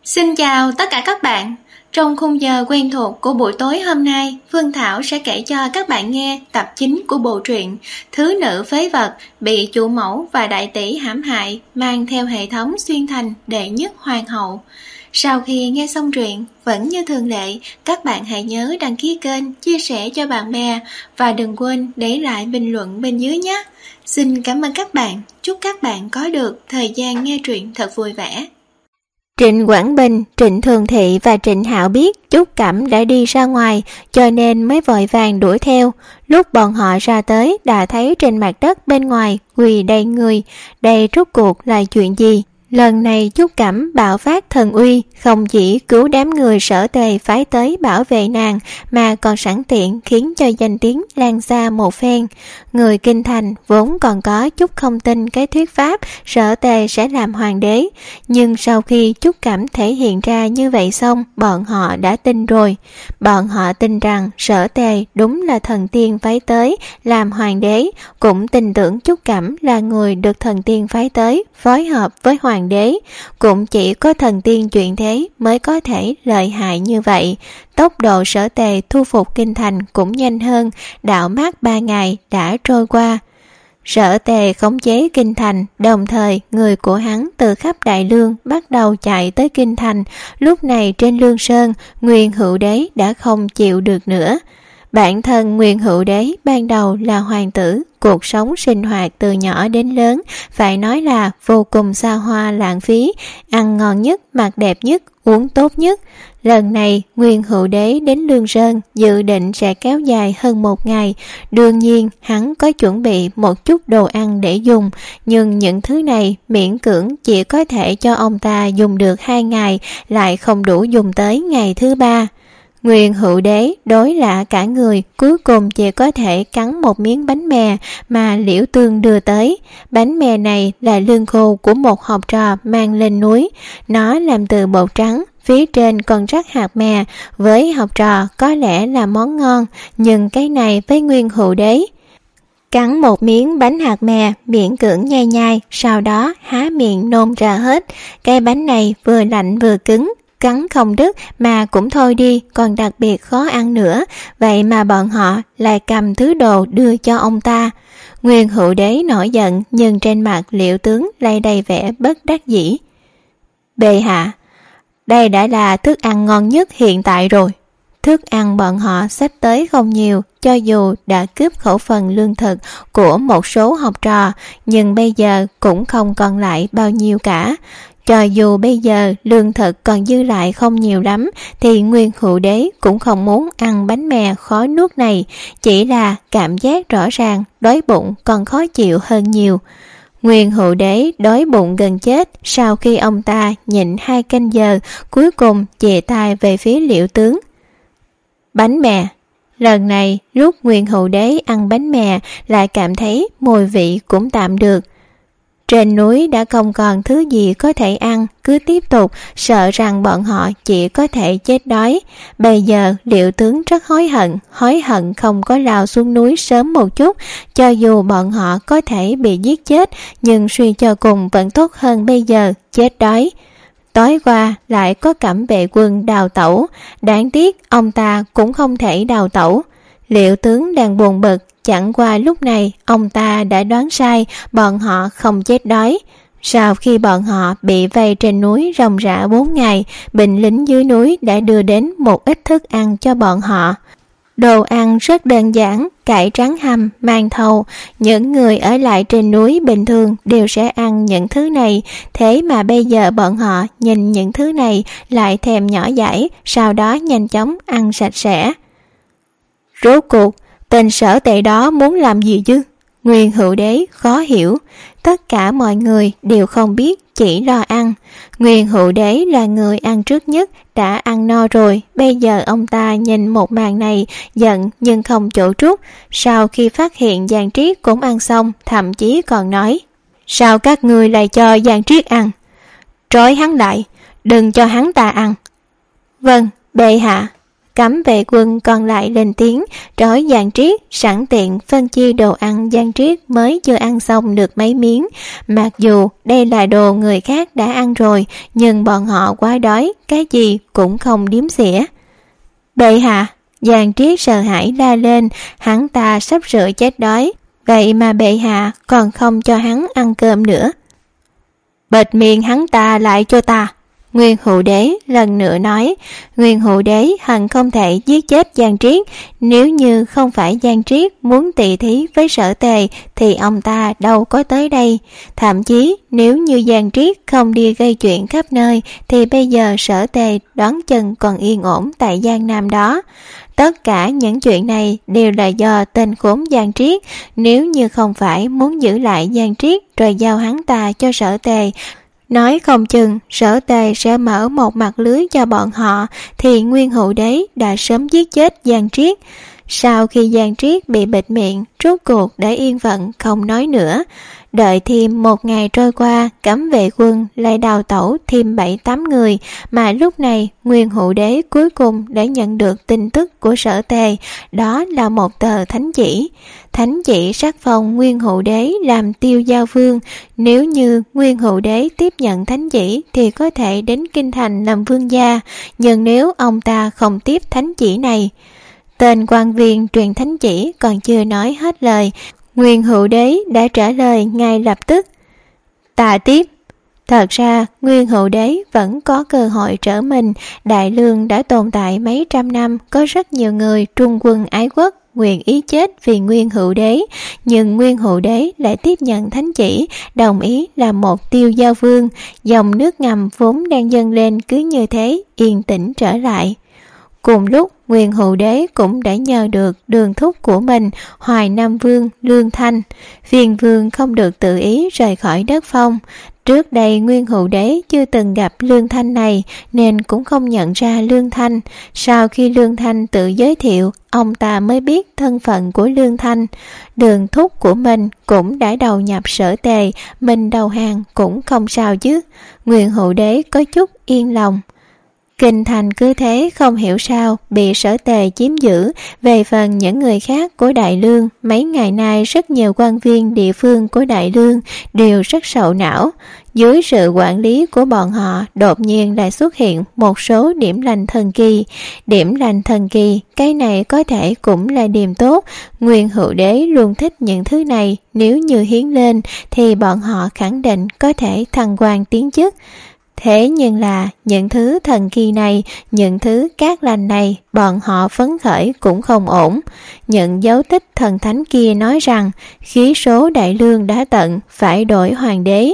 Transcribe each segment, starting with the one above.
Xin chào tất cả các bạn. Trong khung giờ quen thuộc của buổi tối hôm nay, Phương Thảo sẽ kể cho các bạn nghe tập 9 của bộ truyện Thứ nữ phế vật bị chủ mẫu và đại tỷ hãm hại, mang theo hệ thống xuyên thành đệ nhất hoàng hậu. Sau khi nghe xong truyện, vẫn như thường lệ, các bạn hãy nhớ đăng ký kênh, chia sẻ cho bạn bè và đừng quên để lại bình luận bên dưới nhé. Xin cảm ơn các bạn, chúc các bạn có được thời gian nghe truyện thật vui vẻ. Trịnh Quảng Bình, Trịnh Thường Thị và Trịnh Hạo biết Trúc Cẩm đã đi ra ngoài, cho nên mới vội vàng đuổi theo. Lúc bọn họ ra tới đã thấy trên mặt đất bên ngoài quỳ đầy người. Đây rốt cuộc là chuyện gì? Lần này Trúc Cẩm bạo phát thần uy, không chỉ cứu đám người Sở Tề phái tới bảo vệ nàng, mà còn sẵn tiện khiến cho danh tiếng lan xa một phen. Người kinh thành vốn còn có chút không tin cái thuyết pháp Sở Tề sẽ làm hoàng đế, nhưng sau khi Trúc Cẩm thể hiện ra như vậy xong, bọn họ đã tin rồi. Bọn họ tin rằng Sở Tề đúng là thần tiên phái tới làm hoàng đế, cũng tin tưởng Trúc Cẩm là người được thần tiên phái tới phối hợp với hoàng đế. Cũng chỉ có thần tiên chuyện thế mới có thể lợi hại như vậy. Tốc độ Sở Tề thu phục kinh thành cũng nhanh hơn, đảo mắt 3 ngày đã trôi qua. Sở Tề khống chế kinh thành, đồng thời người của hắn từ khắp Đại Lương bắt đầu chạy tới kinh thành. Lúc này trên Lương Sơn, Nguyên Hữu Đế đã không chịu được nữa. Bản thân Nguyên Hữu Đế ban đầu là hoàng tử, cuộc sống sinh hoạt từ nhỏ đến lớn phải nói là vô cùng xa hoa lãng phí, ăn ngon nhất, mặc đẹp nhất, uống tốt nhất. Lần này Nguyên Hữu Đế đến Lương Sơn dự định sẽ kéo dài hơn 1 ngày. Đương nhiên hắn có chuẩn bị một chút đồ ăn để dùng, nhưng những thứ này miễn cưỡng chỉ có thể cho ông ta dùng được 2 ngày, lại không đủ dùng tới ngày thứ 3. Nguyên Hữu Đế đối lạ cả người, cuối cùng chỉ có thể cắn một miếng bánh mè mà Liễu Tương đưa tới. Bánh mè này là lương khô của một học trò mang lên núi. Nó làm từ bột trắng, phía trên còn rắc hạt mè. Với học trò có lẽ là món ngon, nhưng cái này với Nguyên Hữu Đế. Cắn một miếng bánh hạt mè, miễn cưỡng nhai nhai, sau đó há miệng nôn ra hết. Cái bánh này vừa lạnh vừa cứng, cắn không đứt mà cũng thôi đi, còn đặc biệt khó ăn nữa. Vậy mà bọn họ lại cầm thứ đồ đưa cho ông ta. Nguyên Hữu Đế nổi giận, nhưng trên mặt Liễu Tướng lại đầy vẻ bất đắc dĩ. Bệ hạ, đây đã là thức ăn ngon nhất hiện tại rồi. Thức ăn bọn họ xách tới không nhiều, cho dù đã cướp khẩu phần lương thực của một số học trò, nhưng bây giờ cũng không còn lại bao nhiêu cả. Cho dù bây giờ lương thực còn dư lại không nhiều lắm, thì Nguyên Hữu Đế cũng không muốn ăn bánh mè khó nuốt này, chỉ là cảm giác rõ ràng đói bụng còn khó chịu hơn nhiều. Nguyên Hữu Đế đói bụng gần chết, sau khi ông ta nhịn 2 canh giờ, cuối cùng chìa tay về phía Liễu Tướng. Bánh mè. Lần này lúc Nguyên Hữu Đế ăn bánh mè lại cảm thấy mùi vị cũng tạm được. Trên núi đã không còn thứ gì có thể ăn, cứ tiếp tục sợ rằng bọn họ chỉ có thể chết đói. Bây giờ Liễu Tướng rất hối hận không có lao xuống núi sớm một chút. Cho dù bọn họ có thể bị giết chết, nhưng suy cho cùng vẫn tốt hơn bây giờ chết đói. Tối qua lại có Cẩm Vệ Quân đào tẩu, đáng tiếc ông ta cũng không thể đào tẩu. Liễu Tướng đang buồn bực, chẳng qua lúc này ông ta đã đoán sai, bọn họ không chết đói. Sau khi bọn họ bị vây trên núi ròng rã 4 ngày, binh lính dưới núi đã đưa đến một ít thức ăn cho bọn họ. Đồ ăn rất đơn giản, cải trắng hầm, màn thầu. Những người ở lại trên núi bình thường đều sẽ ăn những thứ này, thế mà bây giờ bọn họ nhìn những thứ này lại thèm nhỏ dãi, sau đó nhanh chóng ăn sạch sẽ. Rốt cuộc tên Sở Tề đó muốn làm gì chứ? Nguyên Hữu Đế khó hiểu. Tất cả mọi người đều không biết, chỉ lo ăn. Nguyên Hữu Đế là người ăn trước nhất, đã ăn no rồi. Bây giờ ông ta nhìn một màn này, giận nhưng không chỗ trút. Sau khi phát hiện Giang Triết cũng ăn xong, thậm chí còn nói: sao các ngươi lại cho Giang Triết ăn? Trói hắn lại, đừng cho hắn ta ăn. Vâng, bệ hạ. Cấm vệ quân còn lại lên tiếng trói Giang Triết, sẵn tiện phân chia đồ ăn Giang Triết mới chưa ăn xong được mấy miếng. Mặc dù đây là đồ người khác đã ăn rồi, nhưng bọn họ quá đói, cái gì cũng không điếm xỉa. Bệ hạ! Giang Triết sợ hãi la lên, hắn ta sắp sửa chết đói, vậy mà bệ hạ còn không cho hắn ăn cơm nữa. Bịt miệng hắn ta lại cho ta! Nguyên Hữu Đế lần nữa nói. Nguyên Hữu Đế hận không thể giết chết Giang Triết, nếu như không phải Giang Triết muốn tỉ thí với Sở Tề thì ông ta đâu có tới đây. Thậm chí nếu như Giang Triết không đi gây chuyện khắp nơi thì bây giờ Sở Tề đoán chừng còn yên ổn tại Giang Nam đó. Tất cả những chuyện này đều là do tên khốn Giang Triết, nếu như không phải muốn giữ lại Giang Triết rồi giao hắn ta cho Sở Tề, nói không chừng Sở Tề sẽ mở một mặt lưới cho bọn họ, thì Nguyên Hữu Đế đã sớm giết chết Giang Triết. Sau khi Giang Triết bị bịt miệng, rốt cuộc đã yên phận không nói nữa. Đợi thêm một ngày trôi qua, cấm vệ quân lại đào tẩu thêm 7-8 người, mà lúc này Nguyên Hữu Đế cuối cùng đã nhận được tin tức của Sở Tề, đó là một tờ thánh chỉ. Thánh chỉ sắc phong Nguyên Hữu Đế làm Tiêu Giao Vương. Nếu như Nguyên Hữu Đế tiếp nhận thánh chỉ thì có thể đến Kinh Thành làm vương gia, nhưng nếu ông ta không tiếp thánh chỉ này, tên quan viên truyền thánh chỉ còn chưa nói hết lời, Nguyên Hữu Đế đã trả lời ngay lập tức: ta tiếp. Thật ra Nguyên Hữu Đế vẫn có cơ hội trở mình. Đại Lương đã tồn tại mấy trăm năm, có rất nhiều người trung quân ái quốc nguyện ý chết vì Nguyên Hữu Đế, nhưng Nguyên Hữu Đế lại tiếp nhận thánh chỉ, đồng ý làm một Tiêu Giao Vương. Dòng nước ngầm vốn đang dâng lên cứ như thế yên tĩnh trở lại. Cùng lúc, Nguyên Hữu Đế cũng đã nhờ được đường thúc của mình, Hoài Nam Vương Lương Thanh. Phiền vương không được tự ý rời khỏi đất Phong. Trước đây Nguyên Hữu Đế chưa từng gặp Lương Thanh này nên cũng không nhận ra Lương Thanh. Sau khi Lương Thanh tự giới thiệu, ông ta mới biết thân phận của Lương Thanh. Đường thúc của mình cũng đã đầu nhập Sở Tề, mình đầu hàng cũng không sao chứ. Nguyên Hữu Đế có chút yên lòng. Kinh thành cứ thế không hiểu sao bị Sở Tề chiếm giữ. Về phần những người khác của Đại Lương, mấy ngày nay rất nhiều quan viên địa phương của Đại Lương đều rất sầu não. Dưới sự quản lý của bọn họ đột nhiên lại xuất hiện một số điểm lành thần kỳ. Điểm lành thần kỳ, cái này có thể cũng là điểm tốt. Nguyên Hữu Đế luôn thích những thứ này, nếu như hiến lên thì bọn họ khẳng định có thể thăng quan tiến chức. Thế nhưng là những thứ thần kỳ này, những thứ cát lành này, bọn họ phấn khởi cũng không ổn. Những dấu tích thần thánh kia nói rằng khí số Đại Lương đã tận, phải đổi hoàng đế.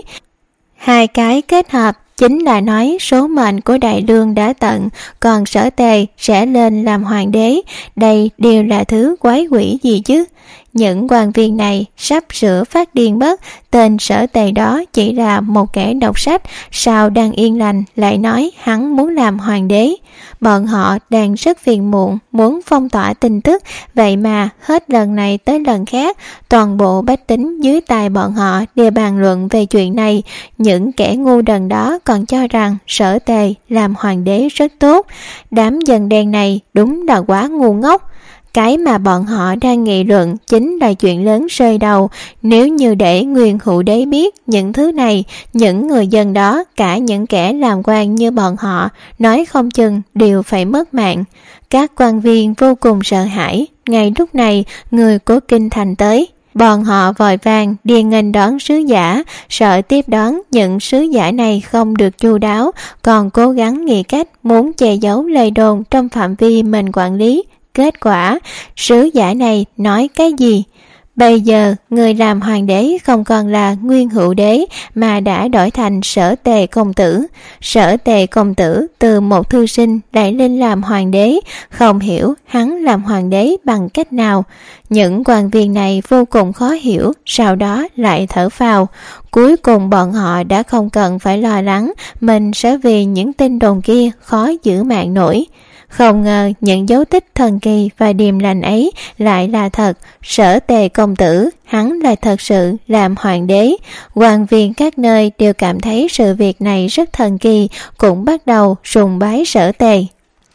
Hai cái kết hợp chính là nói số mệnh của Đại Lương đã tận, còn Sở Tề sẽ lên làm hoàng đế. Đây đều là thứ quái quỷ gì chứ? Những quan viên này sắp sửa phát điên mất. Tên Sở Tề đó chỉ là một kẻ đọc sách, sao đang yên lành lại nói hắn muốn làm hoàng đế. Bọn họ đang rất phiền muộn, muốn phong tỏa tin tức, vậy mà hết lần này tới lần khác, toàn bộ bách tính dưới tay bọn họ đều bàn luận về chuyện này. Những kẻ ngu đần đó còn cho rằng Sở Tề làm hoàng đế rất tốt. Đám dân đen này đúng là quá ngu ngốc. Cái mà bọn họ đang nghị luận chính là chuyện lớn rơi đầu. Nếu như để Nguyên Hữu Đế biết những thứ này, những người dân đó, cả những kẻ làm quan như bọn họ, nói không chừng đều phải mất mạng. Các quan viên vô cùng sợ hãi. Ngay lúc này, người của Kinh Thành tới. Bọn họ vội vàng đi nghênh đón sứ giả, sợ tiếp đón những sứ giả này không được chu đáo, còn cố gắng nghĩ cách muốn che giấu lời đồn trong phạm vi mình quản lý. Kết quả, sứ giả này nói cái gì? Bây giờ, người làm hoàng đế không còn là Nguyên Hữu Đế mà đã đổi thành Sở Tề công tử. Sở Tề công tử từ một thư sinh lại lên làm hoàng đế, không hiểu hắn làm hoàng đế bằng cách nào. Những quan viên này vô cùng khó hiểu, sau đó lại thở phào. Cuối cùng bọn họ đã không cần phải lo lắng mình sẽ vì những tin đồn kia khó giữ mạng nổi. Không ngờ những dấu tích thần kỳ và điềm lành ấy lại là thật. Sở Tề công tử, hắn lại thật sự làm hoàng đế. Quan viên các nơi đều cảm thấy sự việc này rất thần kỳ, cũng bắt đầu sùng bái Sở Tề.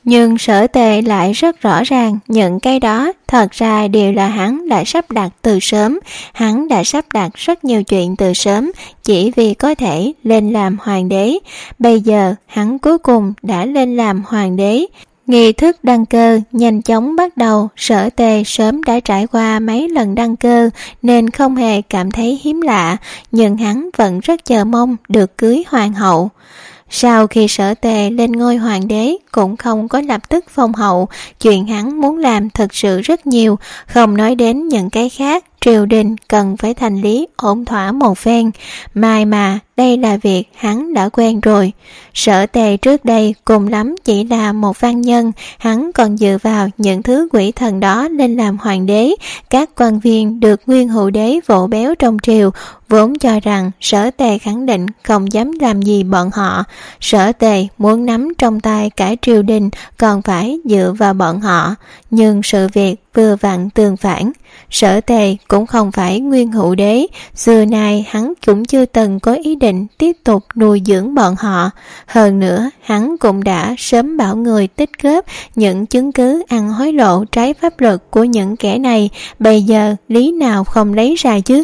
Nhưng Sở Tề lại rất rõ ràng những cái đó thật ra đều là hắn đã sắp đặt từ sớm. Hắn đã sắp đặt rất nhiều chuyện từ sớm chỉ vì có thể lên làm hoàng đế. Bây giờ hắn cuối cùng đã lên làm hoàng đế. Nghi thức đăng cơ nhanh chóng bắt đầu. Sở Tề sớm đã trải qua mấy lần đăng cơ nên không hề cảm thấy hiếm lạ, nhưng hắn vẫn rất chờ mong được cưới hoàng hậu. Sau khi Sở Tề lên ngôi hoàng đế cũng không có lập tức phong hậu, chuyện hắn muốn làm thực sự rất nhiều, không nói đến những cái khác, triều đình cần phải thành lý ổn thỏa một phen, mà đây là việc hắn đã quen rồi. Sở Tề trước đây cùng lắm chỉ là một văn nhân, hắn còn dựa vào những thứ quỷ thần đó lên làm hoàng đế. Các quan viên được nguyên hữu đế vỗ béo trong triều vốn cho rằng Sở Tề khẳng định không dám làm gì bọn họ. Sở Tề muốn nắm trong tay cả triều đình còn phải dựa vào bọn họ, nhưng sự việc vừa vặn tương phản. Sở Tề cũng không phải nguyên hữu đế, xưa nay hắn cũng chưa từng có ý định tiếp tục nuôi dưỡng bọn họ. Hơn nữa, hắn cũng đã sớm bảo người tích góp những chứng cứ ăn hối lộ trái pháp luật của những kẻ này, bây giờ lý nào không lấy ra chứ?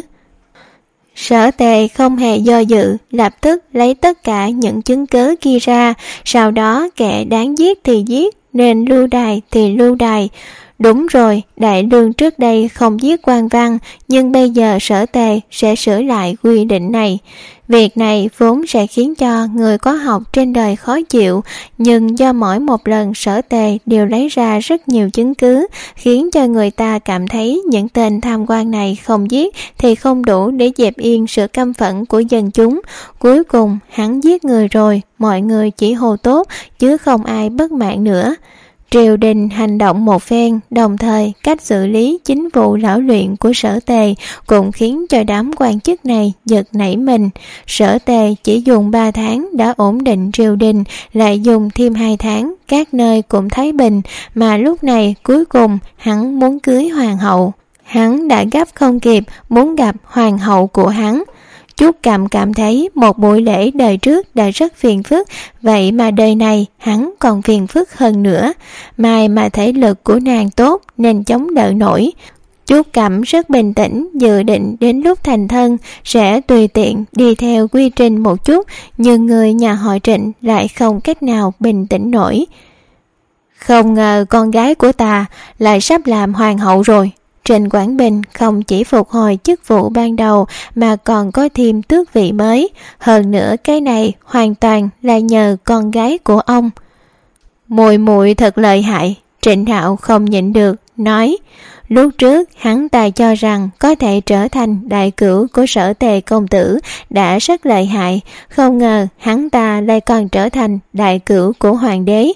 Sở Tề không hề do dự, lập tức lấy tất cả những chứng cứ kia ra, sau đó kẻ đáng giết thì giết, nên lưu đày thì lưu đày. Đúng rồi, đại lương trước đây không giết quan văn, nhưng bây giờ Sở Tề sẽ sửa lại quy định này. Việc này vốn sẽ khiến cho người có học trên đời khó chịu, nhưng do mỗi một lần Sở Tề đều lấy ra rất nhiều chứng cứ, khiến cho người ta cảm thấy những tên tham quan này không giết thì không đủ để dẹp yên sự căm phẫn của dân chúng. Cuối cùng hắn giết người rồi, mọi người chỉ hô tốt chứ không ai bất mãn nữa. Triều đình hành động một phen, đồng thời cách xử lý chính vụ lão luyện của Sở Tề cũng khiến cho đám quan chức này giật nảy mình. Sở Tề chỉ dùng 3 tháng đã ổn định triều đình, lại dùng thêm 2 tháng, các nơi cũng thái bình, mà lúc này cuối cùng hắn muốn cưới hoàng hậu. Hắn đã gấp không kịp muốn gặp hoàng hậu của hắn. Chú cảm thấy một buổi lễ đời trước đã rất phiền phức, vậy mà đời này hắn còn phiền phức hơn nữa. Mai mà thể lực của nàng tốt nên chống đỡ nổi. Chú Cẩm rất bình tĩnh, dự định đến lúc thành thân sẽ tùy tiện đi theo quy trình một chút, nhưng người nhà họ Trịnh lại không cách nào bình tĩnh nổi. Không ngờ con gái của ta lại sắp làm hoàng hậu rồi. Trịnh Quảng Bình không chỉ phục hồi chức vụ ban đầu mà còn có thêm tước vị mới. Hơn nữa cái này hoàn toàn là nhờ con gái của ông. Muội muội thật lợi hại. Trịnh Hạo không nhịn được, nói. Lúc trước hắn ta cho rằng có thể trở thành đại cửu của Sở Tề công tử đã rất lợi hại, không ngờ hắn ta lại còn trở thành đại cửu của hoàng đế.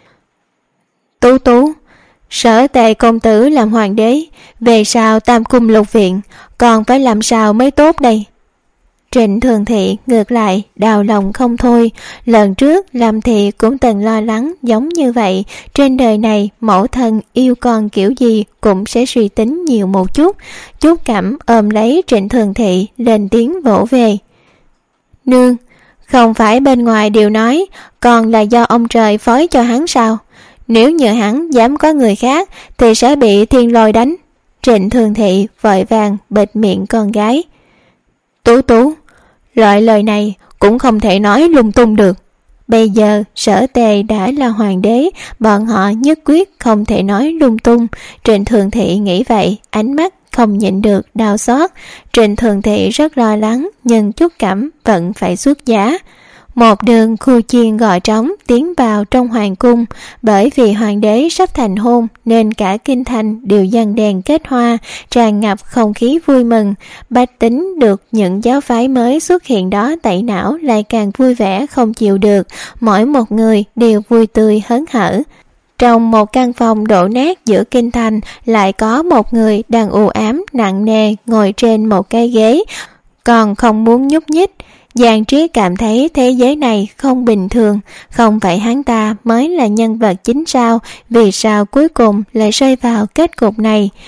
Tú, Sở Tề công tử làm hoàng đế, về sau Tam Cung Lục Viện còn phải làm sao mới tốt đây? Trịnh Thường Thị ngược lại đau lòng không thôi. Lần trước Lâm Thị cũng từng lo lắng giống như vậy. Trên đời này mẫu thân yêu con kiểu gì cũng sẽ suy tính nhiều một chút. Chú Cẩm ôm lấy Trịnh Thường Thị lên tiếng vỗ về. Nương, không phải bên ngoài đều nói còn là do ông trời phối cho hắn sao? Nếu như hắn dám có người khác thì sẽ bị thiên lôi đánh. Trịnh Thường Thị vội vàng bịt miệng con gái. Tú, loại lời này cũng không thể nói lung tung được. Bây giờ Sở Tề đã là hoàng đế, bọn họ nhất quyết không thể nói lung tung. Trịnh Thường Thị nghĩ vậy, ánh mắt không nhịn được đau xót. Trịnh Thường Thị rất lo lắng, nhưng Trúc Cẩm vẫn phải xuất giá. Một đường khu chiên gò trống tiến vào trong hoàng cung. Bởi vì hoàng đế sắp thành hôn nên cả kinh thành đều dâng đèn kết hoa, tràn ngập không khí vui mừng. Bách tính được những giáo phái mới xuất hiện đó tẩy não lại càng vui vẻ không chịu được. Mỗi một người đều vui tươi hớn hở. Trong một căn phòng đổ nát giữa kinh thành lại có một người đang u ám nặng nề ngồi trên một cái ghế, còn không muốn nhúc nhích. Giang Triết cảm thấy thế giới này không bình thường, không phải hắn ta mới là nhân vật chính sao, vì sao cuối cùng lại rơi vào kết cục này.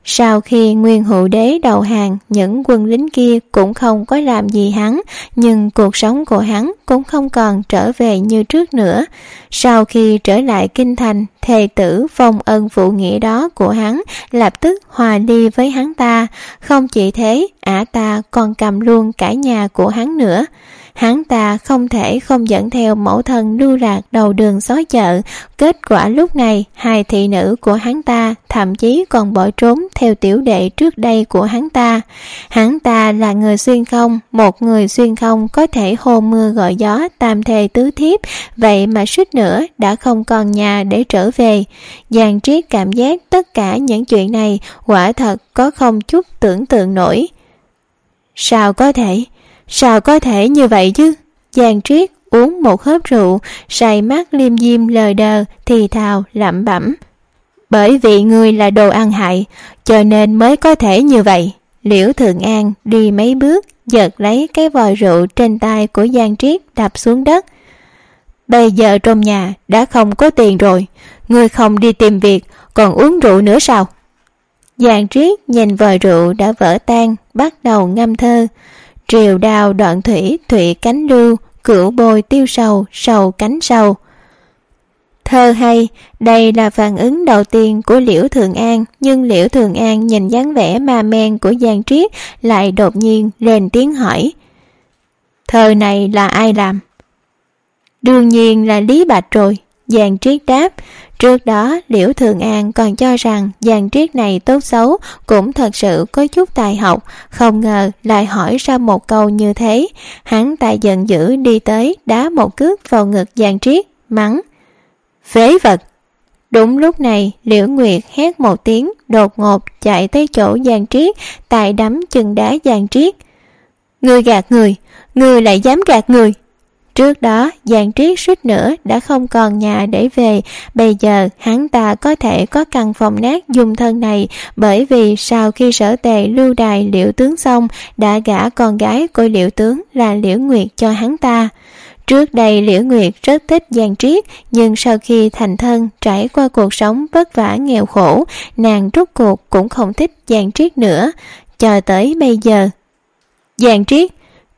Sau khi Nguyên Hữu Đế đầu hàng, những quân lính kia cũng không có làm gì hắn, nhưng cuộc sống của hắn cũng không còn trở về như trước nữa. Sau khi trở lại kinh thành, thê tử vong ân phụ nghĩa đó của hắn lập tức hòa ly với hắn ta. Không chỉ thế, ả ta còn cầm luôn cả nhà của hắn nữa. Hắn ta không thể không dẫn theo mẫu thân lưu lạc đầu đường xó chợ. Kết quả lúc này, hai thị nữ của hắn ta thậm chí còn bỏ trốn theo tiểu đệ trước đây của hắn ta. Hắn ta là người xuyên không, một người xuyên không có thể hô mưa gọi gió tam thê tứ thiếp, vậy mà suýt nữa đã không còn nhà để trở về. Giang Triết cảm giác tất cả những chuyện này quả thật có không chút tưởng tượng nổi. Sao có thể như vậy chứ? Giang Triết uống một hớp rượu, say mắt liêm diêm lờ đờ, thì thào lẩm bẩm. Bởi vì ngươi là đồ ăn hại, cho nên mới có thể như vậy. Liễu Thượng An đi mấy bước, giật lấy cái vòi rượu trên tay của Giang Triết đập xuống đất. Bây giờ trong nhà đã không có tiền rồi, ngươi không đi tìm việc, còn uống rượu nữa sao? Giang Triết nhìn vòi rượu đã vỡ tan, bắt đầu ngâm thơ. Triều đào đoạn thủy, thủy cánh lưu, cửu bồi tiêu sầu, sầu cánh sầu. Thơ hay, đây là phản ứng đầu tiên của Liễu Thượng An, nhưng Liễu Thượng An nhìn dáng vẻ ma men của Giang Triết lại đột nhiên lên tiếng hỏi. Thơ này là ai làm? Đương nhiên là Lý Bạch rồi, Giang Triết đáp. Trước đó Liễu Thượng An còn cho rằng Giang Triết này tốt xấu cũng thật sự có chút tài học, không ngờ lại hỏi ra một câu như thế. Hắn ta giận dữ đi tới đá một cước vào ngực Giang Triết, mắng. Phế vật! Đúng lúc này Liễu Nguyệt hét một tiếng, đột ngột chạy tới chỗ Giang Triết, tài đấm chân đá Giang Triết. Ngươi gạt người, ngươi lại dám gạt người! Trước đó Giang Triết suýt nữa đã không còn nhà để về, bây giờ hắn ta có thể có căn phòng nát dung thân này bởi vì sau khi Sở Tề lưu đày Liễu tướng xong đã gả con gái của Liễu tướng là Liễu Nguyệt cho hắn ta. Trước đây Liễu Nguyệt rất thích Giang Triết, nhưng sau khi thành thân trải qua cuộc sống vất vả nghèo khổ, nàng rốt cuộc cũng không thích Giang Triết nữa, cho tới bây giờ. Giang Triết,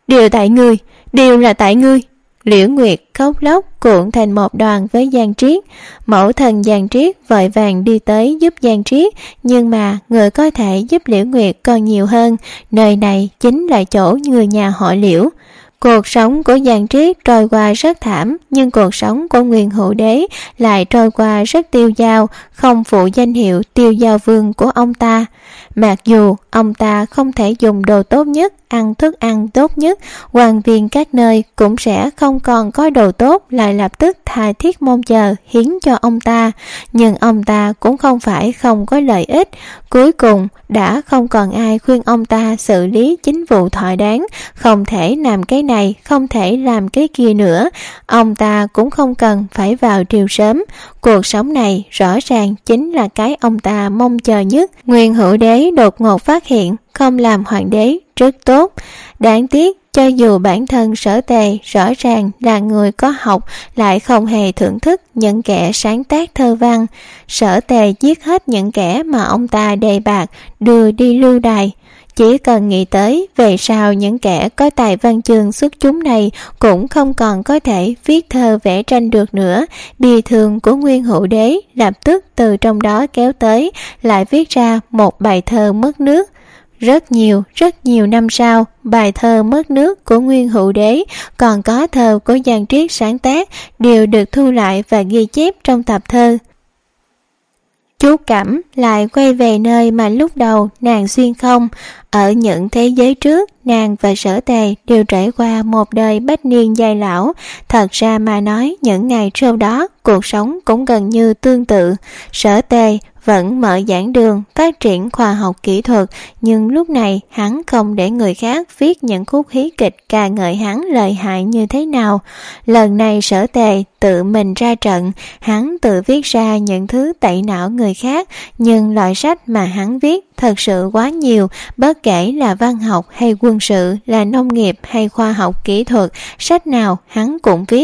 đều là tại ngươi. Liễu Nguyệt khóc lóc cuộn thành một đoàn với Giang Triết. Mẫu thần Giang Triết vội vàng đi tới giúp Giang Triết, nhưng mà người có thể giúp Liễu Nguyệt còn nhiều hơn, nơi này chính là chỗ người nhà họ Liễu. Cuộc sống của Giang Triết trôi qua rất thảm, nhưng cuộc sống của Nguyên Hữu Đế lại trôi qua rất tiêu dao, không phụ danh hiệu tiêu dao vương của ông ta. Mặc dù ông ta không thể dùng đồ tốt nhất, ăn thức ăn tốt nhất, quan viên các nơi cũng sẽ không còn có đồ tốt lại lập tức tha thiết mong chờ hiến cho ông ta, nhưng ông ta cũng không phải không có lợi ích. Cuối cùng đã không còn ai khuyên ông ta xử lý chính vụ thỏa đáng, không thể làm cái này, không thể làm cái kia nữa. Ông ta cũng không cần phải vào triều sớm. Cuộc sống này rõ ràng chính là cái ông ta mong chờ nhất. Nguyên Hữu Đế đột ngột phát hiện không làm hoàng đế rất tốt. Đáng tiếc, cho dù bản thân Sở Tề rõ ràng là người có học lại không hề thưởng thức những kẻ sáng tác thơ văn. Sở Tề giết hết những kẻ mà ông ta đề bạt đưa đi lưu đày. Chỉ cần nghĩ tới về sau những kẻ có tài văn chương xuất chúng này cũng không còn có thể viết thơ vẽ tranh được nữa, bì thường của Nguyên Hữu Đế lập tức từ trong đó kéo tới, lại viết ra một bài thơ mất nước. Rất nhiều năm sau, bài thơ mất nước của Nguyên Hữu Đế còn có thơ của Giang Triết sáng tác đều được thu lại và ghi chép trong tập thơ. Chú Cẩm lại quay về nơi mà lúc đầu nàng xuyên không. Ở những thế giới trước, nàng và Sở Tề đều trải qua một đời bách niên dài lão. Thật ra mà nói, những ngày sau đó, cuộc sống cũng gần như tương tự. Sở Tề vẫn mở giảng đường, phát triển khoa học kỹ thuật, nhưng lúc này hắn không để người khác viết những khúc hí kịch ca ngợi hắn lợi hại như thế nào. Lần này Sở Tề tự mình ra trận, hắn tự viết ra những thứ tẩy não người khác, nhưng loại sách mà hắn viết thật sự quá nhiều, bất kể là văn học hay quân sự, là nông nghiệp hay khoa học kỹ thuật, sách nào hắn cũng viết.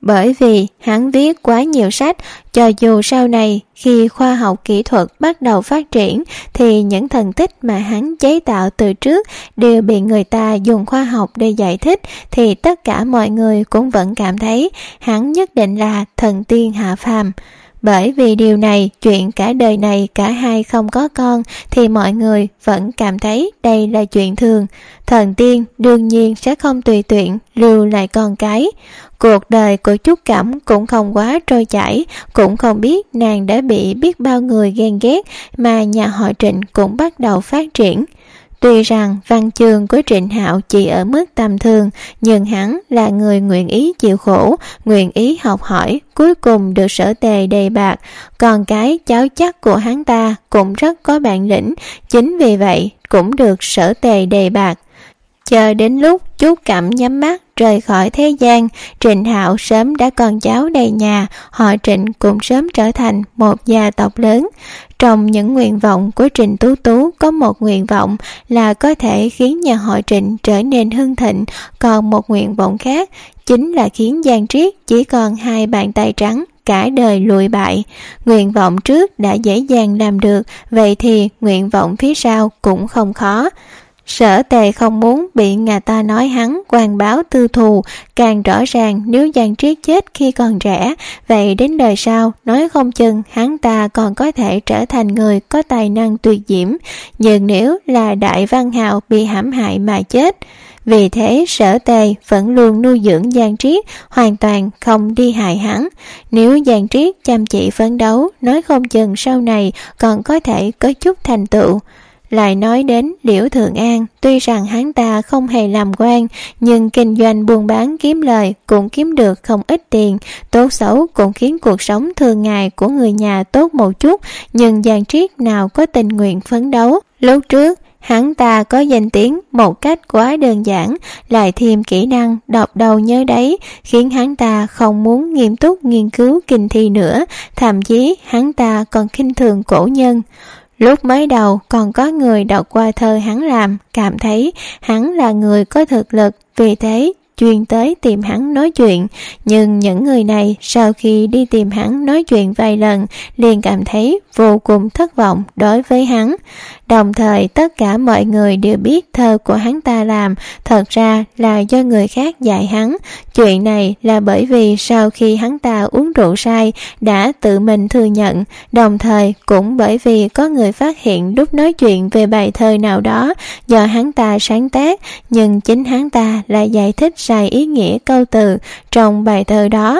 Bởi vì hắn viết quá nhiều sách, cho dù sau này khi khoa học kỹ thuật bắt đầu phát triển thì những thần tích mà hắn chế tạo từ trước đều bị người ta dùng khoa học để giải thích, thì tất cả mọi người cũng vẫn cảm thấy hắn nhất định là thần tiên hạ phàm. Bởi vì điều này, chuyện cả đời này cả hai không có con thì mọi người vẫn cảm thấy đây là chuyện thường. Thần tiên đương nhiên sẽ không tùy tiện lưu lại con cái. Cuộc đời của Trúc Cẩm cũng không quá trôi chảy, cũng không biết nàng đã bị biết bao người ghen ghét mà nhà họ Trịnh cũng bắt đầu phát triển. Tuy rằng văn chương của Trịnh Hạo chỉ ở mức tầm thường, nhưng hắn là người nguyện ý chịu khổ, nguyện ý học hỏi, cuối cùng được Sở Tề đề bạt. Còn cái cháu chắc của hắn ta cũng rất có bản lĩnh, chính vì vậy cũng được Sở Tề đề bạt. Chờ đến lúc Trúc Cẩm nhắm mắt rời khỏi thế gian, Trịnh Hạo sớm đã con cháu đầy nhà, họ Trịnh cũng sớm trở thành một gia tộc lớn. Trong những nguyện vọng của Trịnh Tú Tú có một nguyện vọng là có thể khiến nhà họ Trịnh trở nên hưng thịnh, còn một nguyện vọng khác chính là khiến Giang Triết chỉ còn hai bàn tay trắng, cả đời lụi bại. Nguyện vọng trước đã dễ dàng làm được, vậy thì nguyện vọng phía sau cũng không khó. Sở Tề không muốn bị người ta nói hắn quan báo tư thù, càng rõ ràng nếu Giang Triết chết khi còn trẻ, vậy đến đời sau nói không chừng hắn ta còn có thể trở thành người có tài năng tuyệt diễm, nhưng nếu là Đại Văn Hào bị hãm hại mà chết. Vì thế Sở Tề vẫn luôn nuôi dưỡng Giang Triết, hoàn toàn không đi hại hắn. Nếu Giang Triết chăm chỉ phấn đấu, nói không chừng sau này còn có thể có chút thành tựu. Lại nói đến Liễu Thượng An, tuy rằng hắn ta không hề làm quan, nhưng kinh doanh buôn bán kiếm lời cũng kiếm được không ít tiền, tốt xấu cũng khiến cuộc sống thường ngày của người nhà tốt một chút, nhưng Giang Triết nào có tình nguyện phấn đấu. Lúc trước, hắn ta có danh tiếng một cách quá đơn giản, lại thêm kỹ năng đọc đầu nhớ đấy, khiến hắn ta không muốn nghiêm túc nghiên cứu kinh thi nữa, thậm chí hắn ta còn khinh thường cổ nhân. Lúc mới đầu còn có người đọc qua thơ hắn làm, cảm thấy hắn là người có thực lực, vì thế chuyên tới tìm hắn nói chuyện. Nhưng những người này sau khi đi tìm hắn nói chuyện vài lần liền cảm thấy vô cùng thất vọng đối với hắn. Đồng thời tất cả mọi người đều biết thơ của hắn ta làm thật ra là do người khác dạy hắn. Chuyện này là bởi vì sau khi hắn ta uống rượu say đã tự mình thừa nhận, đồng thời cũng bởi vì có người phát hiện lúc nói chuyện về bài thơ nào đó do hắn ta sáng tác, nhưng chính hắn ta lại giải thích sai ý nghĩa câu từ trong bài thơ đó.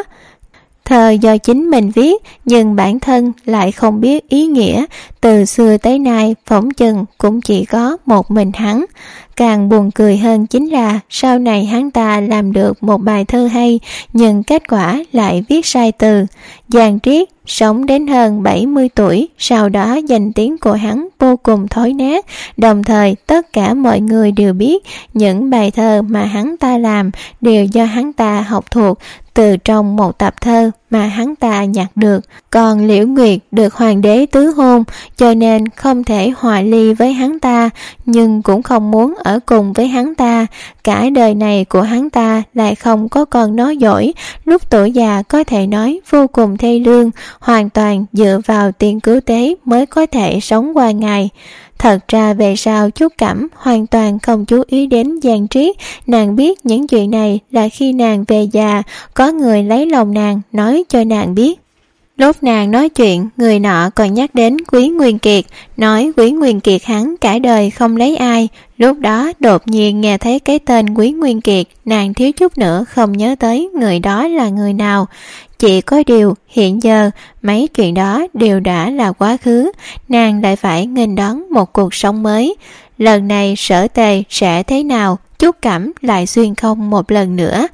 Thơ do chính mình viết, nhưng bản thân lại không biết ý nghĩa, từ xưa tới nay phỏng chừng cũng chỉ có một mình hắn. Càng buồn cười hơn chính là sau này hắn ta làm được một bài thơ hay, nhưng kết quả lại viết sai từ. Giang Triết sống đến hơn 70 tuổi, sau đó danh tiếng của hắn vô cùng thối nát, đồng thời tất cả mọi người đều biết những bài thơ mà hắn ta làm đều do hắn ta học thuộc từ trong một tập thơ mà hắn ta nhặt được. Còn Liễu Nguyệt được hoàng đế tứ hôn, cho nên không thể hòa ly với hắn ta, nhưng cũng không muốn ở cùng với hắn ta. Cả đời này của hắn ta lại không có con nói giỏi, lúc tuổi già có thể nói vô cùng thê lương, hoàn toàn dựa vào tiền cứu tế mới có thể sống qua ngày. Thật ra về sau Trúc Cẩm hoàn toàn không chú ý đến Giang Triết, nàng biết những chuyện này là khi nàng về già, có người lấy lòng nàng nói cho nàng biết. Lúc nàng nói chuyện, người nọ còn nhắc đến Quý Nguyên Kiệt, nói Quý Nguyên Kiệt hắn cả đời không lấy ai. Lúc đó đột nhiên nghe thấy cái tên Quý Nguyên Kiệt, nàng thiếu chút nữa không nhớ tới người đó là người nào. Chỉ có điều hiện giờ mấy chuyện đó đều đã là quá khứ, nàng lại phải nghênh đón một cuộc sống mới. Lần này Sở Tề sẽ thế nào, Trúc Cẩm lại xuyên không một lần nữa.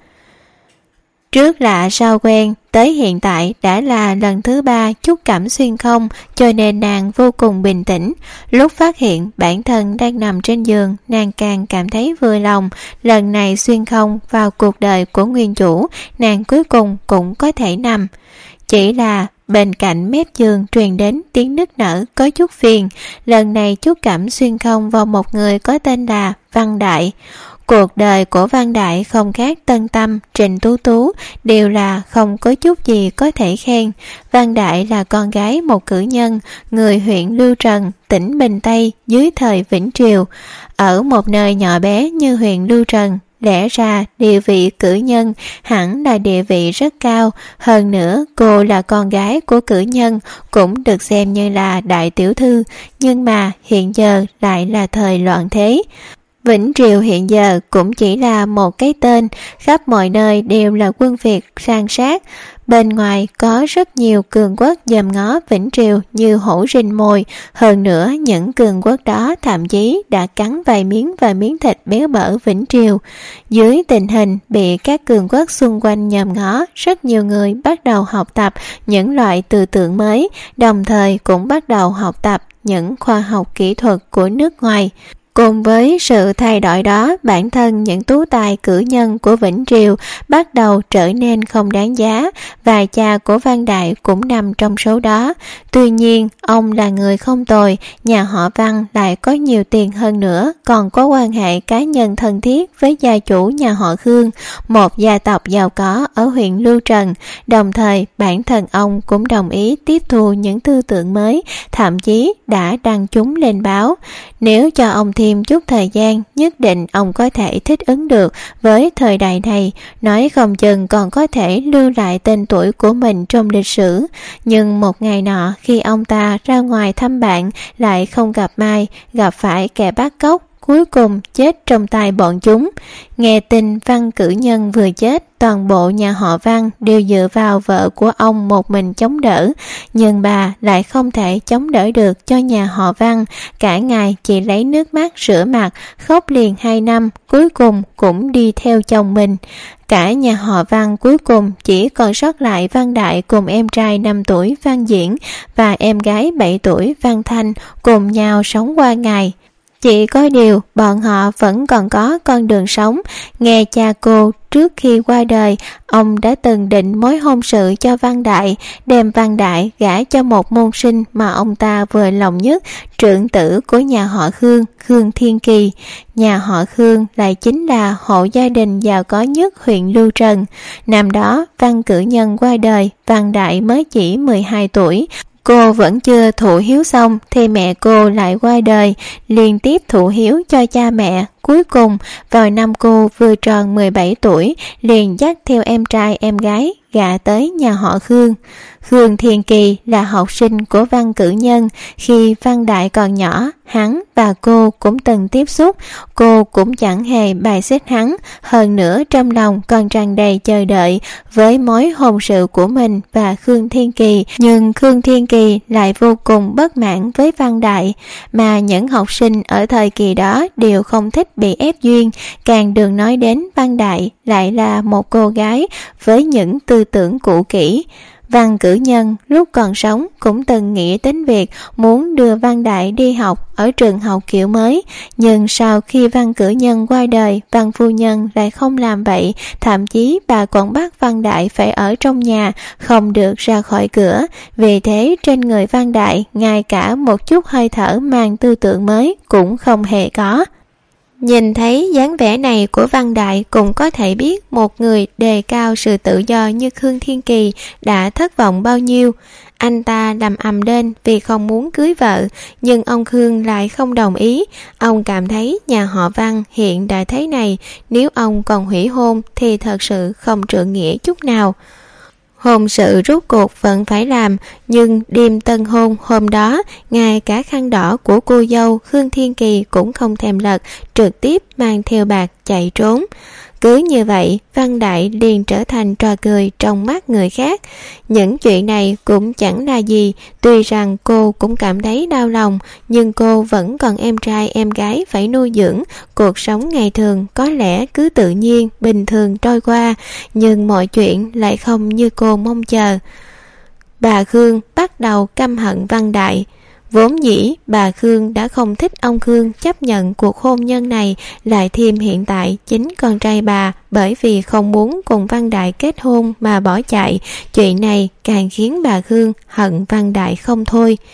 Trước lạ sau quen, tới hiện tại đã là lần thứ 3 Trúc Cẩm xuyên không, cho nên nàng vô cùng bình tĩnh. Lúc phát hiện bản thân đang nằm trên giường, nàng càng cảm thấy vui lòng. Lần này xuyên không vào cuộc đời của nguyên chủ, nàng cuối cùng cũng có thể nằm. Chỉ là bên cạnh mép giường truyền đến tiếng nức nở có chút phiền. Lần này Trúc Cẩm xuyên không vào một người có tên là Văn Đại. Cuộc đời của Văn Đại không khác Tân Tâm, Trịnh Tú Tú, đều là không có chút gì có thể khen. Văn Đại là con gái một cử nhân, người huyện Lưu Trần, tỉnh Bình Tây dưới thời Vĩnh Triều. Ở một nơi nhỏ bé như huyện Lưu Trần, lẽ ra địa vị cử nhân hẳn là địa vị rất cao. Hơn nữa cô là con gái của cử nhân, cũng được xem như là đại tiểu thư. Nhưng mà hiện giờ lại là thời loạn thế. Vĩnh Triều hiện giờ cũng chỉ là một cái tên, khắp mọi nơi đều là quân Việt san sát. Bên ngoài có rất nhiều cường quốc dòm ngó Vĩnh Triều như hổ rình mồi. Hơn nữa những cường quốc đó thậm chí đã cắn vài miếng thịt béo bở Vĩnh Triều. Dưới tình hình bị các cường quốc xung quanh nhòm ngó, rất nhiều người bắt đầu học tập những loại tư tưởng mới, đồng thời cũng bắt đầu học tập những khoa học kỹ thuật của nước ngoài. Cùng với sự thay đổi đó, bản thân những tú tài cử nhân của Vĩnh Triều bắt đầu trở nên không đáng giá, và cha của Văn Đại cũng nằm trong số đó. Tuy nhiên, ông là người không tồi, nhà họ Văn lại có nhiều tiền hơn nữa, còn có quan hệ cá nhân thân thiết với gia chủ nhà họ Khương, một gia tộc giàu có ở huyện Lưu Trần. Đồng thời, bản thân ông cũng đồng ý tiếp thu những tư tưởng mới, thậm chí đã đăng chúng lên báo. Nếu cho ông thêm chút thời gian, nhất định ông có thể thích ứng được với thời đại này, nói không chừng còn có thể lưu lại tên tuổi của mình trong lịch sử. Nhưng một ngày nọ, khi ông ta ra ngoài thăm bạn, lại không gặp may, gặp phải kẻ bắt cóc, cuối cùng chết trong tay bọn chúng. Nghe tin Văn cử nhân vừa chết, toàn bộ nhà họ Văn đều dựa vào vợ của ông một mình chống đỡ, nhưng bà lại không thể chống đỡ được cho nhà họ Văn. Cả ngày chỉ lấy nước mắt rửa mặt, khóc liền 2 năm, cuối cùng cũng đi theo chồng mình. Cả nhà họ Văn cuối cùng chỉ còn sót lại Văn Đại cùng em trai 5 tuổi Văn Diễn và em gái 7 tuổi Văn Thanh cùng nhau sống qua ngày. Chỉ có điều bọn họ vẫn còn có con đường sống. Nghe cha cô trước khi qua đời, ông đã từng định mối hôn sự cho Văn Đại, đem Văn Đại gả cho một môn sinh mà ông ta vừa lòng nhất, trưởng tử của nhà họ Khương, Khương Thiên Kỳ. Nhà họ Khương lại chính là hộ gia đình giàu có nhất huyện Lưu Trần. Năm đó Văn cử nhân qua đời, Văn Đại mới chỉ 12 tuổi. Cô vẫn chưa thụ hiếu xong thì mẹ cô lại qua đời, liên tiếp thụ hiếu cho cha mẹ. Cuối cùng, vào năm cô vừa tròn 17 tuổi, liền dắt theo em trai em gái gả tới nhà họ Khương. Khương Thiên Kỳ là học sinh của Văn cử nhân. Khi Văn Đại còn nhỏ, hắn và cô cũng từng tiếp xúc. Cô cũng chẳng hề bài xích hắn, hơn nữa trong lòng còn tràn đầy chờ đợi với mối hôn sự của mình và Khương Thiên Kỳ. Nhưng Khương Thiên Kỳ lại vô cùng bất mãn với Văn Đại, mà những học sinh ở thời kỳ đó đều không thích bị ép duyên, càng đừng nói đến Văn Đại lại là một cô gái với những tư tưởng cũ kỹ. Văn cử nhân lúc còn sống cũng từng nghĩ đến việc muốn đưa Văn Đại đi học ở trường học kiểu mới, nhưng sau khi Văn cử nhân qua đời, Văn phu nhân lại không làm vậy, thậm chí bà còn bắt Văn Đại phải ở trong nhà, không được ra khỏi cửa. Vì thế trên người Văn Đại ngay cả một chút hơi thở mang tư tưởng mới cũng không hề có. Nhìn thấy dáng vẻ này của Văn Đại cũng có thể biết một người đề cao sự tự do như Khương Thiên Kỳ đã thất vọng bao nhiêu. Anh ta làm ầm lên vì không muốn cưới vợ, nhưng ông Khương lại không đồng ý. Ông cảm thấy nhà họ Văn hiện đã thế này, nếu ông còn hủy hôn thì thật sự không trượng nghĩa chút nào. Hôn sự rốt cuộc vẫn phải làm, nhưng đêm tân hôn hôm đó, ngay cả khăn đỏ của cô dâu Khương Thiên Kỳ cũng không thèm lật, trực tiếp mang theo bạc chạy trốn. Cứ như vậy, Văn Đại liền trở thành trò cười trong mắt người khác. Những chuyện này cũng chẳng là gì, tuy rằng cô cũng cảm thấy đau lòng, nhưng cô vẫn còn em trai em gái phải nuôi dưỡng. Cuộc sống ngày thường có lẽ cứ tự nhiên, bình thường trôi qua, nhưng mọi chuyện lại không như cô mong chờ. Bà Khương bắt đầu căm hận Văn Đại. Vốn dĩ bà Khương đã không thích ông Khương chấp nhận cuộc hôn nhân này, lại thêm hiện tại chính con trai bà bởi vì không muốn cùng Văn Đại kết hôn mà bỏ chạy. Chuyện này càng khiến bà Khương hận Văn Đại không thôi.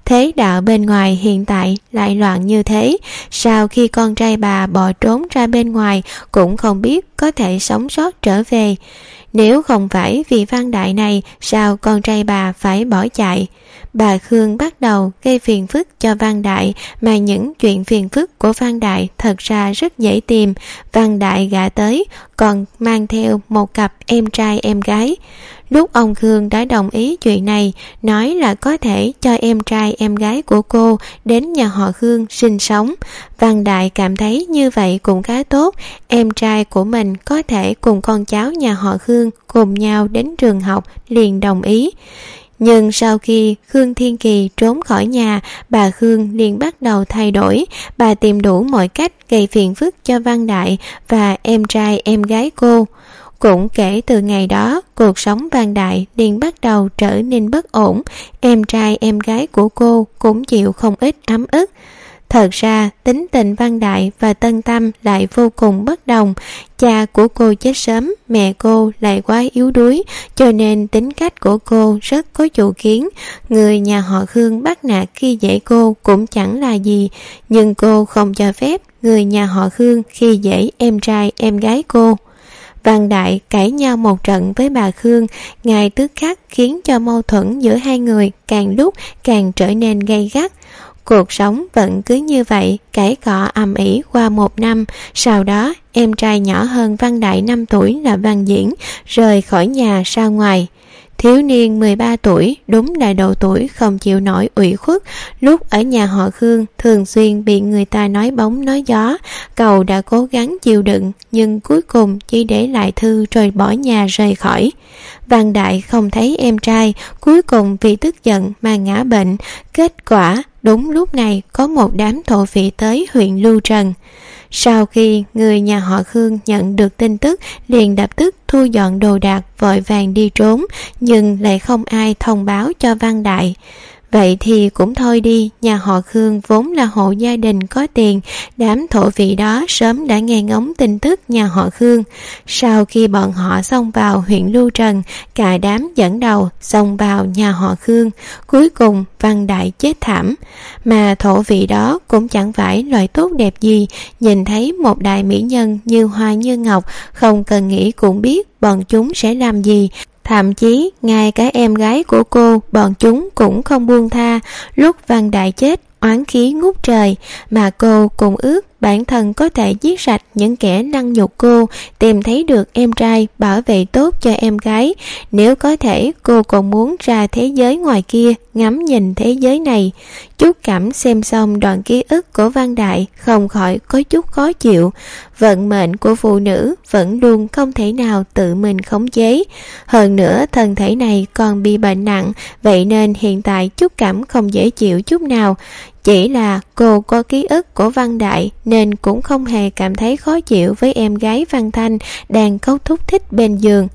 thế đạo bên ngoài hiện tại lại loạn như thế, sau khi con trai bà bỏ trốn ra bên ngoài cũng không biết có thể sống sót trở về. Nếu không phải vì Văn Đại này, sao con trai bà phải bỏ chạy? Bà Khương bắt đầu gây phiền phức cho Văn Đại, mà những chuyện phiền phức của Văn Đại thật ra rất dễ tìm. Văn Đại gả tới, còn mang theo một cặp em trai em gái. Lúc ông Khương đã đồng ý chuyện này, nói là có thể cho em trai em gái của cô đến nhà họ Khương sinh sống. Văn Đại cảm thấy như vậy cũng khá tốt, em trai của mình có thể cùng con cháu nhà họ Khương cùng nhau đến trường học, liền đồng ý. Nhưng sau khi Khương Thiên Kỳ trốn khỏi nhà, bà Khương liền bắt đầu thay đổi. Bà tìm đủ mọi cách gây phiền phức cho Văn Đại và em trai em gái cô. Cũng kể từ ngày đó, cuộc sống Văn Đại liền bắt đầu trở nên bất ổn. Em trai em gái của cô cũng chịu không ít ấm ức. Thật ra tính tình Văn Đại và Tân Tâm lại vô cùng bất đồng. Cha của cô chết sớm, mẹ cô lại quá yếu đuối, cho nên tính cách của cô rất có chủ kiến. Người nhà họ Khương bắt nạt khi dễ cô cũng chẳng là gì, nhưng cô không cho phép người nhà họ Khương khi dễ em trai em gái cô. Văn Đại cãi nhau một trận với bà Khương, ngay tức khắc khiến cho mâu thuẫn giữa hai người càng lúc càng trở nên gay gắt. Cuộc sống vẫn cứ như vậy, cãi cọ ầm ĩ qua một năm. Sau đó, em trai nhỏ hơn Văn Đại 5 tuổi là Văn Diễn rời khỏi nhà ra ngoài. Thiếu niên 13 tuổi đúng là độ tuổi không chịu nổi ủy khuất. Lúc ở nhà họ Khương thường xuyên bị người ta nói bóng nói gió. Cậu đã cố gắng chịu đựng, nhưng cuối cùng chỉ để lại thư rồi bỏ nhà rời khỏi. Văn Đại không thấy em trai, cuối cùng vì tức giận mà ngã bệnh. Kết quả đúng lúc này có một đám thổ phỉ tới huyện Lưu Trần. Sau khi người nhà họ Khương nhận được tin tức, liền lập tức thu dọn đồ đạc vội vàng đi trốn, nhưng lại không ai thông báo cho Văn Đại. Vậy thì cũng thôi đi, nhà họ Khương vốn là hộ gia đình có tiền, đám thổ phỉ đó sớm đã nghe ngóng tin tức nhà họ Khương. Sau khi bọn họ xông vào huyện Lưu Trần, cả đám dẫn đầu xông vào nhà họ Khương, cuối cùng Văn Đại chết thảm. Mà thổ phỉ đó cũng chẳng phải loại tốt đẹp gì, nhìn thấy một đại mỹ nhân như hoa như ngọc, không cần nghĩ cũng biết bọn chúng sẽ làm gì. Thậm chí ngay cả em gái của cô bọn chúng cũng không buông tha. Lúc Văn Đại chết, oán khí ngút trời, mà cô cũng ước bản thân có thể giết sạch những kẻ lăng nhục cô, tìm thấy được em trai, bảo vệ tốt cho em gái. Nếu có thể, cô còn muốn ra thế giới ngoài kia, ngắm nhìn thế giới này. Trúc Cẩm xem xong đoạn ký ức của Văn Đại, không khỏi có chút khó chịu. Vận mệnh của phụ nữ vẫn luôn không thể nào tự mình khống chế. Hơn nữa, thân thể này còn bị bệnh nặng, vậy nên hiện tại Trúc Cẩm không dễ chịu chút nào. Chỉ là cô có ký ức của Văn Đại nên cũng không hề cảm thấy khó chịu với em gái Văn Thanh đang khóc thúc thích bên giường.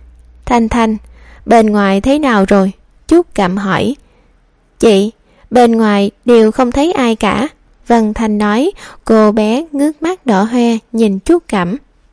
Thanh Thanh, bên ngoài thế nào rồi? Trúc Cẩm hỏi. Chị, bên ngoài đều không thấy ai cả. Văn Thanh nói. Cô bé ngước mắt đỏ hoe nhìn Trúc Cẩm.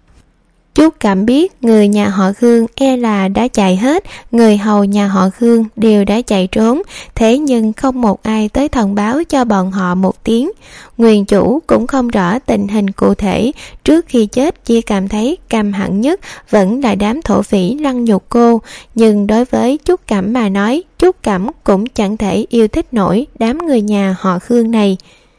Trúc Cẩm biết người nhà họ Khương e là đã chạy hết, người hầu nhà họ Khương đều đã chạy trốn, thế nhưng không một ai tới thông báo cho bọn họ một tiếng. Nguyên chủ cũng không rõ tình hình cụ thể, trước khi chết chỉ cảm thấy căm hận nhất vẫn là đám thổ phỉ lăng nhục cô, nhưng đối với Trúc Cẩm mà nói, Trúc Cẩm cũng chẳng thể yêu thích nổi đám người nhà họ Khương này.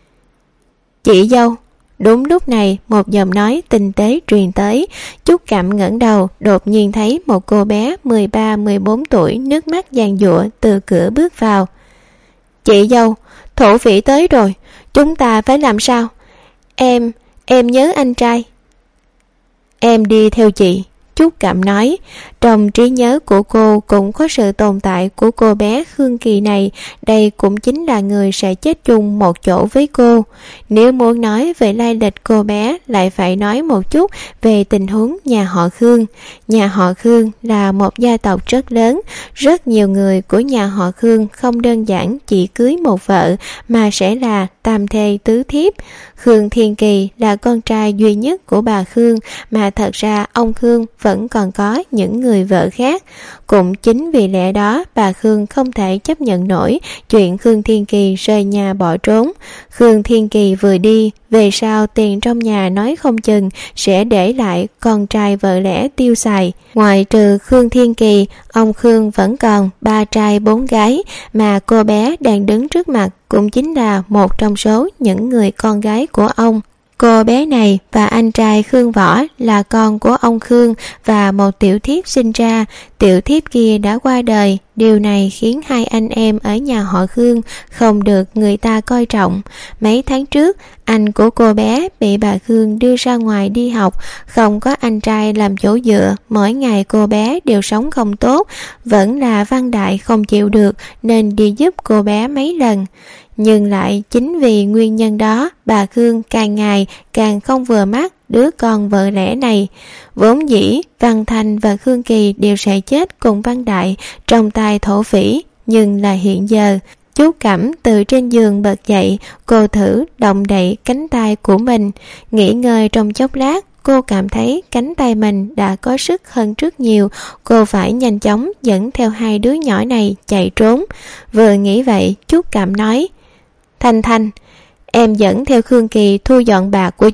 Chị dâu. Đúng lúc này, một giọng nói tinh tế truyền tới. Trúc Cẩm ngẩng đầu, đột nhiên thấy một cô bé 13-14 tuổi nước mắt giàn giụa từ cửa bước vào. Chị dâu, thổ phỉ tới rồi, chúng ta phải làm sao? Em nhớ anh trai. Em đi theo chị. Trúc Cẩm nói. Trong trí nhớ của cô cũng có sự tồn tại của cô bé Khương Kỳ này, đây cũng chính là người sẽ chết chung một chỗ với cô. Nếu muốn nói về lai lịch cô bé, lại phải nói một chút về tình huống nhà họ Khương. Nhà họ Khương là một gia tộc rất lớn, rất nhiều người của nhà họ Khương không đơn giản chỉ cưới một vợ, mà sẽ là tam thê tứ thiếp. Khương Thiên Kỳ là con trai duy nhất của bà Khương, mà thật ra ông Khương vẫn còn có những người người vợ khác. Cũng chính vì lẽ đó bà Khương không thể chấp nhận nổi chuyện Khương Thiên Kỳ rời nhà bỏ trốn. Khương Thiên Kỳ vừa đi, về sau tiền trong nhà nói không chừng sẽ để lại con trai vợ lẽ tiêu xài. Ngoài trừ Khương Thiên Kỳ, ông Khương vẫn còn 3 trai 4 gái, mà cô bé đang đứng trước mặt cũng chính là một trong số những người con gái của ông. Cô bé này và anh trai Khương Võ là con của ông Khương và một tiểu thiếp sinh ra. Tiểu thiếp kia đã qua đời. Điều này khiến hai anh em ở nhà họ Khương không được người ta coi trọng. Mấy tháng trước, anh của cô bé bị bà Khương đưa ra ngoài đi học, không có anh trai làm chỗ dựa. Mỗi ngày cô bé đều sống không tốt, vẫn là Văn Đại không chịu được nên đi giúp cô bé mấy lần. Nhưng lại chính vì nguyên nhân đó, bà Khương càng ngày càng không vừa mắt đứa con vợ lẽ này. Vốn dĩ Văn Thanh và Khương Kỳ đều sẽ chết cùng Văn Đại trong tay thổ phỉ, nhưng là hiện giờ. Chú Cẩm từ trên giường bật dậy, cô thử động đậy cánh tay của mình. Nghỉ ngơi trong chốc lát, cô cảm thấy cánh tay mình đã có sức hơn rất nhiều. Cô phải nhanh chóng dẫn theo hai đứa nhỏ này chạy trốn. Vừa nghĩ vậy, chú Cẩm nói: Thanh Thanh, em dẫn theo Khương Kỳ thu dọn bạc của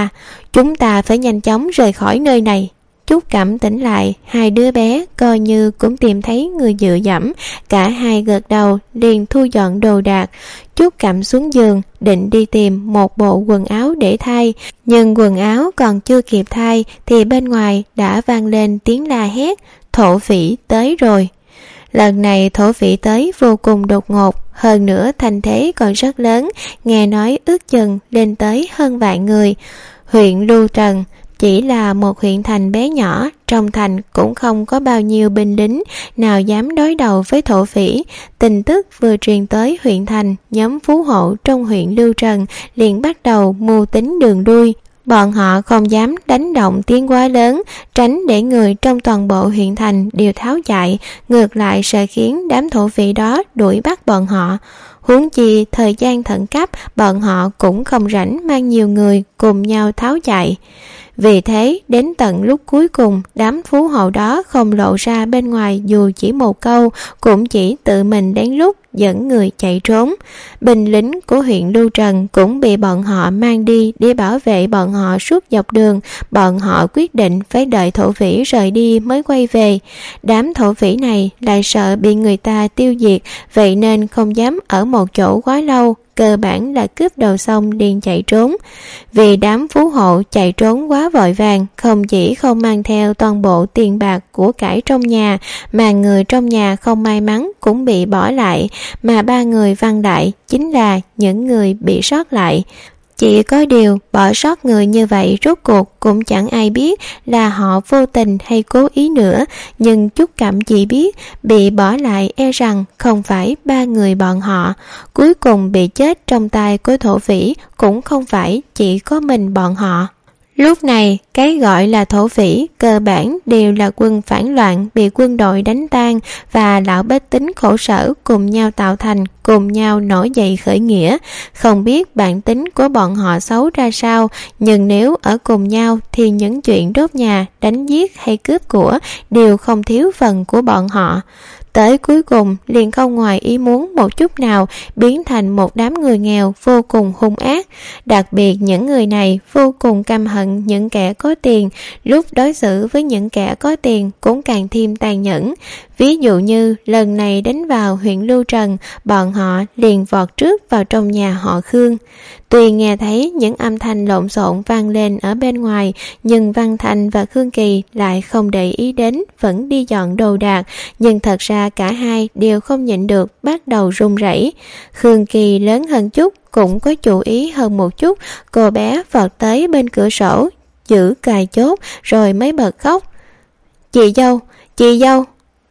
chúng ta phải nhanh chóng rời khỏi nơi này. Chút Cẩm tỉnh lại, hai đứa bé coi như cũng tìm thấy người dựa dẫm, cả hai gật đầu liền thu dọn đồ đạc. Chút Cẩm xuống giường định đi tìm một bộ quần áo để thay, nhưng quần áo còn chưa kịp thay thì bên ngoài đã vang lên tiếng la hét: thổ phỉ tới rồi. Lần này thổ phỉ tới vô cùng đột ngột, hơn nữa thành thế còn rất lớn, nghe nói ước chừng lên tới hơn vạn người. Huyện Lưu Trần chỉ là một huyện thành bé nhỏ, trong thành cũng không có bao nhiêu binh lính nào dám đối đầu với thổ phỉ. Tin tức vừa truyền tới huyện thành, nhóm phú hộ trong huyện Lưu Trần liền bắt đầu mưu tính đường lui. Bọn họ không dám đánh động tiếng quá lớn, tránh để người trong toàn bộ huyện thành đều tháo chạy, ngược lại sẽ khiến đám thổ phỉ đó đuổi bắt bọn họ. Huống chi thời gian khẩn cấp, bọn họ cũng không rảnh mang nhiều người cùng nhau tháo chạy. Vì thế, đến tận lúc cuối cùng, đám phú hộ đó không lộ ra bên ngoài dù chỉ một câu, cũng chỉ tự mình đến lúc dẫn người chạy trốn. Binh lính của huyện Lưu Trần cũng bị bọn họ mang đi để bảo vệ bọn họ suốt dọc đường. Bọn họ quyết định phải đợi thổ phỉ rời đi mới quay về. Đám thổ phỉ này lại sợ bị người ta tiêu diệt, vậy nên không dám ở một chỗ quá lâu, cơ bản là cướp đầu xong liền chạy trốn. Vì đám phú hộ chạy trốn quá vội vàng, không chỉ không mang theo toàn bộ tiền bạc của cải trong nhà, mà người trong nhà không may mắn cũng bị bỏ lại, mà ba người Văn Đại chính là những người bị sót lại. Chỉ có điều bỏ sót người như vậy rốt cuộc cũng chẳng ai biết là họ vô tình hay cố ý nữa, nhưng Chút Cẩm chỉ biết bị bỏ lại e rằng không phải ba người bọn họ. Cuối cùng bị chết trong tay của thổ phỉ cũng không phải chỉ có mình bọn họ. Lúc này, cái gọi là thổ phỉ cơ bản đều là quân phản loạn bị quân đội đánh tan và lão bách tính khổ sở cùng nhau tạo thành, cùng nhau nổi dậy khởi nghĩa. Không biết bản tính của bọn họ xấu ra sao, nhưng nếu ở cùng nhau thì những chuyện đốt nhà, đánh giết hay cướp của đều không thiếu phần của bọn họ. Tới cuối cùng liền không ngoài ý muốn một chút nào, biến thành một đám người nghèo vô cùng hung ác. Đặc biệt những người này vô cùng căm hận những kẻ có tiền, lúc đối xử với những kẻ có tiền cũng càng thêm tàn nhẫn. Ví dụ như lần này đánh vào huyện Lưu Trần, bọn họ liền vọt trước vào trong nhà họ Khương. Tuy nghe thấy những âm thanh lộn xộn vang lên ở bên ngoài, nhưng Văn Thành và Khương Kỳ lại không để ý đến, vẫn đi dọn đồ đạc, nhưng thật ra cả hai đều không nhịn được bắt đầu run rẩy. Khương Kỳ lớn hơn chút, cũng có chú ý hơn một chút, cô bé vọt tới bên cửa sổ, giữ cài chốt rồi mới bật khóc. Chị dâu.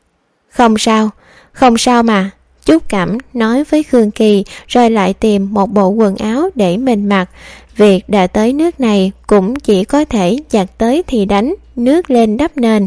Không sao mà. Chút Cẩm nói với Khương Kỳ rồi lại tìm một bộ quần áo để mình mặc. Việc đã tới nước này cũng chỉ có thể giặt tới thì đánh, nước lên đắp nền.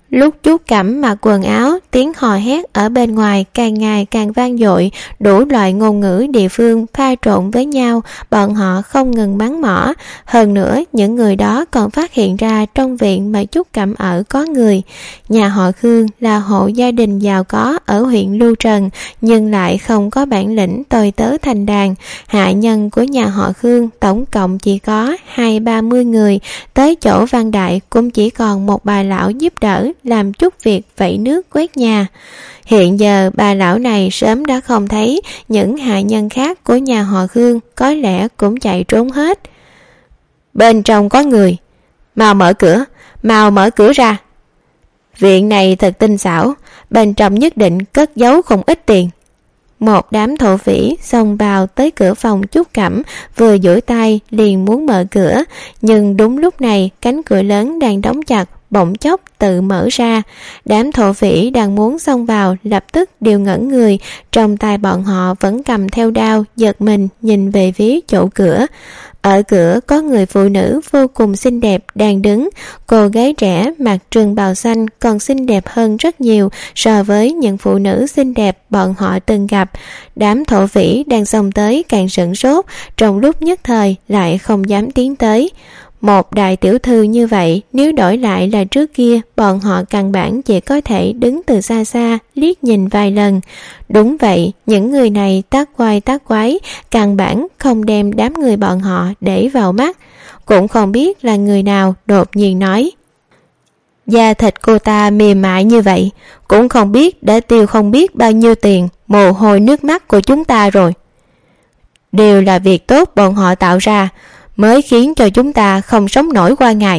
Lúc Trúc Cẩm mặc quần áo, tiếng hò hét ở bên ngoài càng ngày càng vang dội, đủ loại ngôn ngữ địa phương pha trộn với nhau, bọn họ không ngừng mắng mỏ. Hơn nữa, những người đó còn phát hiện ra trong viện mà Trúc Cẩm ở có người. Nhà họ Khương là hộ gia đình giàu có ở huyện Lưu Trần, nhưng lại không có bản lĩnh tôi tớ thành đàn. Hạ nhân của nhà họ Khương tổng cộng chỉ có 20-30 người, tới chỗ Văn Đại cũng chỉ còn một bà lão giúp đỡ làm chút việc vẩy nước quét nhà. Hiện giờ bà lão này sớm đã không thấy, những hạ nhân khác của nhà họ Khương có lẽ cũng chạy trốn hết. Bên trong có người, mau mở cửa ra. Viện này thật tinh xảo, bên trong nhất định cất giấu không ít tiền. Một đám thổ phỉ xông vào tới cửa phòng Trúc Cẩm, vừa duỗi tay liền muốn mở cửa, nhưng đúng lúc này cánh cửa lớn đang đóng chặt bỗng chốc tự mở ra. Đám thổ phỉ đang muốn xông vào lập tức đều ngẩn người, trong tay bọn họ vẫn cầm theo đao, giật mình nhìn về phía chỗ cửa. Ở cửa có người phụ nữ vô cùng xinh đẹp đang đứng. Cô gái trẻ mặc trường bào xanh còn xinh đẹp hơn rất nhiều so với những phụ nữ xinh đẹp bọn họ từng gặp. Đám thổ phỉ đang xông tới càng sửng sốt, trong lúc nhất thời lại không dám tiến tới. Một đại tiểu thư như vậy, nếu đổi lại là trước kia, bọn họ căn bản chỉ có thể đứng từ xa xa, liếc nhìn vài lần. Đúng vậy, những người này tác quái tác quái, căn bản không đem đám người bọn họ để vào mắt. Cũng không biết là người nào đột nhiên nói: da thịt cô ta mềm mại như vậy, cũng không biết đã tiêu không biết bao nhiêu tiền, mồ hôi nước mắt của chúng ta rồi. Đều là việc tốt bọn họ tạo ra, mới khiến cho chúng ta không sống nổi qua ngày.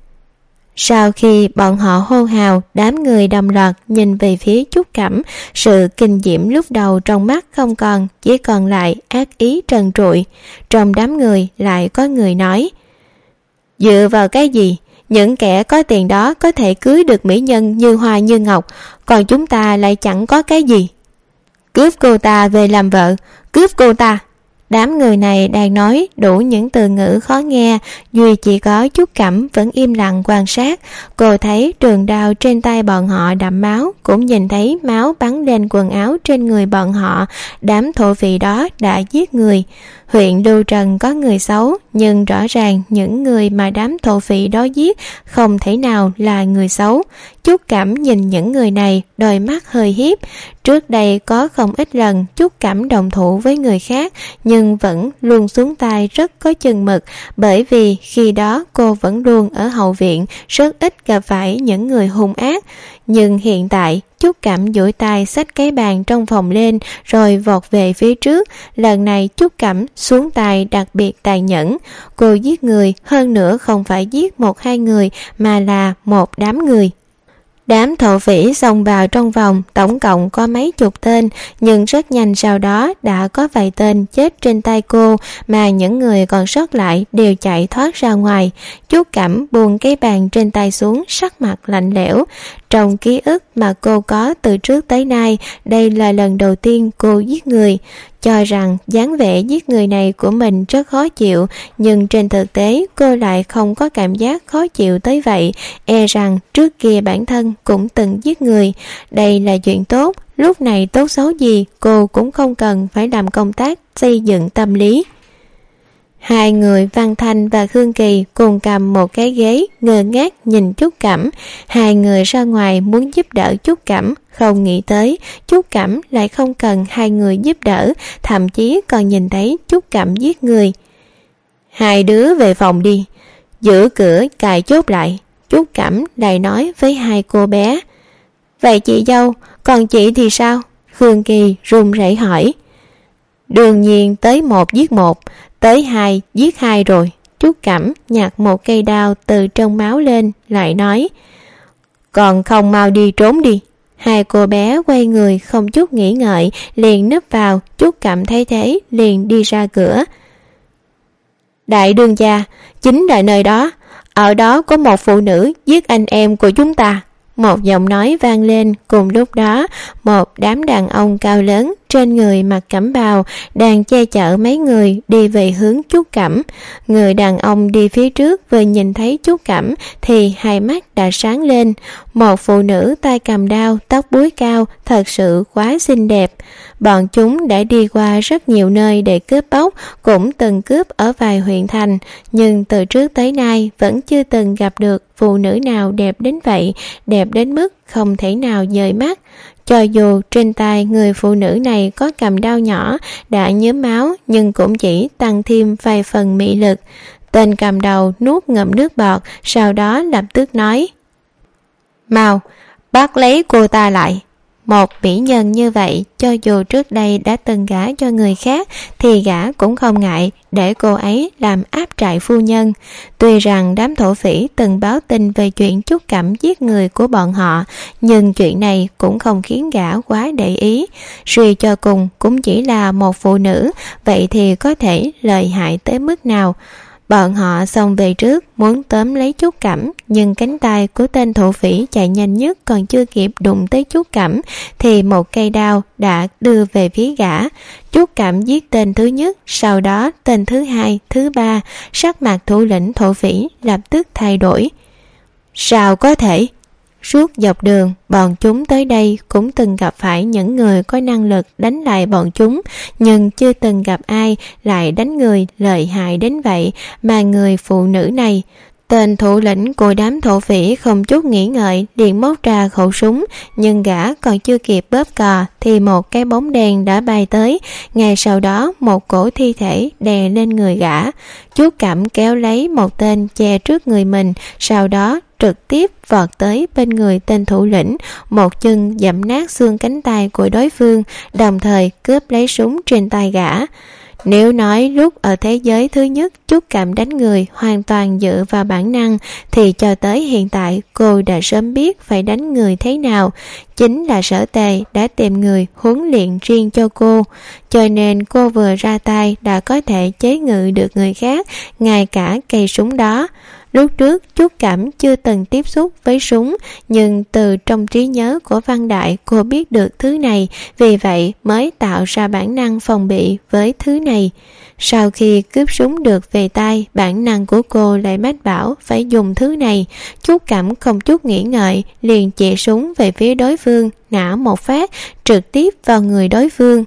Sau khi bọn họ hô hào, đám người đồng loạt nhìn về phía Trúc Cẩm, sự kinh diễm lúc đầu trong mắt không còn, chỉ còn lại ác ý trần trụi. Trong đám người lại có người nói: dựa vào cái gì những kẻ có tiền đó có thể cưới được mỹ nhân như hoa như ngọc, còn chúng ta lại chẳng có cái gì? Cướp cô ta về làm vợ, cướp cô ta. Đám người này đang nói đủ những từ ngữ khó nghe, duy chỉ có Trúc Cẩm vẫn im lặng quan sát. Cô thấy trường đao trên tay bọn họ đẫm máu, cũng nhìn thấy máu bắn lên quần áo trên người bọn họ. Đám thổ phỉ đó đã giết người. Huyện Lưu Trần có người xấu, nhưng rõ ràng những người mà đám thổ phỉ đó giết không thể nào là người xấu. Trúc Cẩm nhìn những người này, đôi mắt hơi hiếp. Trước đây có không ít lần Trúc Cẩm đồng thủ với người khác, nhưng vẫn luôn xuống tay rất có chừng mực, bởi vì khi đó cô vẫn luôn ở hậu viện, rất ít gặp phải những người hung ác. Nhưng hiện tại Trúc Cẩm duỗi tay xách cái bàn trong phòng lên rồi vọt về phía trước. Lần này Trúc Cẩm xuống tay đặc biệt tàn nhẫn. Cô giết người, hơn nữa không phải giết 1-2 người mà là một đám người. Đám thổ phỉ xông vào trong vòng tổng cộng có mấy chục tên, nhưng rất nhanh sau đó đã có vài tên chết trên tay cô, mà những người còn sót lại đều chạy thoát ra ngoài. Trúc Cẩm buông cái bàn trên tay xuống, sắc mặt lạnh lẽo. Trong ký ức mà cô có từ trước tới nay, đây là lần đầu tiên cô giết người. Cho rằng dáng vẻ giết người này của mình rất khó chịu, nhưng trên thực tế cô lại không có cảm giác khó chịu tới vậy. E rằng trước kia bản thân cũng từng giết người. Đây là chuyện tốt, lúc này tốt xấu gì cô cũng không cần phải làm công tác xây dựng tâm lý. Hai người Văn Thanh và Khương Kỳ cùng cầm một cái ghế, ngơ ngác nhìn Trúc Cẩm. Hai người ra ngoài muốn giúp đỡ Trúc Cẩm, không nghĩ tới Trúc Cẩm lại không cần hai người giúp đỡ, thậm chí còn nhìn thấy Trúc Cẩm giết người. Hai đứa về phòng đi, giữ cửa cài chốt lại. Trúc Cẩm lại nói với hai cô bé. Vậy chị dâu, còn chị thì sao? Khương Kỳ run rẩy hỏi. Đương nhiên tới 1 giết 1, tới 2 giết 2 rồi. Trúc Cẩm nhặt một cây đao từ trong máu lên, lại nói. Còn không mau đi trốn đi. Hai cô bé quay người không chút nghĩ ngợi, liền núp vào. Trúc Cẩm thấy thế liền đi ra cửa. Đại đương gia, chính là nơi đó. Ở đó có một phụ nữ giết anh em của chúng ta. Một giọng nói vang lên, cùng lúc đó một đám đàn ông cao lớn trên người mặc cẩm bào, đang che chở mấy người đi về hướng Trúc Cẩm. Người đàn ông đi phía trước vừa nhìn thấy Trúc Cẩm thì hai mắt đã sáng lên. Một phụ nữ tay cầm đao, tóc búi cao, thật sự quá xinh đẹp. Bọn chúng đã đi qua rất nhiều nơi để cướp bóc, cũng từng cướp ở vài huyện thành, nhưng từ trước tới nay vẫn chưa từng gặp được phụ nữ nào đẹp đến vậy, đẹp đến mức không thể nào dời mắt. Cho dù trên tay người phụ nữ này có cầm đao nhỏ đã nhuốm máu, nhưng cũng chỉ tăng thêm vài phần mị lực. Tên cầm đầu nuốt ngụm nước bọt, sau đó lập tức nói: "Mau, bắt lấy cô ta lại." Một mỹ nhân như vậy, cho dù trước đây đã từng gả cho người khác thì gã cũng không ngại để cô ấy làm áp trại phu nhân. Tuy rằng đám thổ phỉ từng báo tin về chuyện Trúc Cẩm giết người của bọn họ, nhưng chuyện này cũng không khiến gã quá để ý. Suy cho cùng cũng chỉ là một phụ nữ, vậy thì có thể lợi hại tới mức nào? Bọn họ xông về trước muốn tóm lấy Trúc Cẩm, nhưng cánh tay của tên thổ phỉ chạy nhanh nhất còn chưa kịp đụng tới Trúc Cẩm thì một cây đao đã đưa về phía gã. Trúc Cẩm giết tên thứ nhất, sau đó tên thứ hai, thứ ba. Sắc mặt thủ lĩnh thổ phỉ lập tức thay đổi. Sao có thể? Suốt dọc đường, bọn chúng tới đây cũng từng gặp phải những người có năng lực đánh lại bọn chúng, nhưng chưa từng gặp ai lại đánh người lợi hại đến vậy mà người phụ nữ này. Tên thủ lĩnh của đám thổ phỉ không chút nghĩ ngợi liền móc ra khẩu súng, nhưng gã còn chưa kịp bóp cò thì một cái bóng đen đã bay tới. Ngay sau đó một cổ thi thể đè lên người gã. Trúc Cẩm kéo lấy một tên che trước người mình, sau đó trực tiếp vọt tới bên người tên thủ lĩnh, một chân dẫm nát xương cánh tay của đối phương, đồng thời cướp lấy súng trên tay gã. Nếu nói lúc ở thế giới thứ nhất Trúc Cẩm đánh người hoàn toàn dựa vào bản năng, thì cho tới hiện tại cô đã sớm biết phải đánh người thế nào. Chính là Sở Tề đã tìm người huấn luyện riêng cho cô, cho nên cô vừa ra tay đã có thể chế ngự được người khác, ngay cả cây súng đó. Lúc trước Trúc Cẩm chưa từng tiếp xúc với súng, nhưng từ trong trí nhớ của Văn Đại cô biết được thứ này, vì vậy mới tạo ra bản năng phòng bị với thứ này. Sau khi cướp súng được về tay, bản năng của cô lại mách bảo phải dùng thứ này. Trúc Cẩm không chút nghĩ ngợi liền chĩa súng về phía đối phương, nã một phát trực tiếp vào người đối phương.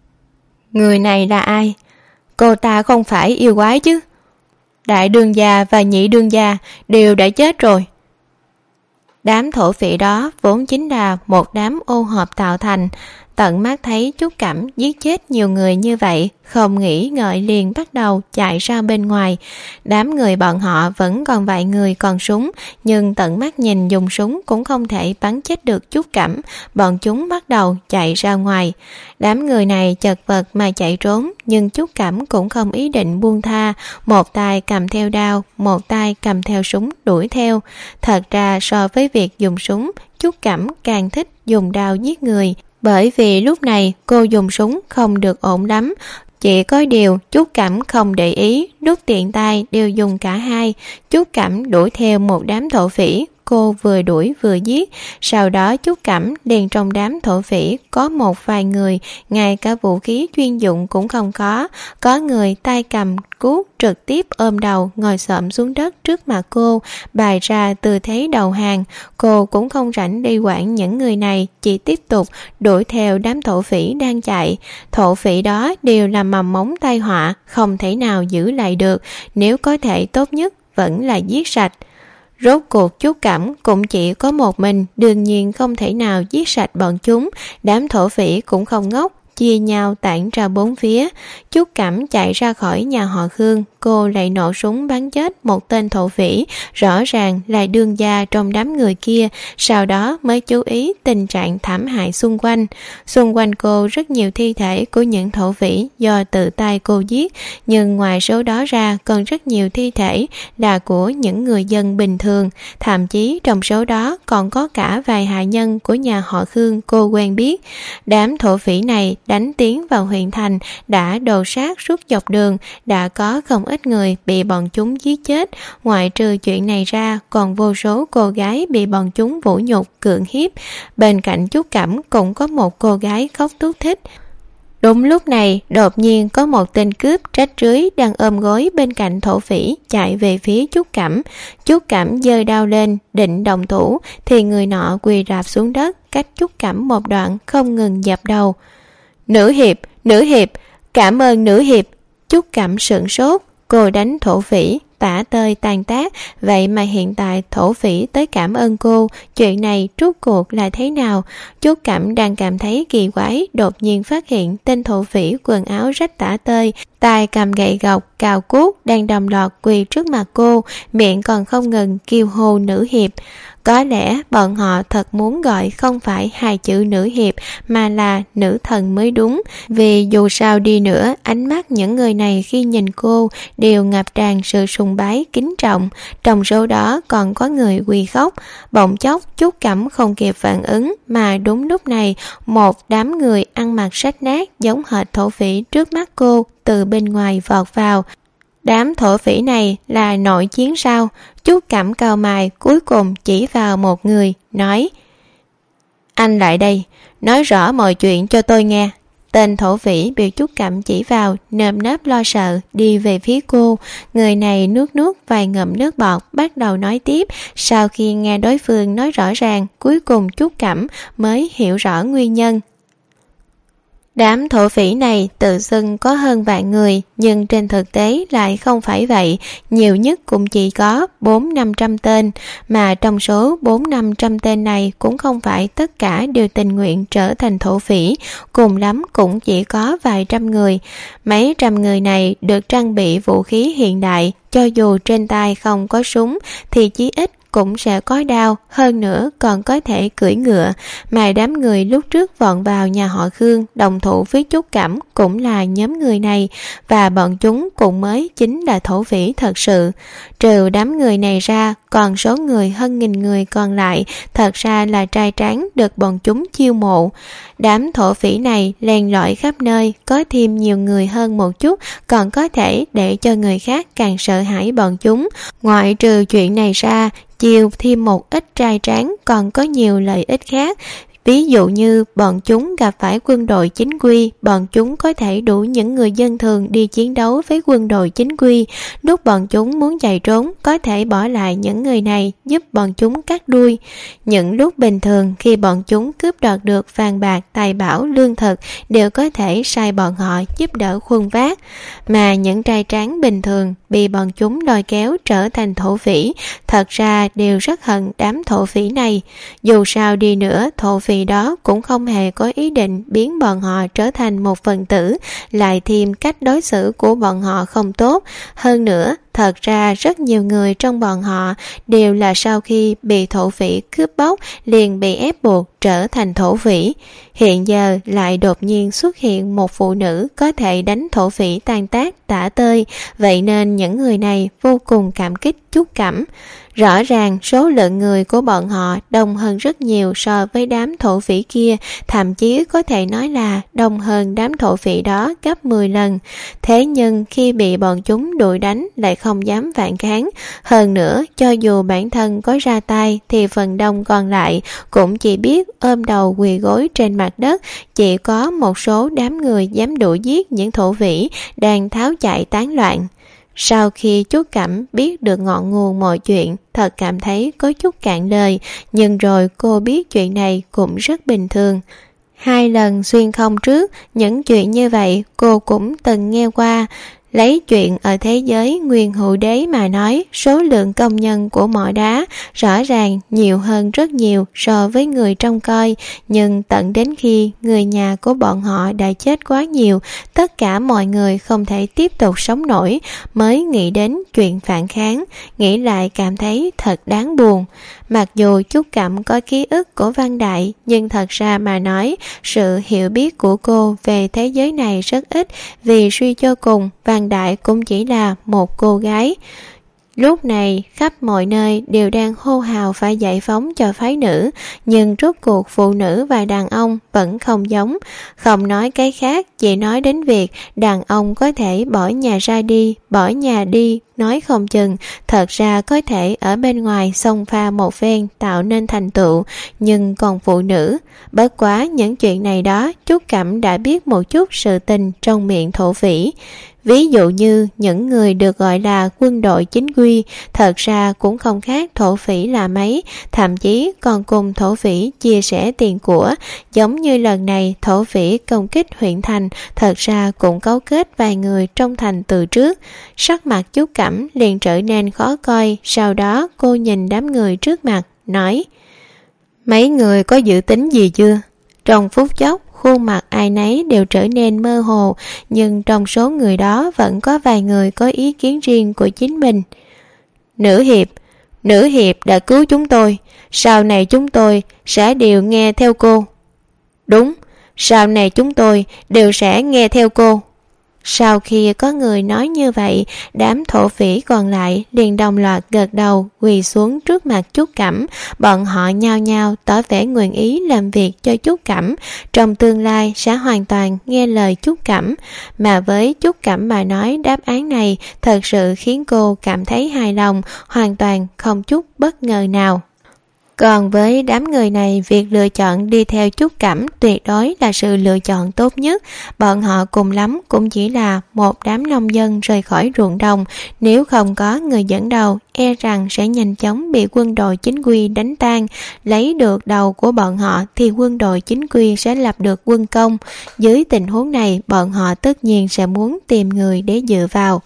Người này là ai? Cô ta không phải yêu quái chứ? Đại đương gia và nhị đương gia đều đã chết rồi. Đám thổ phỉ đó vốn chính là một đám ô hợp tạo thành. Tận mắt thấy Trúc Cẩm giết chết nhiều người như vậy, không nghĩ ngợi liền bắt đầu chạy ra bên ngoài. Đám người bọn họ vẫn còn vài người còn súng, nhưng tận mắt nhìn dùng súng cũng không thể bắn chết được Trúc Cẩm. Bọn chúng bắt đầu chạy ra ngoài. Đám người này chật vật mà chạy trốn, nhưng Trúc Cẩm cũng không ý định buông tha. Một tay cầm theo đao, một tay cầm theo súng đuổi theo. Thật ra so với việc dùng súng, Trúc Cẩm càng thích dùng đao giết người, bởi vì lúc này cô dùng súng không được ổn lắm. Chỉ có điều Trúc Cẩm không để ý, lúc tiện tay đều dùng cả hai. Trúc Cẩm đuổi theo một đám thổ phỉ, cô vừa đuổi vừa giết. Sau đó Trúc Cẩm liền trong đám thổ phỉ có một vài người ngay cả vũ khí chuyên dụng cũng không có người tay cầm cuốc trực tiếp ôm đầu ngồi xổm xuống đất trước mặt cô, bày ra tư thế đầu hàng. Cô cũng không rảnh đi quản những người này, chỉ tiếp tục đuổi theo đám thổ phỉ đang chạy. Thổ phỉ đó đều là mầm móng tai họa, không thể nào giữ lại được, nếu có thể tốt nhất vẫn là giết sạch. Rốt cuộc Trúc Cẩm cũng chỉ có một mình, đương nhiên không thể nào giết sạch bọn chúng. Đám thổ phỉ cũng không ngốc, chia nhau tản ra bốn phía. Trúc Cẩm chạy ra khỏi nhà họ Khương, cô lại nổ súng bắn chết một tên thổ phỉ, rõ ràng là đương gia trong đám người kia. Sau đó mới chú ý tình trạng thảm hại xung quanh. Xung quanh cô rất nhiều thi thể của những thổ phỉ do tự tay cô giết, nhưng ngoài số đó ra còn rất nhiều thi thể là của những người dân bình thường. Thậm chí trong số đó còn có cả vài hạ nhân của nhà họ Khương cô quen biết. Đám thổ phỉ này đánh tiến vào huyện thành, đã đồ sát suốt dọc đường, đã có không ít người bị bọn chúng giết chết. Ngoại trừ chuyện này ra, còn vô số cô gái bị bọn chúng vũ nhục, cưỡng hiếp. Bên cạnh Trúc Cẩm cũng có một cô gái khóc thút thít. Đúng lúc này, đột nhiên có một tên cướp rách rưới đang ôm gối bên cạnh thổ phỉ chạy về phía Trúc Cẩm. Trúc Cẩm giơ đao lên định động thủ thì người nọ quỳ rạp xuống đất cách Trúc Cẩm một đoạn, không ngừng dập đầu. Nữ hiệp, cảm ơn nữ hiệp. Trúc Cẩm sửng sốt, cô đánh thổ phỉ tả tơi tàn tác, vậy mà hiện tại thổ phỉ tới cảm ơn cô, chuyện này rốt cuộc là thế nào? Trúc Cẩm đang cảm thấy kỳ quái, đột nhiên phát hiện tên thổ phỉ quần áo rách tả tơi, tay cầm gậy gộc cào cuốc đang đồng loạt quỳ trước mặt cô, miệng còn không ngừng kêu hô nữ hiệp. Có lẽ bọn họ thật muốn gọi không phải hai chữ nữ hiệp mà là nữ thần mới đúng, vì dù sao đi nữa, ánh mắt những người này khi nhìn cô đều ngập tràn sự sùng bái kính trọng, trong số đó còn có người quỳ khóc. Bỗng chốc Trúc Cẩm không kịp phản ứng, mà đúng lúc này một đám người ăn mặc rách nát giống hệt thổ phỉ trước mắt cô từ bên ngoài vọt vào. Đám thổ phỉ này là nội chiến sao? Trúc Cẩm cau mày, cuối cùng chỉ vào một người, nói: Anh lại đây, nói rõ mọi chuyện cho tôi nghe. Tên thổ phỉ bị Trúc Cẩm chỉ vào, nơm nớp lo sợ đi về phía cô. Người này nuốt vài ngụm nước bọt, bắt đầu nói tiếp. Sau khi nghe đối phương nói rõ ràng, cuối cùng Trúc Cẩm mới hiểu rõ nguyên nhân. Đám thổ phỉ này tự xưng có hơn vạn người, nhưng trên thực tế lại không phải vậy, nhiều nhất cũng chỉ có 400-500 tên, mà trong số 400-500 tên này cũng không phải tất cả đều tình nguyện trở thành thổ phỉ, cùng lắm cũng chỉ có vài trăm người. Mấy trăm người này được trang bị vũ khí hiện đại, cho dù trên tay không có súng thì chí ít cũng sẽ có đao, hơn nữa còn có thể cưỡi ngựa. Mà đám người lúc trước vọt vào nhà họ Khương đồng thủ với Trúc Cẩm cũng là nhóm người này, và bọn chúng cũng mới chính là thổ phỉ thật sự. Trừ đám người này ra, còn số người hơn 1000 người còn lại thật ra là trai tráng được bọn chúng chiêu mộ. Đám thổ phỉ này len lỏi khắp nơi, có thêm nhiều người hơn một chút còn có thể để cho người khác càng sợ hãi bọn chúng. Ngoại trừ chuyện này ra, chiêu thêm một ít trai tráng còn có nhiều lợi ích khác. Ví dụ như bọn chúng gặp phải quân đội chính quy, bọn chúng có thể đủ những người dân thường đi chiến đấu với quân đội chính quy. Lúc bọn chúng muốn chạy trốn, có thể bỏ lại những người này giúp bọn chúng cắt đuôi. Những lúc bình thường, khi bọn chúng cướp đoạt được vàng bạc, tài bảo, lương thực, đều có thể sai bọn họ giúp đỡ khuân vác. Mà những trai tráng bình thường bị bọn chúng lôi kéo trở thành thổ phỉ, thật ra đều rất hận đám thổ phỉ này. Dù sao đi nữa, thổ phỉ đó cũng không hề có ý định biến bọn họ trở thành một phần tử, lại thêm cách đối xử của bọn họ không tốt. Hơn nữa, thật ra rất nhiều người trong bọn họ đều là sau khi bị thổ phỉ cướp bóc liền bị ép buộc trở thành thổ phỉ. Hiện giờ lại đột nhiên xuất hiện một phụ nữ có thể đánh thổ phỉ tan tác tả tơi, vậy nên những người này vô cùng cảm kích Trúc Cẩm. Rõ ràng số lượng người của bọn họ đông hơn rất nhiều so với đám thổ phỉ kia, thậm chí có thể nói là đông hơn đám thổ phỉ đó gấp 10 lần. Thế nhưng khi bị bọn chúng đuổi đánh lại không dám phản kháng. Hơn nữa, cho dù bản thân có ra tay thì phần đông còn lại cũng chỉ biết ôm đầu quỳ gối trên mặt đất. Chỉ có một số đám người dám đuổi giết những thổ phỉ đang tháo chạy tán loạn. Sau khi Trúc Cẩm biết được ngọn nguồn mọi chuyện, thật cảm thấy có chút cạn lời, nhưng rồi cô biết chuyện này cũng rất bình thường. 2 lần xuyên không trước, những chuyện như vậy cô cũng từng nghe qua. Lấy chuyện ở thế giới Nguyên Hữu Đế mà nói, số lượng công nhân của mỏ đá rõ ràng nhiều hơn rất nhiều so với người trông coi, nhưng tận đến khi người nhà của bọn họ đã chết quá nhiều, tất cả mọi người không thể tiếp tục sống nổi, mới nghĩ đến chuyện phản kháng, nghĩ lại cảm thấy thật đáng buồn. Mặc dù Trúc Cẩm có ký ức của Văn Đại, nhưng thật ra mà nói, sự hiểu biết của cô về thế giới này rất ít, vì suy cho cùng, Văn Đại cũng chỉ là một cô gái. Lúc này khắp mọi nơi đều đang hô hào phải giải phóng cho phái nữ, nhưng rốt cuộc phụ nữ và đàn ông vẫn không giống. Không nói cái khác, chỉ nói đến việc đàn ông có thể bỏ nhà ra đi, bỏ nhà đi, nói không chừng thật ra có thể ở bên ngoài xông pha một phen tạo nên thành tựu, nhưng còn phụ nữ, bất quá những chuyện này đó Trúc Cẩm đã biết một chút sự tình trong miệng thổ phỉ. Ví dụ như những người được gọi là quân đội chính quy thật ra cũng không khác thổ phỉ là mấy, thậm chí còn cùng thổ phỉ chia sẻ tiền của, giống như lần này thổ phỉ công kích huyện thành thật ra cũng cấu kết vài người trong thành từ trước. Sắc mặt Trúc Cẩm liền trở nên khó coi, sau đó cô nhìn đám người trước mặt, nói: mấy người có dự tính gì chưa? Trong phút chốc khuôn mặt ai nấy đều trở nên mơ hồ, nhưng trong số người đó vẫn có vài người có ý kiến riêng của chính mình. Nữ hiệp đã cứu chúng tôi, sau này chúng tôi sẽ đều nghe theo cô. Đúng, sau này chúng tôi đều sẽ nghe theo cô. Sau khi có người nói như vậy, đám thổ phỉ còn lại liền đồng loạt gật đầu quỳ xuống trước mặt Trúc Cẩm. Bọn họ nhao nhao tỏ vẻ nguyện ý làm việc cho Trúc Cẩm, trong tương lai sẽ hoàn toàn nghe lời Trúc Cẩm. Mà với Trúc Cẩm mà nói, đáp án này thật sự khiến cô cảm thấy hài lòng, hoàn toàn không chút bất ngờ nào. Còn với đám người này, việc lựa chọn đi theo Trúc Cẩm tuyệt đối là sự lựa chọn tốt nhất. Bọn họ cùng lắm cũng chỉ là một đám nông dân rời khỏi ruộng đồng, nếu không có người dẫn đầu, e rằng sẽ nhanh chóng bị quân đội chính quy đánh tan. Lấy được đầu của bọn họ thì quân đội chính quy sẽ lập được quân công. Dưới tình huống này, bọn họ tất nhiên sẽ muốn tìm người để dựa vào.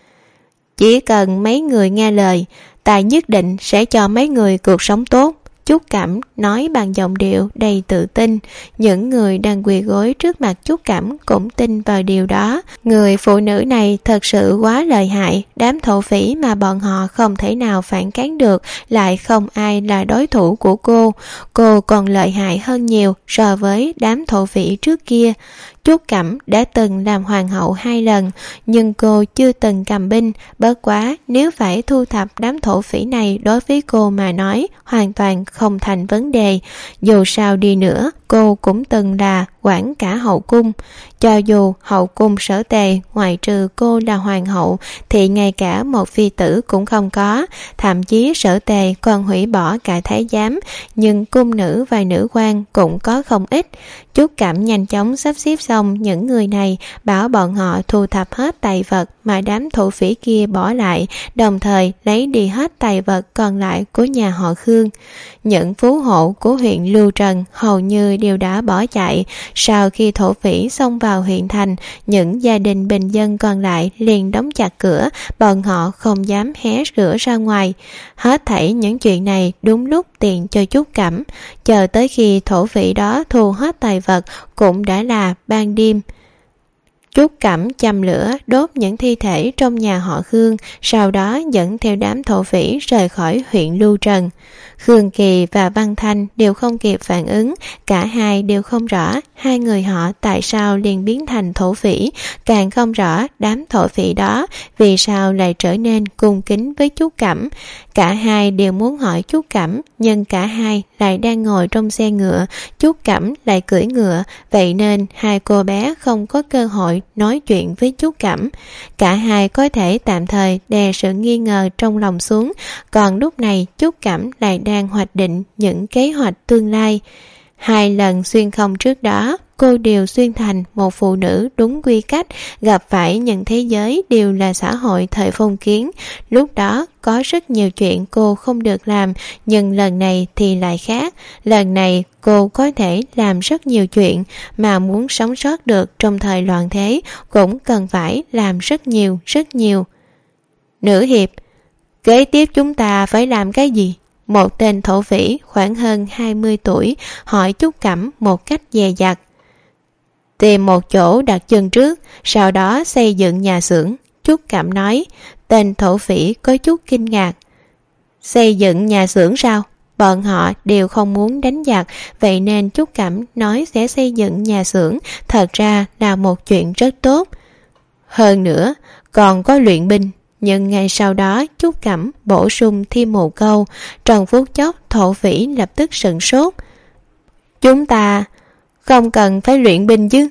Chỉ cần mấy người nghe lời, ta nhất định sẽ cho mấy người cuộc sống tốt. Trúc Cẩm nói bằng giọng điệu đầy tự tin. Những người đang quỳ gối trước mặt Trúc Cẩm cũng tin vào điều đó. Người phụ nữ này thật sự quá lợi hại. Đám thổ phỉ mà bọn họ không thể nào phản kháng được, lại không ai là đối thủ của cô. Cô còn lợi hại hơn nhiều so với đám thổ phỉ trước kia. Trúc Cẩm đã từng làm hoàng hậu 2 lần, nhưng cô chưa từng cầm binh. Bất quá nếu phải thu thập đám thổ phỉ này, đối với cô mà nói hoàn toàn không thành vấn đề. Dù sao đi nữa, cô cũng từng là quản cả hậu cung. Cho dù hậu cung Sở Tề ngoại trừ cô là hoàng hậu thì ngay cả một phi tử cũng không có, thậm chí Sở Tề còn hủy bỏ cả thái giám, nhưng cung nữ và nữ quan cũng có không ít. Trúc Cẩm nhanh chóng sắp xếp xong những người này, bảo bọn họ thu thập hết tài vật mà đám thổ phỉ kia bỏ lại, đồng thời lấy đi hết tài vật còn lại của nhà họ Khương. Những phú hộ của huyện Lưu Trần hầu như đều đã bỏ chạy. Sau khi thổ phỉ xông vào huyện thành, những gia đình bình dân còn lại liền đóng chặt cửa, bọn họ không dám hé cửa ra ngoài. Hết thảy những chuyện này đúng lúc tiện cho Trúc Cẩm. Chờ tới khi thổ phỉ đó thu hết tài vật cũng đã là ban đêm. Trúc Cẩm châm lửa đốt những thi thể trong nhà họ Khương, sau đó dẫn theo đám thổ phỉ rời khỏi huyện Lưu Trần. Khương Kỳ và Văn Thanh đều không kịp phản ứng, cả hai đều không rõ hai người họ tại sao liền biến thành thổ phỉ, càng không rõ đám thổ phỉ đó vì sao lại trở nên cung kính với Trúc Cẩm. Cả hai đều muốn hỏi Trúc Cẩm, nhưng cả hai lại đang ngồi trong xe ngựa, Trúc Cẩm lại cưỡi ngựa, vậy nên hai cô bé không có cơ hội nói chuyện với Trúc Cẩm. Cả hai có thể tạm thời đè sự nghi ngờ trong lòng xuống, còn lúc này Trúc Cẩm lại đang hoạch định những kế hoạch tương lai. 2 lần xuyên không trước đó, cô đều xuyên thành một phụ nữ đúng quy cách, gặp phải những thế giới đều là xã hội thời phong kiến. Lúc đó có rất nhiều chuyện cô không được làm, nhưng lần này thì lại khác. Lần này cô có thể làm rất nhiều chuyện, mà muốn sống sót được trong thời loạn thế cũng cần phải làm rất nhiều. Nữ hiệp, kế tiếp chúng ta phải làm cái gì? Một tên thổ phỉ khoảng hơn 20 tuổi hỏi Trúc Cẩm một cách dè dặt. Tìm một chỗ đặt chân trước, sau đó xây dựng nhà xưởng. Trúc Cẩm nói. Tên thổ phỉ có chút kinh ngạc. Xây dựng nhà xưởng sao? Bọn họ đều không muốn đánh giặc, vậy nên Trúc Cẩm nói sẽ xây dựng nhà xưởng thật ra là một chuyện rất tốt. Hơn nữa còn có luyện binh. Nhưng ngay sau đó Trúc Cẩm bổ sung thêm một câu. Trong phút chốc thổ phỉ lập tức sửng sốt. Chúng ta không cần phải luyện binh chứ?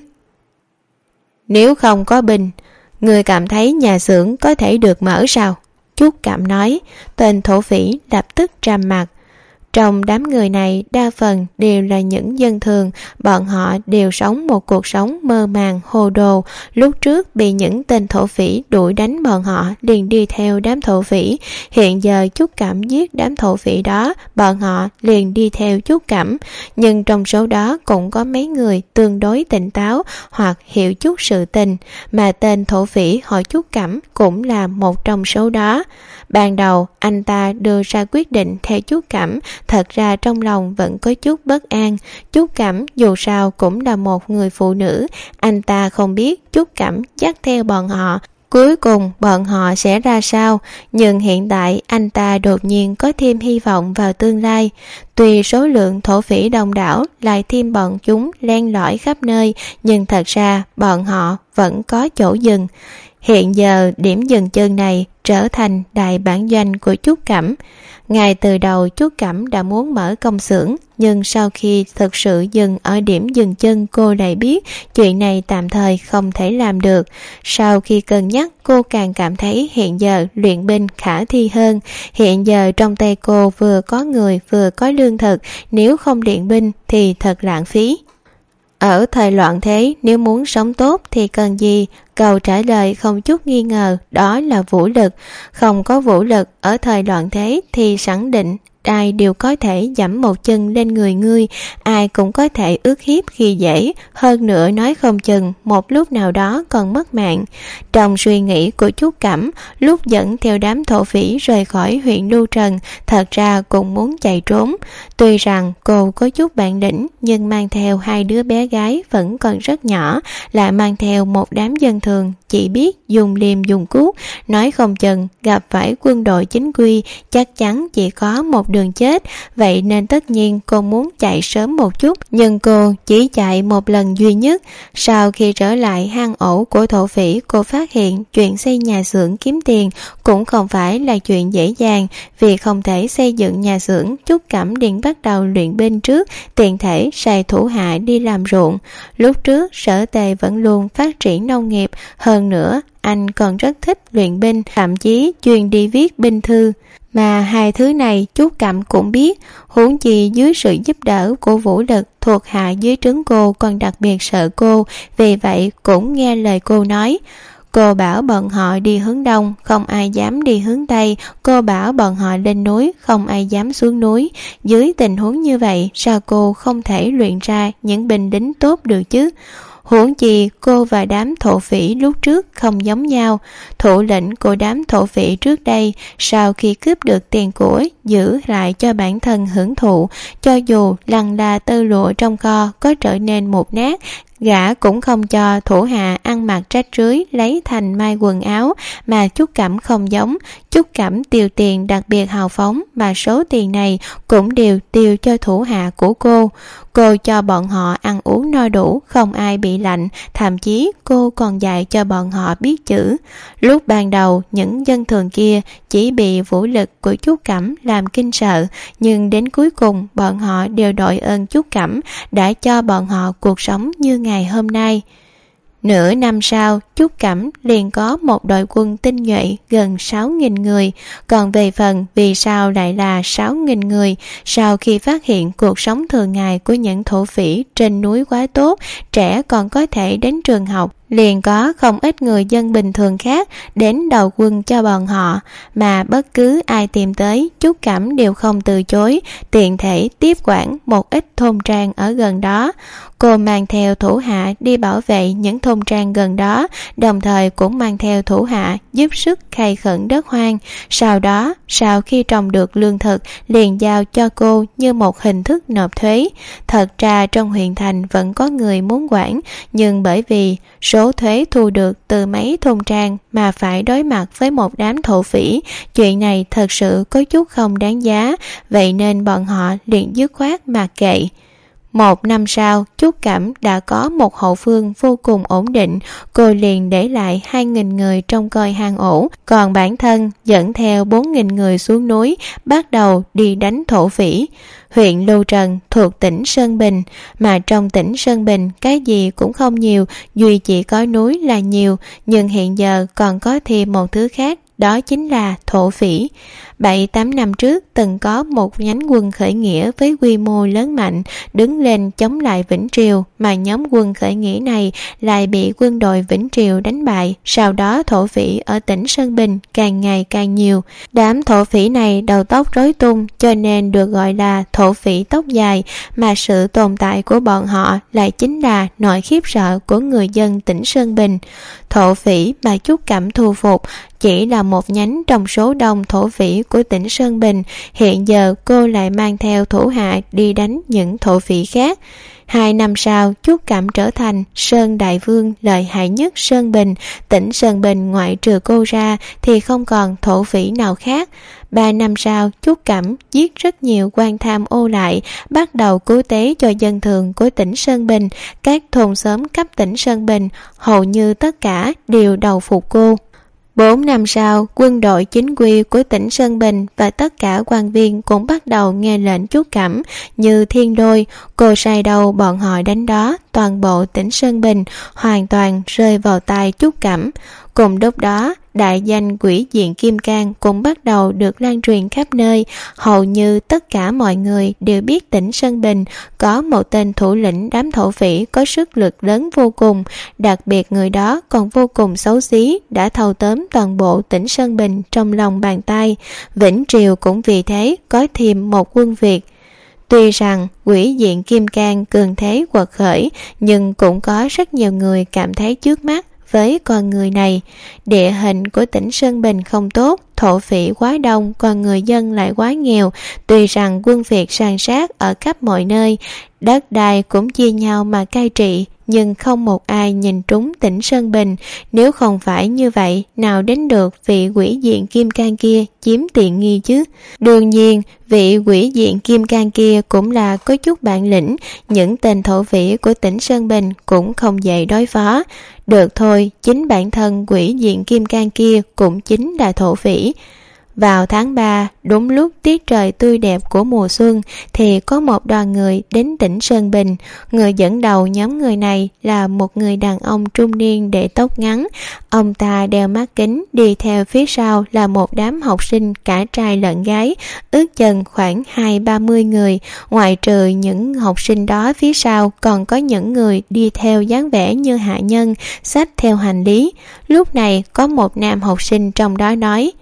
Nếu không có binh, người cảm thấy nhà xưởng có thể được mở sao? Trúc Cẩm nói. Tên thổ phỉ lập tức trầm mặc. Trong đám người này đa phần đều là những dân thường, bọn họ đều sống một cuộc sống mơ màng hồ đồ. Lúc trước bị những tên thổ phỉ đuổi đánh, bọn họ liền đi theo đám thổ phỉ. Hiện giờ Trúc Cẩm giết đám thổ phỉ đó, bọn họ liền đi theo Trúc Cẩm. Nhưng trong số đó cũng có mấy người tương đối tỉnh táo hoặc hiểu chút sự tình, mà tên thổ phỉ họ Trúc Cẩm cũng là một trong số đó. Ban đầu anh ta đưa ra quyết định theo Trúc Cẩm, thật ra trong lòng vẫn có chút bất an. Trúc Cẩm dù sao cũng là một người phụ nữ, anh ta không biết Trúc Cẩm dắt theo bọn họ cuối cùng bọn họ sẽ ra sao. Nhưng hiện tại anh ta đột nhiên có thêm hy vọng vào tương lai. Tuy số lượng thổ phỉ đông đảo, lại thêm bọn chúng len lỏi khắp nơi, nhưng thật ra bọn họ vẫn có chỗ dừng. Hiện giờ điểm dừng chân này trở thành đại bản doanh của Trúc Cẩm. Ngay từ đầu Trúc Cẩm đã muốn mở công xưởng, nhưng sau khi thực sự dừng ở điểm dừng chân, cô lại biết chuyện này tạm thời không thể làm được. Sau khi cân nhắc, cô càng cảm thấy hiện giờ luyện binh khả thi hơn. Hiện giờ trong tay cô vừa có người vừa có lương thực, nếu không luyện binh thì thật lãng phí. Ở thời loạn thế, nếu muốn sống tốt thì cần gì? Câu trả lời không chút nghi ngờ đó là vũ lực. Không có vũ lực ở thời loạn thế thì khẳng định ai đều có thể giẫm một chân lên người ngươi, ai cũng có thể ức hiếp khi dễ, hơn nữa nói không chừng một lúc nào đó còn mất mạng. Trong suy nghĩ của Trúc Cẩm, lúc dẫn theo đám thổ phỉ rời khỏi huyện Lưu Trần, thật ra cũng muốn chạy trốn. Tuy rằng cô có chút bản lĩnh, nhưng mang theo hai đứa bé gái vẫn còn rất nhỏ, lại mang theo một đám dân thường chỉ biết dùng liềm dùng cuốc, nói không chừng gặp phải quân đội chính quy chắc chắn chỉ có một đường chết. Vậy nên tất nhiên cô muốn chạy sớm một chút, nhưng cô chỉ chạy một lần duy nhất. Sau khi trở lại hang ổ của thổ phỉ, cô phát hiện chuyện xây nhà xưởng kiếm tiền cũng không phải là chuyện dễ dàng. Vì không thể xây dựng nhà xưởng, Trúc Cẩm liền bắt đầu luyện binh trước, tiện thể sai thủ hạ đi làm ruộng. Lúc trước Sở Tề vẫn luôn phát triển nông nghiệp, hơn nữa anh còn rất thích luyện binh, thậm chí chuyên đi viết binh thư. Mà hai thứ này Trúc Cẩm cũng biết, huống chi dưới sự giúp đỡ của vũ lực, thuộc hạ dưới trướng cô còn đặc biệt sợ cô, vì vậy cũng nghe lời cô nói. Cô bảo bọn họ đi hướng đông, không ai dám đi hướng tây. Cô bảo bọn họ lên núi, không ai dám xuống núi. Dưới tình huống như vậy, sao cô không thể luyện ra những binh lính tốt được chứ? Huống chi cô và đám thổ phỉ lúc trước không giống nhau. Thủ lĩnh của đám thổ phỉ trước đây, sau khi cướp được tiền của, giữ lại cho bản thân hưởng thụ. Cho dù lằn là tơ lụa trong kho có trở nên mục nát, gã cũng không cho thủ hạ ăn mặc rách rưới lấy thành mai quần áo. Mà Trúc Cẩm không giống, Trúc Cẩm tiêu tiền đặc biệt hào phóng, mà số tiền này cũng đều tiêu cho thủ hạ của cô. Cô cho bọn họ ăn uống no đủ, không ai bị lạnh, thậm chí cô còn dạy cho bọn họ biết chữ. Lúc ban đầu những dân thường kia chỉ bị vũ lực của Trúc Cẩm làm kinh sợ, nhưng đến cuối cùng bọn họ đều đội ơn Trúc Cẩm đã cho bọn họ cuộc sống như ngày hôm nay. Nửa năm sau, Trúc Cẩm liền có một đội quân tinh nhuệ gần 6.000 người. Còn về phần vì sao lại là 6.000 người, sau khi phát hiện cuộc sống thường ngày của những thổ phỉ trên núi quá tốt, trẻ còn có thể đến trường học, liền có không ít người dân bình thường khác đến đầu quân cho bọn họ. Mà bất cứ ai tìm tới, Trúc Cẩm đều không từ chối, tiện thể tiếp quản một ít thôn trang ở gần đó. Cô mang theo thủ hạ đi bảo vệ những thôn trang gần đó, đồng thời cũng mang theo thủ hạ giúp sức khai khẩn đất hoang. Sau đó, sau khi trồng được lương thực, liền giao cho cô như một hình thức nộp thuế. Thật ra trong huyện thành vẫn có người muốn quản, nhưng bởi vì số thuế thu được từ mấy thôn trang mà phải đối mặt với một đám thổ phỉ, chuyện này thật sự có chút không đáng giá, vậy nên bọn họ liền dứt khoát mặc kệ. 1 năm sau, Trúc Cẩm đã có một hậu phương vô cùng ổn định, cô liền để lại 2.000 người trông coi hang ổ, còn bản thân dẫn theo 4.000 người xuống núi, bắt đầu đi đánh thổ phỉ. Huyện Lưu Trần thuộc tỉnh Sơn Bình, mà trong tỉnh Sơn Bình cái gì cũng không nhiều, duy chỉ có núi là nhiều, nhưng hiện giờ còn có thêm một thứ khác, đó chính là thổ phỉ. 7-8 năm trước từng có một nhánh quân khởi nghĩa với quy mô lớn mạnh đứng lên chống lại Vĩnh Triều, mà nhóm quân khởi nghĩa này lại bị quân đội Vĩnh Triều đánh bại. Sau đó thổ phỉ ở tỉnh Sơn Bình càng ngày càng nhiều. Đám thổ phỉ này đầu tóc rối tung cho nên được gọi là thổ phỉ tóc dài, mà sự tồn tại của bọn họ lại chính là nỗi khiếp sợ của người dân tỉnh Sơn Bình. Thổ phỉ mà Trúc Cẩm thu phục chỉ là một nhánh trong số đông thổ phỉ của tỉnh Sơn Bình. Hiện giờ cô lại mang theo thủ hạ đi đánh những thổ phỉ khác. 2 năm sau, Trúc Cẩm trở thành Sơn Đại Vương lợi hại nhất Sơn Bình. Tỉnh Sơn Bình ngoại trừ cô ra thì không còn thổ phỉ nào khác. 3 năm sau, Trúc Cẩm giết rất nhiều quan tham ô lại, bắt đầu cứu tế cho dân thường của tỉnh Sơn Bình. Các thôn xóm cấp tỉnh Sơn Bình hầu như tất cả đều đầu phục cô. 4 năm sau, quân đội chính quy của tỉnh Sơn Bình và tất cả quan viên cũng bắt đầu nghe lệnh Trúc Cẩm như thiên đôi. Cô sai đầu bọn họ đánh đó, toàn bộ tỉnh Sơn Bình hoàn toàn rơi vào tay Trúc Cẩm. Cùng lúc đó, đại danh Quỷ Diện Kim Cang cũng bắt đầu được lan truyền khắp nơi. Hầu như tất cả mọi người đều biết tỉnh Sơn Bình có một tên thủ lĩnh đám thổ phỉ có sức lực lớn vô cùng, đặc biệt người đó còn vô cùng xấu xí, đã thâu tóm toàn bộ tỉnh Sơn Bình trong lòng bàn tay. Vĩnh Triều cũng vì thế có thêm một quân Việt. Tuy rằng Quỷ Diện Kim Cang cường thế quật khởi, nhưng cũng có rất nhiều người cảm thấy trước mắt với con người này. Địa hình của tỉnh Sơn Bình không tốt, thổ phỉ quá đông, còn người dân lại quá nghèo. Tuy rằng quân Việt san sát ở khắp mọi nơi, đất đai cũng chia nhau mà cai trị, nhưng không một ai nhìn trúng tỉnh Sơn Bình. Nếu không phải như vậy, nào đến được vị Quỷ Diện Kim Cang kia chiếm tiện nghi chứ? Đương nhiên, vị Quỷ Diện Kim Cang kia cũng là có chút bản lĩnh, những tên thổ phỉ của tỉnh Sơn Bình cũng không dễ đối phó. Được thôi, chính bản thân Quỷ Diện Kim Cang kia cũng chính là thổ phỉ. Vào tháng 3, đúng lúc tiết trời tươi đẹp của mùa xuân, thì có một đoàn người đến tỉnh Sơn Bình. Người dẫn đầu nhóm người này là một người đàn ông trung niên để tóc ngắn. Ông ta đeo mắt kính, đi theo phía sau là một đám học sinh cả trai lẫn gái, ước chừng khoảng 20-30 người. Ngoại trừ những học sinh đó, phía sau còn có những người đi theo dáng vẻ như hạ nhân, xách theo hành lý. Lúc này có một nam học sinh trong đó nói: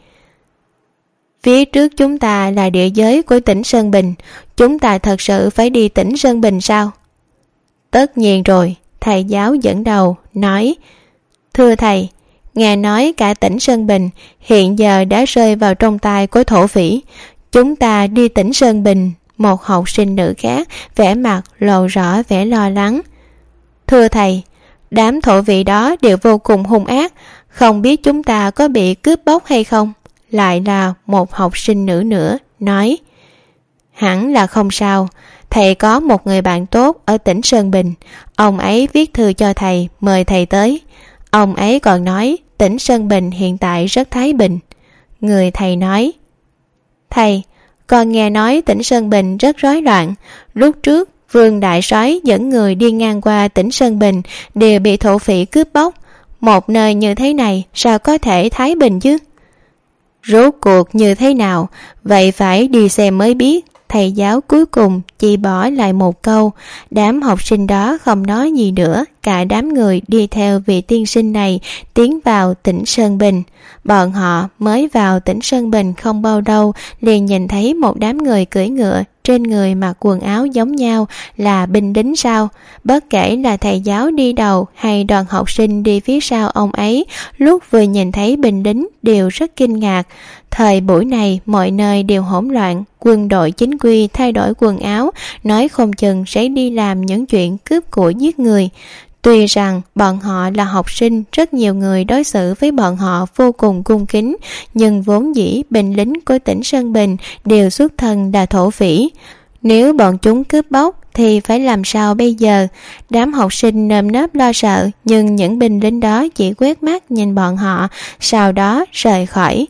"Phía trước chúng ta là địa giới của tỉnh Sơn Bình, chúng ta thật sự phải đi tỉnh Sơn Bình sao?" "Tất nhiên rồi," thầy giáo dẫn đầu nói. "Thưa thầy, nghe nói cả tỉnh Sơn Bình hiện giờ đã rơi vào trong tay của thổ phỉ. Chúng ta đi tỉnh Sơn Bình." Một học sinh nữ khác vẻ mặt lộ rõ vẻ lo lắng. "Thưa thầy, đám thổ phỉ đó đều vô cùng hung ác, không biết chúng ta có bị cướp bóc hay không?" Lại là một học sinh nữ nữa nói. "Hẳn là không sao, thầy có một người bạn tốt ở tỉnh Sơn Bình, ông ấy viết thư cho thầy mời thầy tới. Ông ấy còn nói tỉnh Sơn Bình hiện tại rất thái bình." Người thầy nói: "Thầy, con nghe nói tỉnh Sơn Bình rất rối loạn. Lúc trước Vương Đại Soái dẫn người đi ngang qua tỉnh Sơn Bình đều bị thổ phỉ cướp bóc. Một nơi như thế này sao có thể thái bình chứ?" "Rốt cuộc như thế nào, vậy phải đi xem mới biết." Thầy giáo cuối cùng chỉ bỏ lại một câu. Đám học sinh đó không nói gì nữa. Cả đám người đi theo vị tiên sinh này tiến vào tỉnh Sơn Bình. Bọn họ mới vào tỉnh Sơn Bình không bao lâu, liền nhìn thấy một đám người cưỡi ngựa, trên người mặc quần áo giống nhau, là binh lính sao? Bất kể là thầy giáo đi đầu hay đoàn học sinh đi phía sau ông ấy, lúc vừa nhìn thấy binh lính đều rất kinh ngạc. Thời buổi này mọi nơi đều hỗn loạn, quân đội chính quy thay đổi quần áo, nói không chừng sẽ đi làm những chuyện cướp của giết người. Tuy rằng bọn họ là học sinh, rất nhiều người đối xử với bọn họ vô cùng cung kính, nhưng vốn dĩ binh lính của tỉnh Sơn Bình đều xuất thân là thổ phỉ. Nếu bọn chúng cướp bóc thì phải làm sao bây giờ? Đám học sinh nơm nớp lo sợ, nhưng những binh lính đó chỉ quét mắt nhìn bọn họ, sau đó rời khỏi.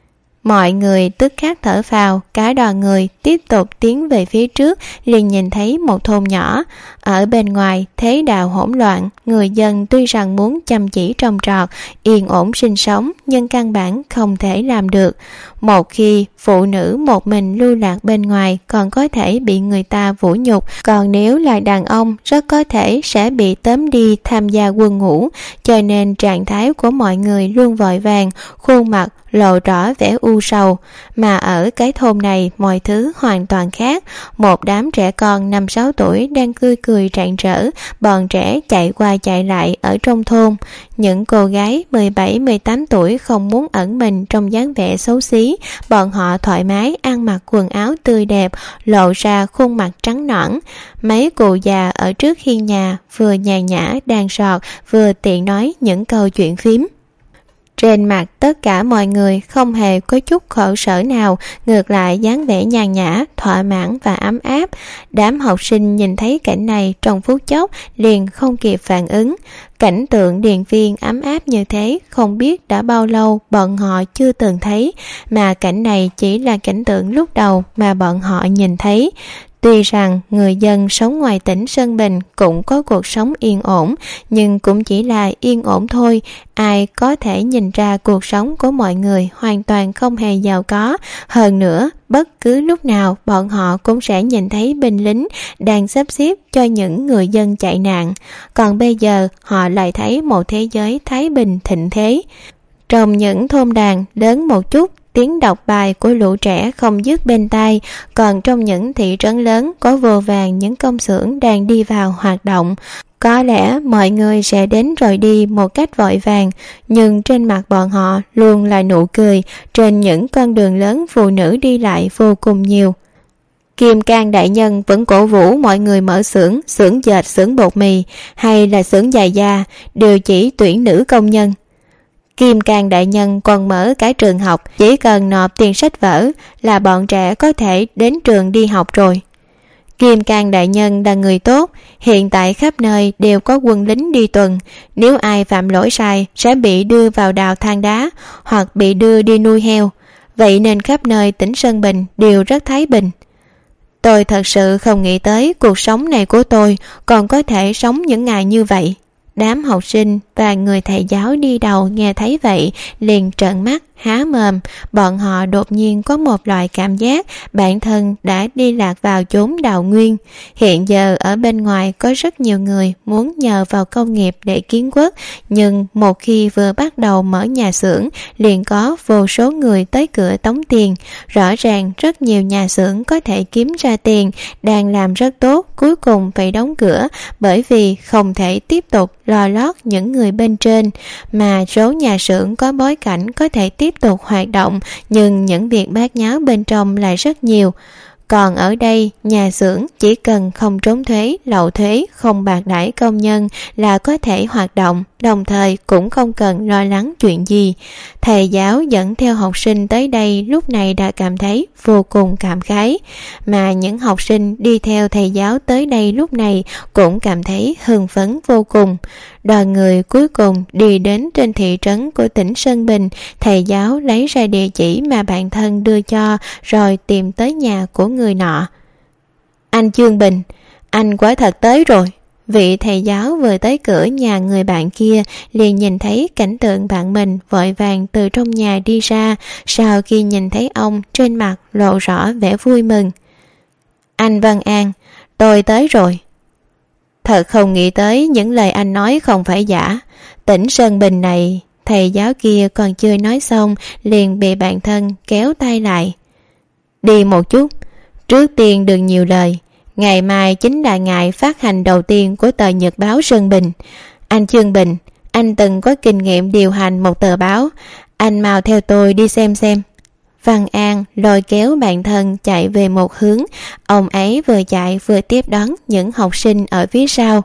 Mọi người tức khắc thở phào, cả đoàn người tiếp tục tiến về phía trước, liền nhìn thấy một thôn nhỏ. Ở bên ngoài thế đạo hỗn loạn, người dân tuy rằng muốn chăm chỉ trồng trọt, yên ổn sinh sống, nhưng căn bản không thể làm được. Một khi phụ nữ một mình lưu lạc bên ngoài còn có thể bị người ta vũ nhục, còn nếu là đàn ông rất có thể sẽ bị tóm đi tham gia quân ngũ, cho nên trạng thái của mọi người luôn vội vàng, khuôn mặt lộ rõ vẻ u sầu. Mà ở cái thôn này mọi thứ hoàn toàn khác. Một đám trẻ con 5-6 tuổi đang cười cười rạng rỡ, bọn trẻ chạy qua chạy lại ở trong thôn. Những cô gái 17-18 tuổi không muốn ẩn mình trong dáng vẻ xấu xí, bọn họ thoải mái ăn mặc quần áo tươi đẹp, lộ ra khuôn mặt trắng nõn. Mấy cụ già ở trước hiên nhà vừa nhàn nhã đàn sọt, vừa tiện nói những câu chuyện phím. Trên mặt tất cả mọi người không hề có chút khổ sở nào, ngược lại dáng vẻ nhàn nhã, thỏa mãn và ấm áp. Đám học sinh nhìn thấy cảnh này trong phút chốc liền không kịp phản ứng. Cảnh tượng điền viên ấm áp như thế không biết đã bao lâu bọn họ chưa từng thấy, mà cảnh này chỉ là cảnh tượng lúc đầu mà bọn họ nhìn thấy. Tuy rằng người dân sống ngoài tỉnh Sơn Bình cũng có cuộc sống yên ổn, nhưng cũng chỉ là yên ổn thôi. Ai có thể nhìn ra cuộc sống của mọi người hoàn toàn không hề giàu có. Hơn nữa, bất cứ lúc nào bọn họ cũng sẽ nhìn thấy binh lính đang sắp xếp cho những người dân chạy nạn. Còn bây giờ họ lại thấy một thế giới thái bình thịnh thế. Trong những thôn đàn lớn một chút, tiếng đọc bài của lũ trẻ không dứt bên tai, còn trong những thị trấn lớn có vô vàn những công xưởng đang đi vào hoạt động. Có lẽ mọi người sẽ đến rồi đi một cách vội vàng, nhưng trên mặt bọn họ luôn là nụ cười. Trên những con đường lớn phụ nữ đi lại vô cùng nhiều. Kim Cang đại nhân vẫn cổ vũ mọi người mở xưởng, xưởng dệt, xưởng bột mì hay là xưởng giày da, đều chỉ tuyển nữ công nhân. Kim Cang đại nhân còn mở cái trường học, chỉ cần nộp tiền sách vở là bọn trẻ có thể đến trường đi học rồi. Kim Cang đại nhân là người tốt, hiện tại khắp nơi đều có quân lính đi tuần, nếu ai phạm lỗi sai sẽ bị đưa vào đào than đá hoặc bị đưa đi nuôi heo, vậy nên khắp nơi tỉnh Sơn Bình đều rất thái bình. Tôi thật sự không nghĩ tới cuộc sống này của tôi còn có thể sống những ngày như vậy. Đám học sinh và người thầy giáo đi đầu nghe thấy vậy liền trợn mắt há mồm. Bọn họ đột nhiên có một loại cảm giác bản thân đã đi lạc vào chốn đào nguyên. Hiện giờ ở bên ngoài có rất nhiều người muốn nhờ vào công nghiệp để kiến quốc, nhưng một khi vừa bắt đầu mở nhà xưởng liền có vô số người tới cửa tống tiền. Rõ ràng rất nhiều nhà xưởng có thể kiếm ra tiền, đang làm rất tốt, cuối cùng phải đóng cửa bởi vì không thể tiếp tục lo lót những người bên trên. Mà số nhà xưởng có bối cảnh có thể tiếp tục hoạt động, nhưng những việc bát nháo bên trong lại rất nhiều. Còn ở đây, nhà xưởng chỉ cần không trốn thuế, lậu thuế, không bạc đãi công nhân là có thể hoạt động, đồng thời cũng không cần lo lắng chuyện gì. Thầy giáo dẫn theo học sinh tới đây lúc này đã cảm thấy vô cùng cảm khái, mà những học sinh đi theo thầy giáo tới đây lúc này cũng cảm thấy hưng phấn vô cùng. Đoàn người cuối cùng đi đến trên thị trấn của tỉnh Sơn Bình. Thầy giáo lấy ra địa chỉ mà bạn thân đưa cho, rồi tìm tới nhà của người nọ. Anh Chương Bình, anh quả thật tới rồi. Vị thầy giáo vừa tới cửa nhà người bạn kia liền nhìn thấy cảnh tượng bạn mình vội vàng từ trong nhà đi ra. Sau khi nhìn thấy ông, trên mặt lộ rõ vẻ vui mừng. Anh Văn An, tôi tới rồi. Thật không nghĩ tới những lời anh nói không phải giả. Tỉnh Sơn Bình này, thầy giáo kia còn chưa nói xong liền bị bạn thân kéo tay lại. Đi một chút, trước tiên đừng nhiều lời. Ngày mai chính là ngày phát hành đầu tiên của tờ nhật báo Sơn Bình. Anh Chương Bình, anh từng có kinh nghiệm điều hành một tờ báo, anh mau theo tôi đi xem. Văn An lôi kéo bạn thân chạy về một hướng. Ông ấy vừa chạy vừa tiếp đón những học sinh ở phía sau.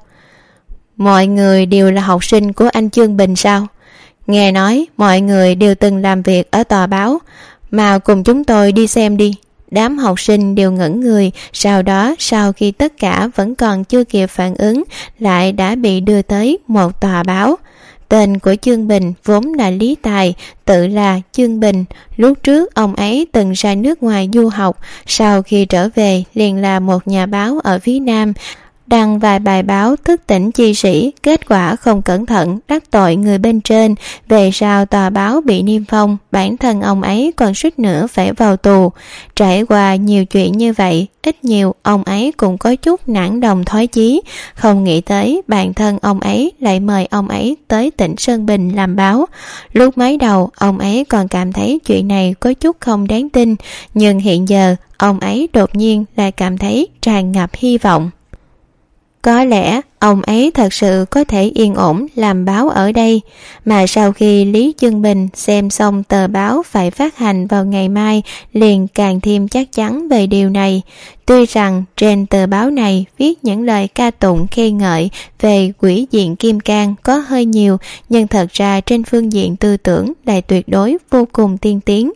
Mọi người đều là học sinh của anh Chương Bình sao? Nghe nói mọi người đều từng làm việc ở tòa báo, mà cùng chúng tôi đi xem đi. Đám học sinh đều ngẩn người, sau đó sau khi tất cả vẫn còn chưa kịp phản ứng, lại đã bị đưa tới một tòa báo. Tên của Chương Bình vốn là Lý Tài, tự là Chương Bình. Lúc trước ông ấy từng ra nước ngoài du học, sau khi trở về liền là một nhà báo ở phía Nam, đăng vài bài báo thức tỉnh chi sĩ. Kết quả không cẩn thận đắc tội người bên trên, về sau tòa báo bị niêm phong, bản thân ông ấy còn suýt nữa phải vào tù. Trải qua nhiều chuyện như vậy, ít nhiều ông ấy cũng có chút nản lòng thoái chí. Không nghĩ tới bản thân ông ấy lại mời ông ấy tới tỉnh Sơn Bình làm báo. Lúc mới đầu ông ấy còn cảm thấy chuyện này có chút không đáng tin, nhưng hiện giờ ông ấy đột nhiên lại cảm thấy tràn ngập hy vọng. Có lẽ ông ấy thật sự có thể yên ổn làm báo ở đây. Mà sau khi Lý Chương Bình xem xong tờ báo phải phát hành vào ngày mai, liền càng thêm chắc chắn về điều này. Tuy rằng trên tờ báo này viết những lời ca tụng khen ngợi về quỷ diện Kim Cang có hơi nhiều, nhưng thật ra trên phương diện tư tưởng lại tuyệt đối vô cùng tiên tiến.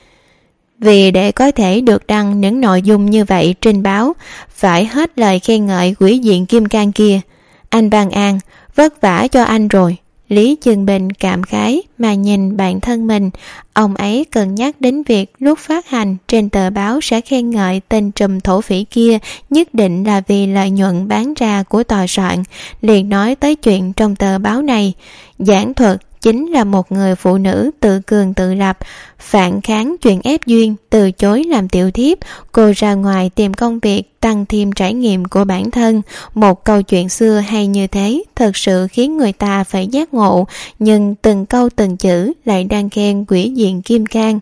Vì để có thể được đăng những nội dung như vậy trên báo, phải hết lời khen ngợi quỷ diện Kim Cang kia. Anh Văn An, vất vả cho anh rồi. Lý Chương Bình cảm khái mà nhìn bản thân mình. Ông ấy cân nhắc đến việc lúc phát hành trên tờ báo sẽ khen ngợi tên trùm thổ phỉ kia, nhất định là vì lợi nhuận bán ra của tòa soạn. Liền nói tới chuyện trong tờ báo này. Giảng thuật chính là một người phụ nữ tự cường tự lập, phản kháng chuyện ép duyên, từ chối làm tiểu thiếp. Cô ra ngoài tìm công việc, tăng thêm trải nghiệm của bản thân. Một câu chuyện xưa hay như thế thật sự khiến người ta phải giác ngộ, nhưng từng câu từng chữ lại đang khen quỷ diện Kim Cang.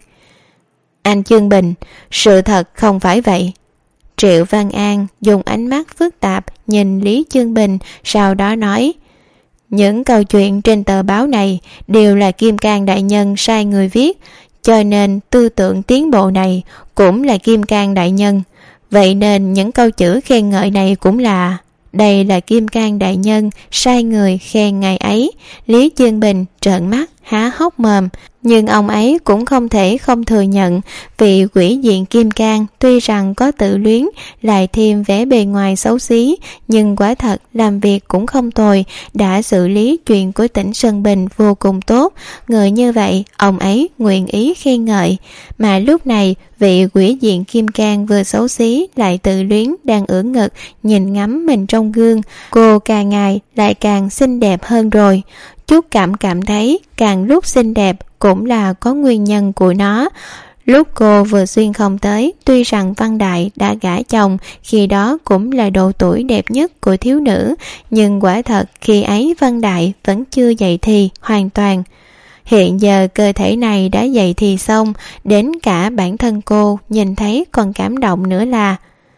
Anh Chương Bình, sự thật không phải vậy. Triệu Văn An dùng ánh mắt phức tạp nhìn Lý Chương Bình, sau đó nói: những câu chuyện trên tờ báo này đều là Kim Cang đại nhân sai người viết, cho nên tư tưởng tiến bộ này cũng là Kim Cang đại nhân. Vậy nên những câu chữ khen ngợi này cũng là: đây là Kim Cang đại nhân sai người khen ngày ấy. Lý Chương Bình trợn mắt há hốc mồm, nhưng ông ấy cũng không thể không thừa nhận, vì quỷ diện Kim Cang tuy rằng có tự luyến, lại thêm vẻ bề ngoài xấu xí, nhưng quả thật làm việc cũng không tồi, đã xử lý chuyện của tỉnh Sơn Bình vô cùng tốt. Người như vậy ông ấy nguyện ý khen ngợi. Mà lúc này vị quỷ diện Kim Cang vừa xấu xí lại tự luyến đang ưỡn ngực nhìn ngắm mình trong gương, cô càng ngày lại càng xinh đẹp hơn rồi. Chút cảm thấy càng lúc xinh đẹp cũng là có nguyên nhân của nó. Lúc cô vừa xuyên không tới, tuy rằng Văn Đại đã gả chồng, khi đó cũng là độ tuổi đẹp nhất của thiếu nữ, nhưng quả thật khi ấy Văn Đại vẫn chưa dậy thì hoàn toàn. Hiện giờ cơ thể này đã dậy thì xong, đến cả bản thân cô nhìn thấy còn cảm động nữa là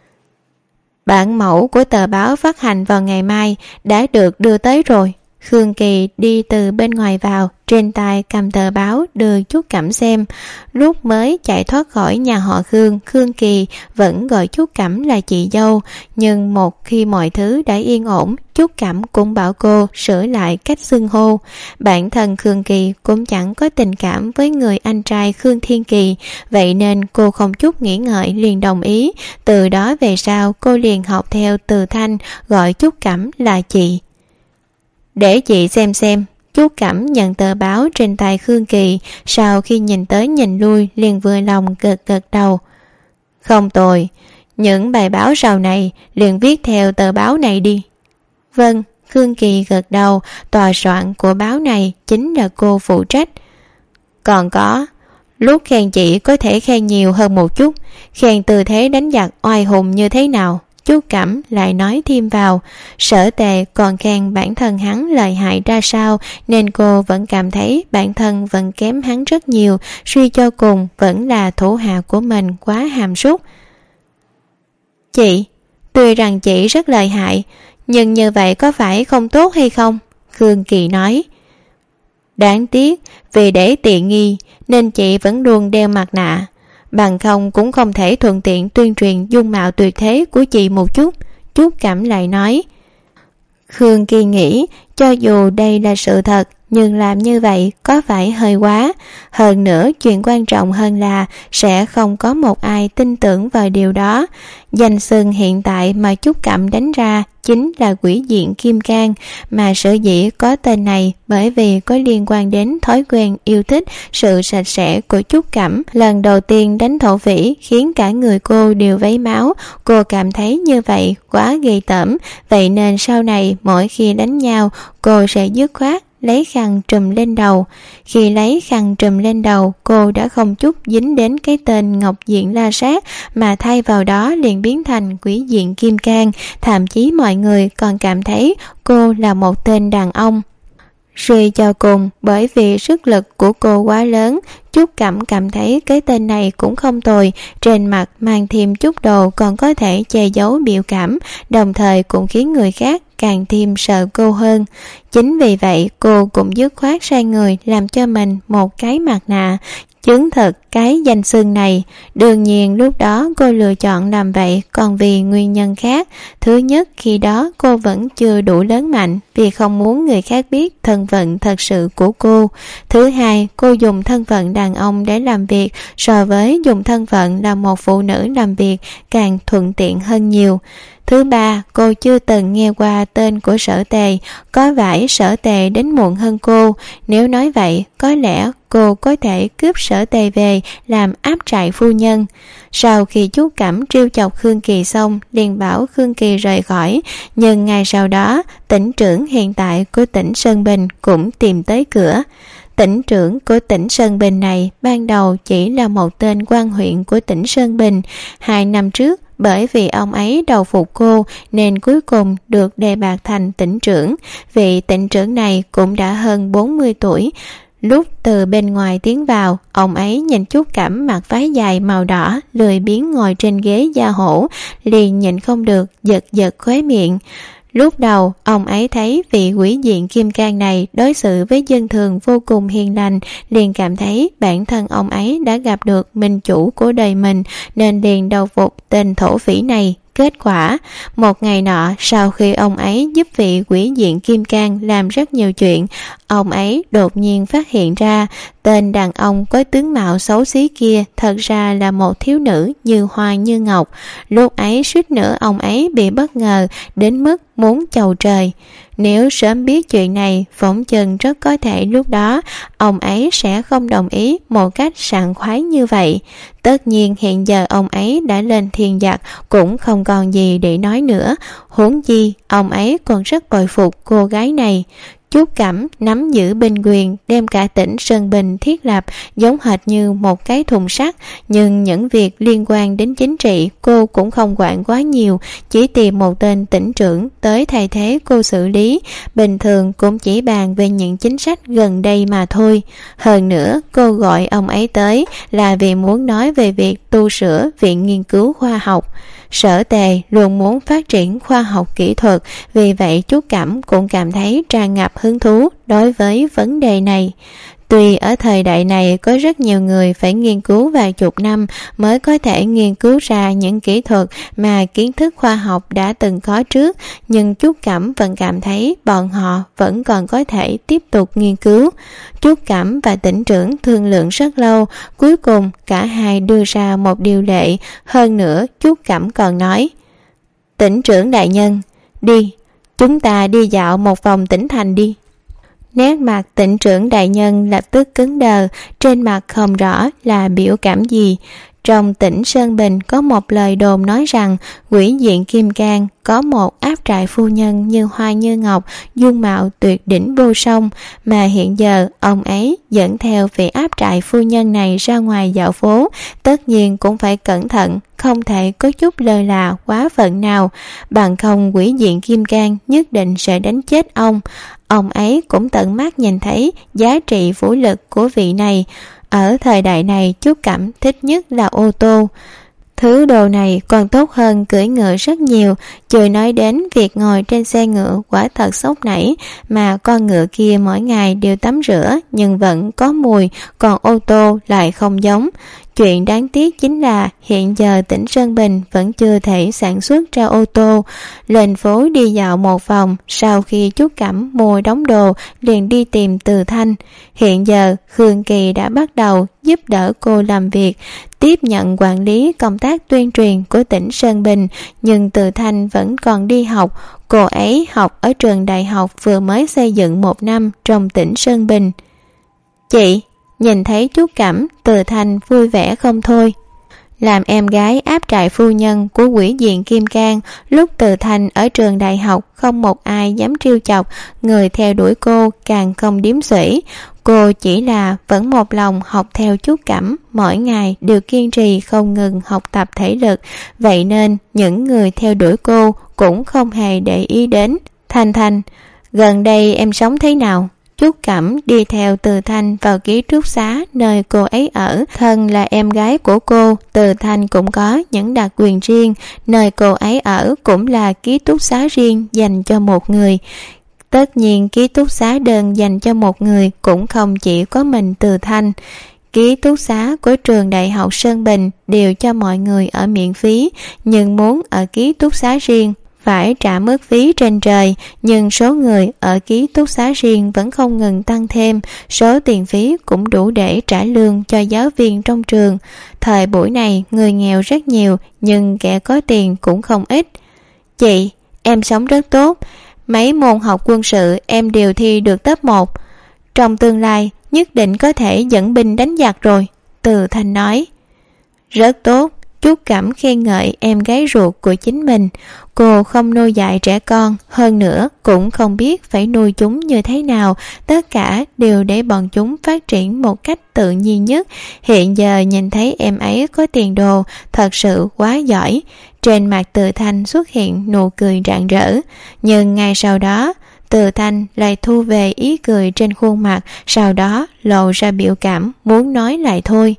bản mẫu của tờ báo phát hành vào ngày mai đã được đưa tới rồi. Khương Kỳ đi từ bên ngoài vào, trên tay cầm tờ báo đưa Trúc Cẩm xem. Lúc mới chạy thoát khỏi nhà họ Khương, Khương Kỳ vẫn gọi Trúc Cẩm là chị dâu, nhưng một khi mọi thứ đã yên ổn, Trúc Cẩm cũng bảo cô sửa lại cách xưng hô. Bản thân Khương Kỳ cũng chẳng có tình cảm với người anh trai Khương Thiên Kỳ, vậy nên cô không chút nghĩ ngợi liền đồng ý. Từ đó về sau cô liền học theo Từ Thanh, gọi Trúc Cẩm là chị. Để chị xem. Chú Cẩm nhận tờ báo trên tay Khương Kỳ, sau khi nhìn tới nhìn lui liền vừa lòng gật đầu. Không tồi, những bài báo sau này liền viết theo tờ báo này đi. Vâng, Khương Kỳ gật đầu, tòa soạn của báo này chính là cô phụ trách. Còn có, lúc khen chị có thể khen nhiều hơn một chút, khen tư thế đánh giặc oai hùng như thế nào. Chú Cẩm lại nói thêm vào, Sở Tề còn khen bản thân hắn lợi hại ra sao, nên cô vẫn cảm thấy bản thân vẫn kém hắn rất nhiều, suy cho cùng vẫn là thủ hạ của mình quá hàm sút. Chị, tuy rằng chị rất lợi hại, nhưng như vậy có phải không tốt hay không? Khương Kỳ nói. Đáng tiếc, vì để tiện nghi nên chị vẫn luôn đeo mặt nạ, bằng không cũng không thể thuận tiện tuyên truyền dung mạo tuyệt thế của chị một chút. Trúc Cẩm lại nói. Khương Kỳ nghĩ cho dù đây là sự thật, nhưng làm như vậy có phải hơi quá. Hơn nữa, chuyện quan trọng hơn là sẽ không có một ai tin tưởng vào điều đó. Danh xưng hiện tại mà Trúc Cẩm đánh ra chính là Quỷ Diện Kim Cang, mà sở dĩ có tên này bởi vì có liên quan đến thói quen yêu thích sự sạch sẽ của Trúc Cẩm. Lần đầu tiên đánh thổ phỉ khiến cả người cô đều vấy máu, cô cảm thấy như vậy quá ghê tởm, vậy nên sau này mỗi khi đánh nhau cô sẽ dứt khoát lấy khăn trùm lên đầu. Khi lấy khăn trùm lên đầu, cô đã không chút dính đến cái tên Ngọc Diện La Sát, mà thay vào đó liền biến thành Quỷ Diện Kim Cang. Thậm chí mọi người còn cảm thấy cô là một tên đàn ông. Suy cho cùng, bởi vì sức lực của cô quá lớn, Trúc Cẩm cảm thấy cái tên này cũng không tồi, trên mặt mang thêm chút đồ còn có thể che giấu biểu cảm, đồng thời cũng khiến người khác càng thêm sợ cô hơn. Chính vì vậy cô cũng dứt khoát sai người làm cho mình một cái mặt nạ, chứng thực cái danh xưng này. Đương nhiên lúc đó cô lựa chọn làm vậy còn vì nguyên nhân khác. Thứ nhất, khi đó cô vẫn chưa đủ lớn mạnh vì không muốn người khác biết thân phận thật sự của cô. Thứ hai, cô dùng thân phận đàn ông để làm việc so với dùng thân phận là một phụ nữ làm việc càng thuận tiện hơn nhiều. Thứ ba, cô chưa từng nghe qua tên của Sở Tề, có vẻ Sở Tề đến muộn hơn cô. Nếu nói vậy, có lẽ cô có thể cướp Sở Tề về làm áp trại phu nhân. Sau khi Trúc Cẩm trêu chọc Khương Kỳ xong, liền bảo Khương Kỳ rời khỏi, nhưng ngày sau đó, tỉnh trưởng hiện tại của tỉnh Sơn Bình cũng tìm tới cửa. Tỉnh trưởng của tỉnh Sơn Bình này ban đầu chỉ là một tên quan huyện của tỉnh Sơn Bình. 2 năm trước, bởi vì ông ấy đầu phục cô nên cuối cùng được đề bạt thành tỉnh trưởng. Vị tỉnh trưởng này cũng đã hơn 40 tuổi. Lúc từ bên ngoài tiến vào, ông ấy nhìn Trúc Cẩm mặc váy dài màu đỏ, lười biếng ngồi trên ghế da hổ, liền nhịn không được giật giật khóe miệng. Lúc đầu, ông ấy thấy vị Quỷ Diện Kim Cang này đối xử với dân thường vô cùng hiền lành, liền cảm thấy bản thân ông ấy đã gặp được minh chủ của đời mình, nên liền đầu phục tên thổ phỉ này. Kết quả, một ngày nọ, sau khi ông ấy giúp vị Quỷ Diện Kim Cang làm rất nhiều chuyện, ông ấy đột nhiên phát hiện ra tên đàn ông có tướng mạo xấu xí kia thật ra là một thiếu nữ như hoa như ngọc. Lúc ấy suýt nữa ông ấy bị bất ngờ đến mức muốn chầu trời. Nếu sớm biết chuyện này, phỏng chừng rất có thể lúc đó ông ấy sẽ không đồng ý một cách sảng khoái như vậy. Tất nhiên hiện giờ ông ấy đã lên thiên giặc, cũng không còn gì để nói nữa. Huống chi ông ấy còn rất bội phục cô gái này. Trúc Cẩm nắm giữ binh quyền, đem cả tỉnh Sơn Bình thiết lập giống hệt như một cái thùng sắt, nhưng những việc liên quan đến chính trị cô cũng không quản quá nhiều, chỉ tìm một tên tỉnh trưởng tới thay thế cô xử lý, bình thường cũng chỉ bàn về những chính sách gần đây mà thôi. Hơn nữa, cô gọi ông ấy tới là vì muốn nói về việc tu sửa viện nghiên cứu khoa học. Sở Tề luôn muốn phát triển khoa học kỹ thuật, vì vậy Trúc Cẩm cũng cảm thấy tràn ngập hứng thú đối với vấn đề này. Tuy ở thời đại này có rất nhiều người phải nghiên cứu vài chục năm mới có thể nghiên cứu ra những kỹ thuật mà kiến thức khoa học đã từng có trước, nhưng Trúc Cẩm vẫn cảm thấy bọn họ vẫn còn có thể tiếp tục nghiên cứu. Trúc Cẩm và tỉnh trưởng thương lượng rất lâu, cuối cùng cả hai đưa ra một điều lệ. Hơn nữa Trúc Cẩm còn nói: "Tỉnh trưởng đại nhân, đi, chúng ta đi dạo một vòng tỉnh thành đi." Nét mặt tỉnh trưởng đại nhân lập tức cứng đờ, trên mặt không rõ là biểu cảm gì. Trong tỉnh Sơn Bình có một lời đồn nói rằng Quỷ Diện Kim Cang có một áp trại phu nhân như hoa như ngọc, dung mạo tuyệt đỉnh vô song, mà hiện giờ ông ấy dẫn theo vị áp trại phu nhân này ra ngoài dạo phố, tất nhiên cũng phải cẩn thận, không thể có chút lơ là quá phận nào, bằng không Quỷ Diện Kim Cang nhất định sẽ đánh chết ông. Ông ấy cũng tận mắt nhìn thấy giá trị vũ lực của vị này. Ở thời đại này Trúc Cẩm thích nhất là ô tô. Thứ đồ này còn tốt hơn cưỡi ngựa rất nhiều, chưa nói đến việc ngồi trên xe ngựa quả thật sốc nảy, mà con ngựa kia mỗi ngày đều tắm rửa nhưng vẫn có mùi, còn ô tô lại không giống. Chuyện đáng tiếc chính là hiện giờ tỉnh Sơn Bình vẫn chưa thể sản xuất ra ô tô. Lên phố đi dạo một vòng, sau khi Trúc Cẩm mua đống đồ liền đi tìm Từ Thanh. Hiện giờ Khương Kỳ đã bắt đầu giúp đỡ cô làm việc, tiếp nhận quản lý công tác tuyên truyền của tỉnh Sơn Bình, nhưng Từ Thanh vẫn còn đi học. Cô ấy học ở trường đại học vừa mới xây dựng 1 năm trong tỉnh Sơn Bình. Chị, nhìn thấy Trúc Cẩm, Từ Thanh vui vẻ không thôi. Làm em gái áp trại phu nhân của quỷ diện Kim Cang, lúc Từ Thanh ở trường đại học không một ai dám trêu chọc, người theo đuổi cô càng không điếm xuể. Cô chỉ là vẫn một lòng học theo Trúc Cẩm, mỗi ngày đều kiên trì không ngừng học tập thể lực, vậy nên những người theo đuổi cô cũng không hề để ý đến. Thanh, gần đây em sống thế nào? Trúc Cẩm đi theo Từ Thanh vào ký túc xá nơi cô ấy ở. Thân là em gái của cô, Từ Thanh cũng có những đặc quyền riêng. Nơi cô ấy ở cũng là ký túc xá riêng dành cho một người. Tất nhiên ký túc xá đơn dành cho một người cũng không chỉ có mình Từ Thanh. Ký túc xá của trường đại học Sơn Bình đều cho mọi người ở miễn phí, nhưng muốn ở ký túc xá riêng phải trả mức phí trên trời. Nhưng số người ở ký túc xá riêng vẫn không ngừng tăng thêm, số tiền phí cũng đủ để trả lương cho giáo viên trong trường. Thời buổi này người nghèo rất nhiều, nhưng kẻ có tiền cũng không ít. Chị, em sống rất tốt, mấy môn học quân sự em đều thi được top 1. Trong tương lai nhất định có thể dẫn binh đánh giặc rồi, Từ Thanh nói. Rất tốt, Trúc Cẩm khen ngợi em gái ruột của chính mình. Cô không nuôi dạy trẻ con, hơn nữa cũng không biết phải nuôi chúng như thế nào, tất cả đều để bọn chúng phát triển một cách tự nhiên nhất. Hiện giờ nhìn thấy em ấy có tiền đồ, thật sự quá giỏi. Trên mặt Từ Thanh xuất hiện nụ cười rạng rỡ, nhưng ngay sau đó Từ Thanh lại thu về ý cười trên khuôn mặt, sau đó lộ ra biểu cảm muốn nói lại thôi.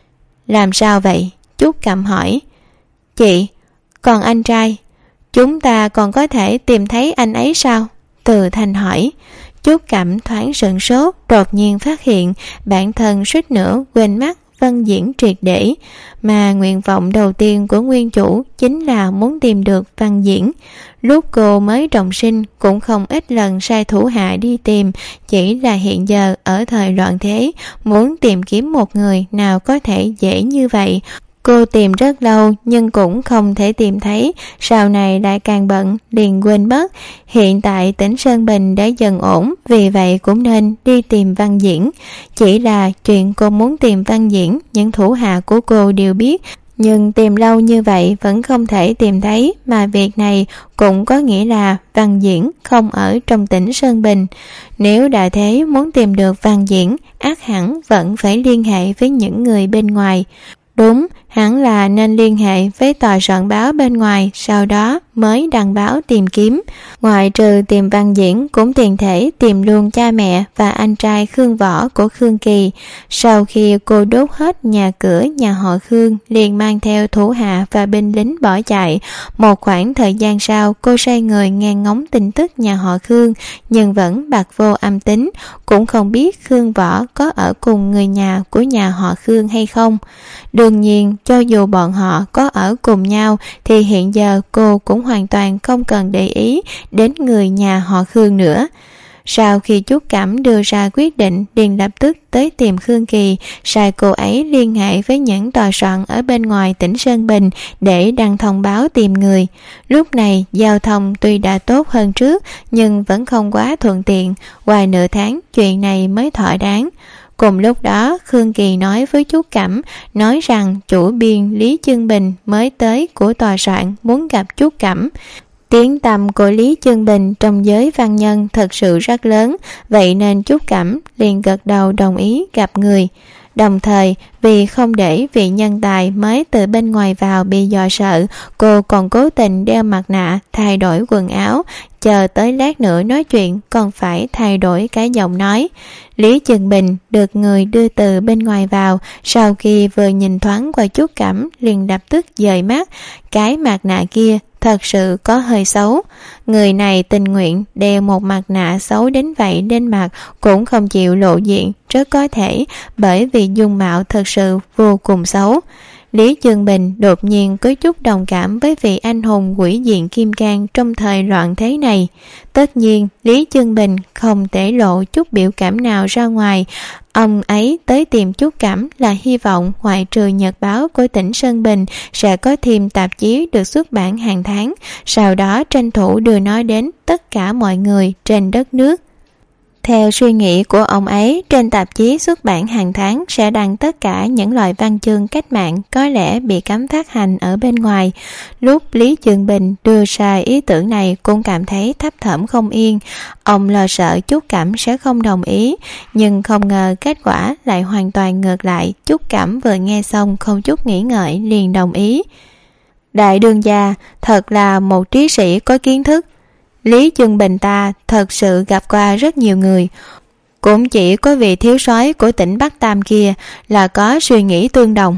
Làm sao vậy? Trúc Cẩm hỏi. Chị, còn anh trai, chúng ta còn có thể tìm thấy anh ấy sao? Từ Thanh hỏi. Trúc Cẩm thoáng sửng sốt, đột nhiên phát hiện bản thân suýt nữa quên mất Văn Diễn triệt để, mà nguyện vọng đầu tiên của nguyên chủ chính là muốn tìm được Văn Diễn. Lúc cô mới trọng sinh cũng không ít lần sai thủ hạ đi tìm, chỉ là hiện giờ ở thời loạn thế, muốn tìm kiếm một người nào có thể dễ như vậy. Cô tìm rất lâu nhưng cũng không thể tìm thấy, sau này lại càng bận liền quên mất. Hiện tại tỉnh Sơn Bình đã dần ổn, vì vậy cũng nên đi tìm Văn Diễn. Chỉ là chuyện cô muốn tìm Văn Diễn, những thủ hạ của cô đều biết, nhưng tìm lâu như vậy vẫn không thể tìm thấy, mà việc này cũng có nghĩa là Văn Diễn không ở trong tỉnh Sơn Bình. Nếu đã thế, muốn tìm được Văn Diễn, ắt hẳn vẫn phải liên hệ với những người bên ngoài. Đúng, hẳn là nên liên hệ với tòa soạn báo bên ngoài, sau đó mới đăng báo tìm kiếm. Ngoại trừ tìm Văn Diễn, cũng tiện thể tìm luôn cha mẹ và anh trai Khương Võ của Khương Kỳ. Sau khi cô đốt hết nhà cửa nhà họ Khương, liền mang theo thủ hạ và binh lính bỏ chạy. Một khoảng thời gian sau, cô sai người nghe ngóng tin tức nhà họ Khương, nhưng vẫn bặt vô âm tín, cũng không biết Khương Võ có ở cùng người nhà của nhà họ Khương hay không. Đương nhiên, cho dù bọn họ có ở cùng nhau thì hiện giờ cô cũng hoàn toàn không cần để ý đến người nhà họ Khương nữa. Sau khi Trúc Cẩm đưa ra quyết định, liền lập tức tới tìm Khương Kỳ, sai cô ấy liên hệ với những tòa soạn ở bên ngoài tỉnh Sơn Bình để đăng thông báo tìm người. Lúc này giao thông tuy đã tốt hơn trước nhưng vẫn không quá thuận tiện, ngoài nửa tháng chuyện này mới thỏa đáng. Cùng lúc đó, Khương Kỳ nói với Trúc Cẩm, nói rằng chủ biên Lý Chương Bình mới tới của tòa soạn muốn gặp Trúc Cẩm. Tiếng tăm của Lý Chương Bình trong giới văn nhân thật sự rất lớn, vậy nên Trúc Cẩm liền gật đầu đồng ý gặp người. Đồng thời, vì không để vị nhân tài mới từ bên ngoài vào bị dọa sợ, cô còn cố tình đeo mặt nạ, thay đổi quần áo, chờ tới lát nữa nói chuyện còn phải thay đổi cái giọng nói. Lý Trường Bình được người đưa từ bên ngoài vào, sau khi vừa nhìn thoáng qua Trúc Cẩm liền lập tức dời mắt. Cái mặt nạ kia thật sự có hơi xấu. Người này tình nguyện đeo một mặt nạ xấu đến vậy lên mặt cũng không chịu lộ diện, rất có thể bởi vì dung mạo thật sự vô cùng xấu. Lý Trường Bình đột nhiên có chút đồng cảm với vị anh hùng quỷ diện Kim Cang trong thời loạn thế này. Tất nhiên, Lý Trường Bình không thể lộ chút biểu cảm nào ra ngoài. Ông ấy tới tìm Trúc Cẩm là hy vọng ngoại trừ nhật báo của tỉnh Sơn Bình sẽ có thêm tạp chí được xuất bản hàng tháng, sau đó tranh thủ đưa nó đến tất cả mọi người trên đất nước. Theo suy nghĩ của ông ấy, trên tạp chí xuất bản hàng tháng sẽ đăng tất cả những loại văn chương cách mạng có lẽ bị cấm phát hành ở bên ngoài. Lúc Lý Trường Bình đưa ra ý tưởng này cũng cảm thấy thấp thỏm không yên. Ông lo sợ Trúc Cẩm sẽ không đồng ý, nhưng không ngờ kết quả lại hoàn toàn ngược lại. Trúc Cẩm vừa nghe xong không chút nghĩ ngợi liền đồng ý. Đại đương gia thật là một trí sĩ có kiến thức. Lý Trường Bình ta thật sự gặp qua rất nhiều người, cũng chỉ có vị thiếu soái của tỉnh Bắc Tam kia là có suy nghĩ tương đồng.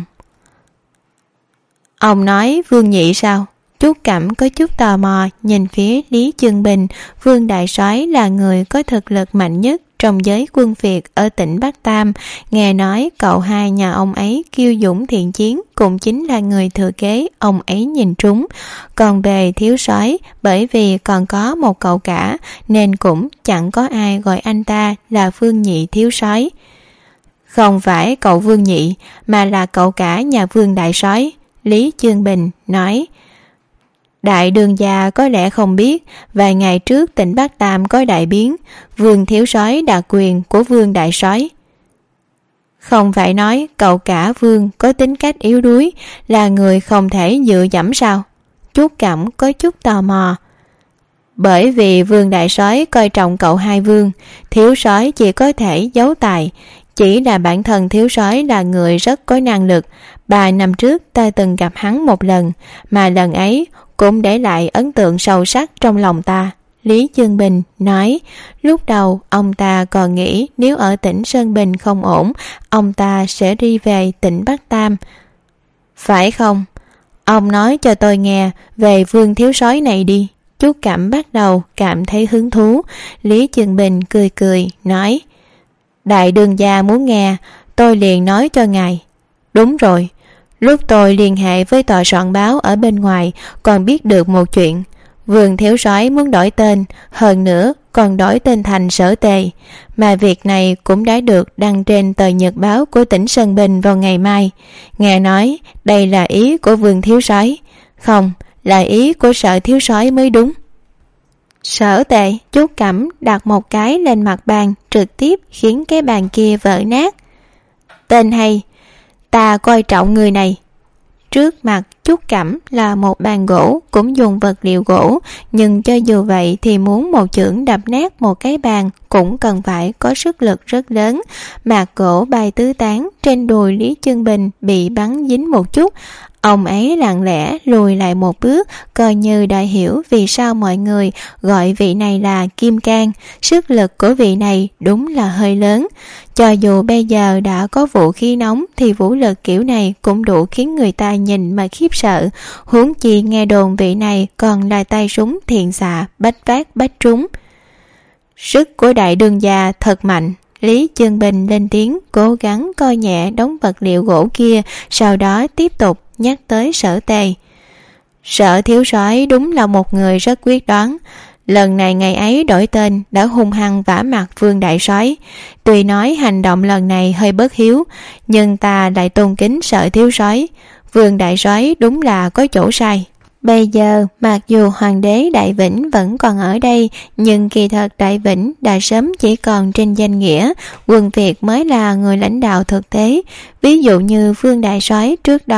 Ông nói Vương Nhị sao? Trúc Cẩm có chút tò mò nhìn phía Lý Trường Bình. Vương đại soái là người có thực lực mạnh nhất trong giới quân Việt ở tỉnh Bắc Tam. Nghe nói cậu hai nhà ông ấy kiêu dũng thiện chiến, cũng chính là người thừa kế ông ấy nhìn trúng. Còn về thiếu soái, bởi vì còn có một cậu cả nên cũng chẳng có ai gọi anh ta là Vương Nhị thiếu soái. Không phải cậu Vương Nhị, mà là cậu cả nhà Vương đại soái, Lý Trường Bình nói. Đại đương gia có lẽ không biết, vài ngày trước tỉnh Bắc Tam có đại biến, Vương thiếu soái đạt quyền của Vương đại soái. Không phải nói cậu cả Vương có tính cách yếu đuối, là người không thể dựa dẫm sao? Trúc Cẩm có chút tò mò. Bởi vì Vương đại soái coi trọng cậu hai Vương, thiếu soái chỉ có thể giấu tài. Chỉ là bản thân thiếu soái là người rất có năng lực. 3 năm trước ta từng gặp hắn một lần, mà lần ấy cũng để lại ấn tượng sâu sắc trong lòng ta. Lý Trường Bình nói, lúc đầu ông ta còn nghĩ nếu ở tỉnh Sơn Bình không ổn, ông ta sẽ đi về tỉnh Bắc Tam. Phải không? Ông nói cho tôi nghe về Vương thiếu soái này đi. Trúc Cẩm bắt đầu cảm thấy hứng thú. Lý Trường Bình cười cười nói, đại đương gia muốn nghe, tôi liền nói cho ngài. Đúng rồi, lúc tôi liên hệ với tòa soạn báo ở bên ngoài còn biết được một chuyện. Vương thiếu soái muốn đổi tên, hơn nữa còn đổi tên thành Sở Tề, mà việc này cũng đã được đăng trên tờ nhật báo của tỉnh Sơn Bình vào ngày mai. Nghe nói đây là ý của Vương thiếu soái, không, là ý của Sở thiếu soái mới đúng. Sở Tề? Trúc Cẩm đặt một cái lên mặt bàn, trực tiếp khiến cái bàn kia vỡ nát. Tên hay, ta coi trọng người này. Trước mặt Trúc Cẩm là một bàn gỗ, cũng dùng vật liệu gỗ, nhưng cho dù vậy thì muốn một chưởng đập nát một cái bàn cũng cần phải có sức lực rất lớn. Mạc gỗ bay tứ tán, trên đùi Lý Trường Bình bị bắn dính một chút. Ông ấy lặng lẽ lùi lại một bước, coi như đã hiểu vì sao mọi người gọi vị này là Kim Cang. Sức lực của vị này đúng là hơi lớn. Cho dù bây giờ đã có vũ khí nóng thì vũ lực kiểu này cũng đủ khiến người ta nhìn mà khiếp sợ. Huống chi nghe đồn vị này còn là tay súng thiện xạ, bách phát bách trúng. Sức của đại đương gia thật mạnh. Lý Trường Bình lên tiếng, cố gắng coi nhẹ đống vật liệu gỗ kia, sau đó tiếp tục nhắc tới Sở Tề. Sở thiếu soái đúng là một người rất quyết đoán. Lần này ngày ấy đổi tên đã hung hăng vả mặt Vương đại soái. Tuy nói hành động lần này hơi bất hiếu, nhưng ta lại tôn kính Sở thiếu soái. Vương đại soái đúng là có chỗ sai. Bây giờ mặc dù hoàng đế Đại Vĩnh vẫn còn ở đây, nhưng kỳ thật Đại Vĩnh đã sớm chỉ còn trên danh nghĩa, quân Việt mới là người lãnh đạo thực tế. Ví dụ như Vương đại soái trước đó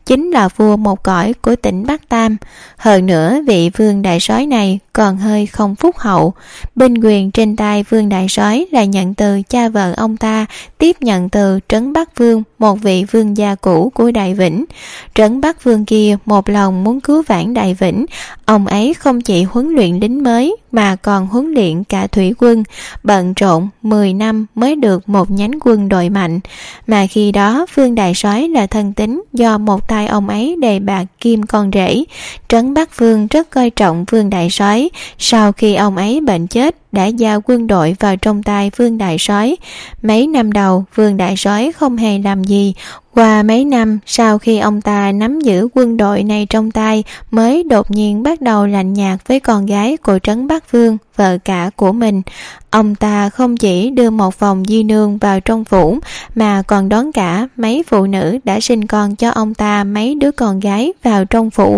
chính là vua một cõi của tỉnh Bắc Tam. Hơn nữa vị vương đại soái này còn hơi không phúc hậu. Binh quyền trên tay vương đại soái là nhận từ cha vợ ông ta, tiếp nhận từ Trấn Bắc Vương, một vị vương gia cũ của Đại Vĩnh. Trấn Bắc Vương kia một lòng muốn cứu vãn Đại Vĩnh. Ông ấy không chỉ huấn luyện lính mới mà còn huấn luyện cả thủy quân, bận rộn 10 năm mới được một nhánh quân đội mạnh. Mà khi đó vương đại soái là thân tín do một tay ông ấy đề bạt kim con rể. Trấn Bắc Vương rất coi trọng vương đại soái. Sau khi ông ấy bệnh chết đã giao quân đội vào trong tay vương đại soái. Mấy năm đầu vương đại soái không hề làm gì. Qua mấy năm sau khi ông ta nắm giữ quân đội này trong tay mới đột nhiên bắt đầu lạnh nhạt với con gái của Trấn Bắc Vương, vợ cả của mình. Ông ta không chỉ đưa một vòng di nương vào trong phủ mà còn đón cả mấy phụ nữ đã sinh con cho ông ta mấy đứa con gái vào trong phủ.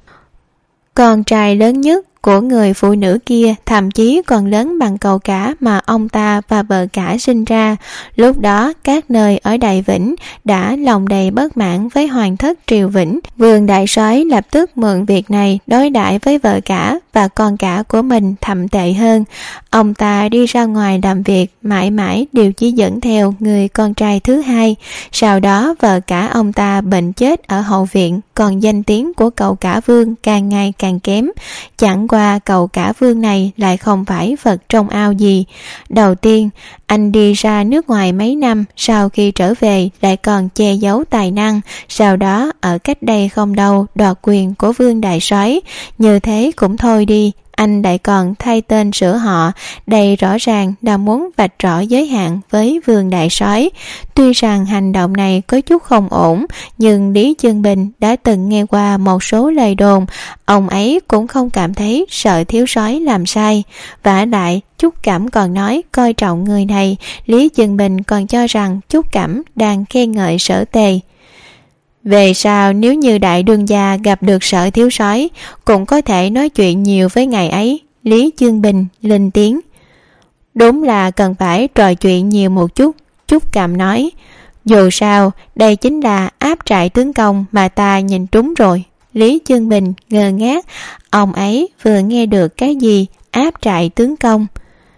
Con trai lớn nhất của người phụ nữ kia thậm chí còn lớn bằng cậu cả mà ông ta và vợ cả sinh ra. Lúc đó các nơi ở Đại Vĩnh đã lòng đầy bất mãn với hoàng thất Triều Vĩnh. Vương đại soái lập tức mượn việc này đối đãi với vợ cả và con cả của mình thậm tệ hơn. Ông ta đi ra ngoài làm việc mãi mãi đều chỉ dẫn theo người con trai thứ hai. Sau đó vợ cả ông ta bệnh chết ở hậu viện, còn danh tiếng của cậu cả Vương càng ngày càng kém. Chẳng qua cậu cả Vương này lại không phải vật trong ao gì. Đầu tiên anh đi ra nước ngoài mấy năm, sau khi trở về lại còn che giấu tài năng, sau đó ở cách đây không lâu đoạt quyền của vương đại soái. Như thế cũng thôi đi, anh lại còn thay tên sửa họ, đây rõ ràng là muốn vạch rõ giới hạn với vương đại soái. Tuy rằng hành động này có chút không ổn, nhưng Lý Chương Bình đã từng nghe qua một số lời đồn, ông ấy cũng không cảm thấy sợ thiếu soái làm sai. Vả lại Trúc Cẩm còn nói coi trọng người này, Lý Chương Bình còn cho rằng Trúc Cẩm đang khen ngợi Sở Tề. Về sau nếu như đại đương gia gặp được Sở thiếu soái cũng có thể nói chuyện nhiều với ngài ấy. Lý Chương Bình lên tiếng. Đúng là cần phải trò chuyện nhiều một chút, Trúc Cẩm nói. Dù sao đây chính là áp trại tướng công mà ta nhìn trúng rồi. Lý Chương Bình ngơ ngác, ông ấy vừa nghe được cái gì áp trại tướng công.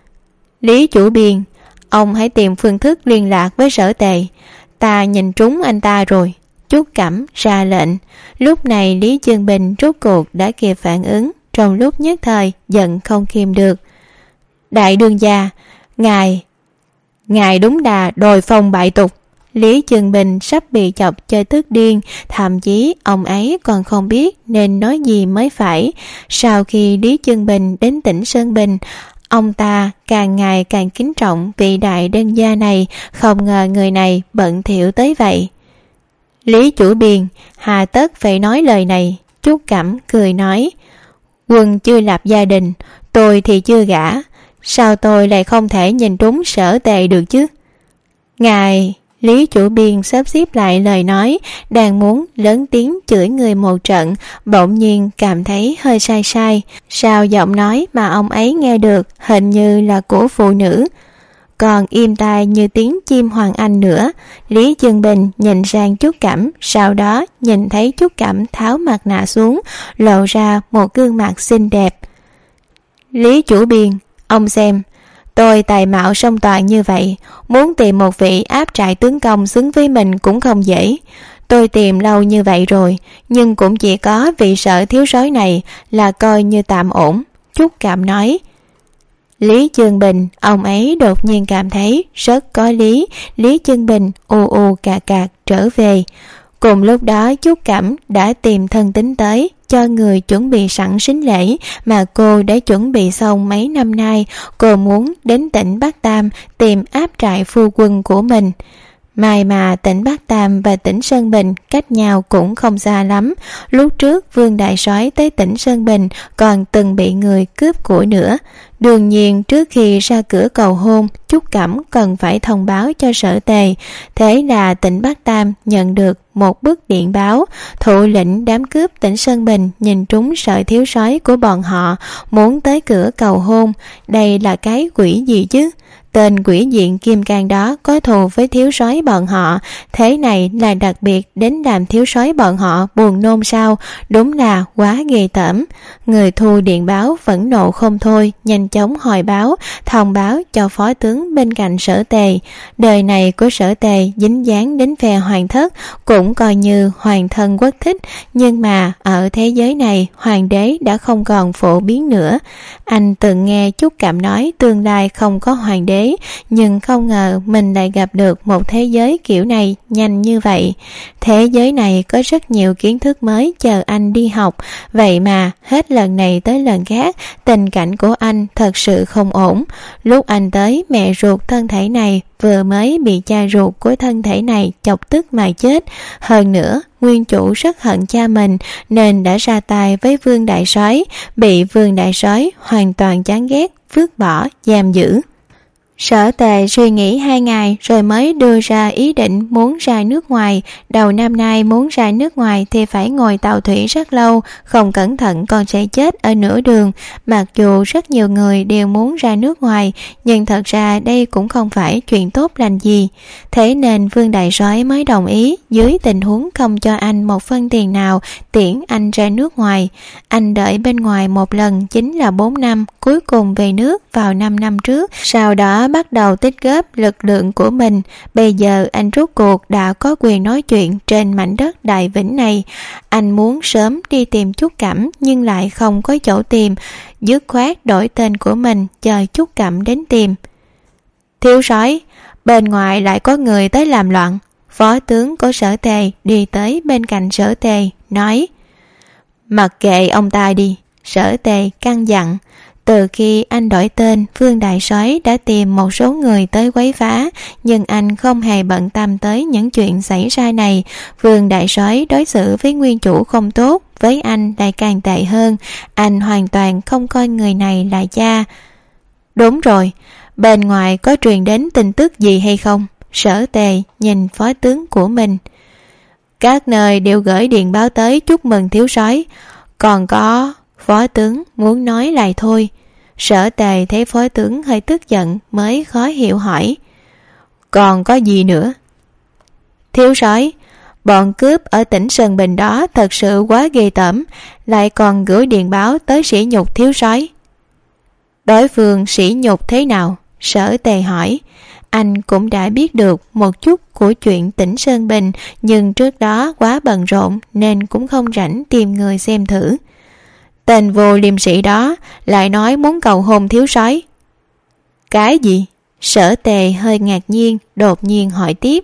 Lý chủ biên, ông hãy tìm phương thức liên lạc với Sở Tề, ta nhìn trúng anh ta rồi. Trúc Cẩm ra lệnh. Lúc này Lý Chương Bình rốt cuộc đã kịp phản ứng, trong lúc nhất thời giận không kìm được. Đại đương gia, ngài đúng là đồi phong bại tục. Lý Chương Bình sắp bị chọc cho tức điên, thậm chí ông ấy còn không biết nên nói gì mới phải. Sau khi Lý Chương Bình đến tỉnh Sơn Bình, ông ta càng ngày càng kính trọng vị đại đương gia này, không ngờ người này bận thiệu tới vậy. Lý chủ biên, hà tất phải nói lời này. Trúc Cẩm cười nói. Quân chưa lập gia đình, tôi thì chưa gả, sao tôi lại không thể nhìn trúng Sở Tề được chứ? Ngài... Lý chủ biên sắp xếp lại lời nói, đang muốn lớn tiếng chửi người một trận, bỗng nhiên cảm thấy hơi sai sai. Sao giọng nói mà ông ấy nghe được hình như là của phụ nữ, còn im tai như tiếng chim hoàng anh nữa. Lý Chương Bình nhìn sang Trúc Cẩm, sau đó nhìn thấy Trúc Cẩm tháo mặt nạ xuống, lộ ra một gương mặt xinh đẹp. Lý chủ biên, ông xem, tôi tài mạo song toàn như vậy, muốn tìm một vị áp trại tướng công xứng với mình cũng không dễ. Tôi tìm lâu như vậy rồi, nhưng cũng chỉ có vị Sở thiếu soái này là coi như tạm ổn. Trúc Cẩm nói. Lý Chương Bình, ông ấy đột nhiên cảm thấy rất có lý. Lý Chương Bình u cà cạc trở về. Cùng lúc đó Trúc Cẩm đã tìm thân tín tới, cho người chuẩn bị sẵn sính lễ mà cô đã chuẩn bị xong mấy năm nay. Cô muốn đến tỉnh Bắc Tam tìm áp trại phu quân của mình. May mà tỉnh Bắc Tam và tỉnh Sơn Bình cách nhau cũng không xa lắm. Lúc trước vương đại soái tới tỉnh Sơn Bình còn từng bị người cướp của nữa. Đương nhiên trước khi ra cửa cầu hôn, Trúc Cẩm cần phải thông báo cho Sở Tề. Thế là tỉnh Bắc Tam nhận được một bức điện báo, thủ lĩnh đám cướp tỉnh Sơn Bình nhìn trúng Sở thiếu soái của bọn họ, muốn tới cửa cầu hôn. Đây là cái quỷ gì chứ? tên quỷ diện kim cang đó có thù với thiếu soái bọn họ, thế này là đặc biệt đến làm thiếu soái bọn họ buồn nôn sao? Đúng là quá ghê tởm. Người thu điện báo phẫn nộ không thôi, nhanh chóng hồi báo, thông báo cho phó tướng bên cạnh Sở Tề. Đời này của Sở Tề dính dáng đến phe hoàng thất, cũng coi như hoàng thân quốc thích, nhưng mà ở thế giới này hoàng đế đã không còn phổ biến nữa. Anh từng nghe Chúc Cảm nói tương lai không có hoàng đế, nhưng không ngờ mình lại gặp được một thế giới kiểu này nhanh như vậy. Thế giới này có rất nhiều kiến thức mới chờ anh đi học, vậy mà hết lần này tới lần khác tình cảnh của anh thật sự không ổn. Lúc anh tới, mẹ ruột thân thể này vừa mới bị cha ruột của thân thể này chọc tức mà chết. Hơn nữa, nguyên chủ rất hận cha mình nên đã ra tay với Vương Đại Soái, bị Vương Đại Soái hoàn toàn chán ghét, vứt bỏ, giam giữ. Sở Tề suy nghĩ 2 ngày rồi mới đưa ra ý định muốn ra nước ngoài. Đầu năm nay muốn ra nước ngoài thì phải ngồi tàu thủy rất lâu, không cẩn thận còn sẽ chết ở nửa đường. Mặc dù rất nhiều người đều muốn ra nước ngoài, nhưng thật ra đây cũng không phải chuyện tốt lành gì. Thế nên Vương Đại Soái mới đồng ý dưới tình huống không cho anh một phân tiền nào tiễn anh ra nước ngoài. Anh đợi bên ngoài một lần chính là 4 năm, cuối cùng về nước vào 5 năm trước. Sau đó bắt đầu tích góp lực lượng của mình. Bây giờ anh rốt cuộc đã có quyền nói chuyện trên mảnh đất Đại Vĩnh này. Anh muốn sớm đi tìm Chúc Cẩm nhưng lại không có chỗ tìm, dứt khoát đổi tên của mình chờ Chúc Cẩm đến tìm. Thiếu soái, bên ngoài lại có người tới làm loạn. Phó tướng của Sở Tề đi tới bên cạnh Sở Tề nói: mặc kệ ông ta đi. Sở Tề căn dặn. Từ khi anh đổi tên, Vương Đại Soái đã tìm một số người tới quấy phá, nhưng anh không hề bận tâm tới những chuyện xảy ra này. Vương Đại Soái đối xử với nguyên chủ không tốt, với anh lại càng tệ hơn. Anh hoàn toàn không coi người này là cha. Đúng rồi, bên ngoài có truyền đến tin tức gì hay không? Sở Tề nhìn phó tướng của mình. Các nơi đều gửi điện báo tới chúc mừng thiếu soái. Còn có... Phó tướng muốn nói lại thôi. Sở Tề thấy phó tướng hơi tức giận mới khó hiểu hỏi: còn có gì nữa? Thiếu soái, bọn cướp ở tỉnh Sơn Bình đó thật sự quá ghê tởm, lại còn gửi điện báo tới sỉ nhục thiếu soái. Đối phương sỉ nhục thế nào? Sở Tề hỏi. Anh cũng đã biết được một chút của chuyện tỉnh Sơn Bình, nhưng trước đó quá bận rộn nên cũng không rảnh tìm người xem thử. Tên vô liêm sĩ đó lại nói muốn cầu hôn thiếu soái. Cái gì? Sở Tề hơi ngạc nhiên, đột nhiên hỏi tiếp.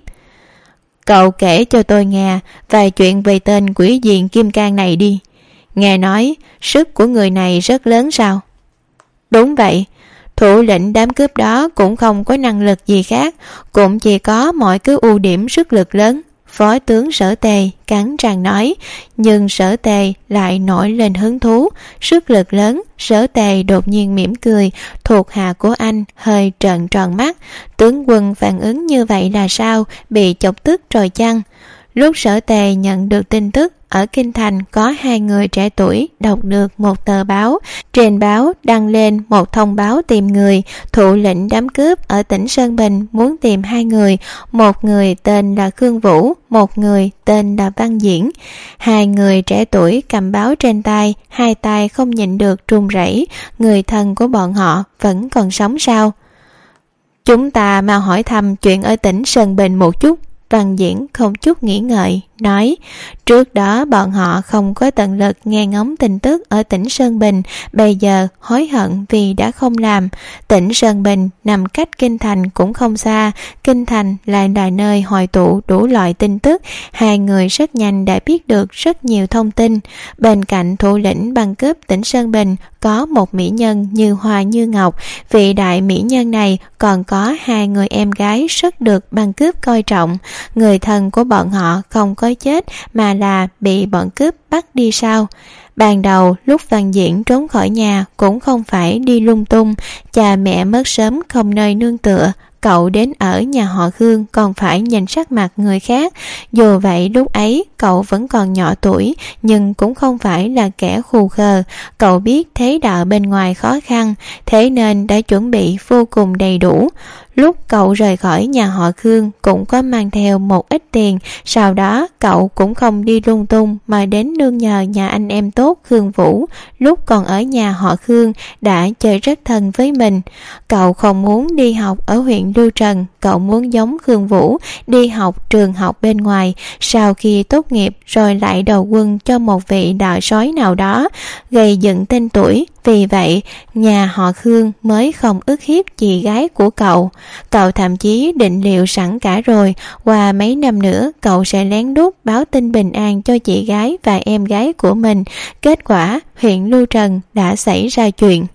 Cậu kể cho tôi nghe vài chuyện về tên quỷ diện kim cang này đi. Nghe nói sức của người này rất lớn sao? Đúng vậy. Thủ lĩnh đám cướp đó cũng không có năng lực gì khác, cũng chỉ có mọi thứ ưu điểm sức lực lớn. Phó tướng Sở Tề cắn răng nói, nhưng Sở Tề lại nổi lên hứng thú. Sức lực lớn. Sở Tề đột nhiên mỉm cười, thuộc hạ của anh hơi trợn tròn mắt. Tướng quân phản ứng như vậy là sao? Bị chọc tức rồi chăng? Lúc Sở Tề nhận được tin tức ở Kinh Thành có 2 người trẻ tuổi đọc được một tờ báo. Trên báo đăng lên một thông báo tìm người. Thủ lĩnh đám cướp ở tỉnh Sơn Bình muốn tìm 2 người. Một người tên là Khương Vũ, một người tên là Văn Diễn. 2 người trẻ tuổi cầm báo trên tay, 2 tay không nhịn được run rẩy. Người thân của bọn họ vẫn còn sống sao? Chúng ta mau hỏi thăm chuyện ở tỉnh Sơn Bình một chút. Văn Diễn không chút nghĩ ngợi nói, trước đó bọn họ không có tận lực nghe ngóng tin tức ở tỉnh Sơn Bình, bây giờ hối hận vì đã không làm. Tỉnh Sơn Bình nằm cách Kinh Thành cũng không xa, Kinh Thành lại là nơi hội tụ đủ loại tin tức. 2 người rất nhanh đã biết được rất nhiều thông tin. Bên cạnh thủ lĩnh băng cướp tỉnh Sơn Bình có một mỹ nhân như hoa như ngọc. Vị đại mỹ nhân này còn có 2 người em gái rất được băng cướp coi trọng. Người thân của bọn họ không có chết mà là bị bọn cướp bắt đi sao? Ban đầu lúc Văn Diễn trốn khỏi nhà cũng không phải đi lung tung. Cha mẹ mất sớm không nơi nương tựa, cậu đến ở nhà họ Khương còn phải nhìn sắc mặt người khác. Dù vậy lúc ấy cậu vẫn còn nhỏ tuổi, nhưng cũng không phải là kẻ khù khờ. Cậu biết thế đạo bên ngoài khó khăn, thế nên đã chuẩn bị vô cùng đầy đủ. Lúc cậu rời khỏi nhà họ Khương cũng có mang theo một ít tiền, sau đó cậu cũng không đi lung tung mà đến nương nhờ nhà anh em tốt Khương Vũ. Lúc còn ở nhà họ Khương đã chơi rất thân với mình. Cậu không muốn đi học ở huyện Lưu Trần, cậu muốn giống Khương Vũ đi học trường học bên ngoài, sau khi tốt nghiệp rồi lại đầu quân cho một vị đạo sói nào đó, gây dựng tên tuổi. Vì vậy nhà họ Khương mới không ức hiếp chị gái của cậu. Cậu thậm chí định liệu sẵn cả rồi, qua mấy năm nữa cậu sẽ lén lút báo tin bình an cho chị gái và em gái của mình. Kết quả huyện Lưu Trần đã xảy ra chuyện.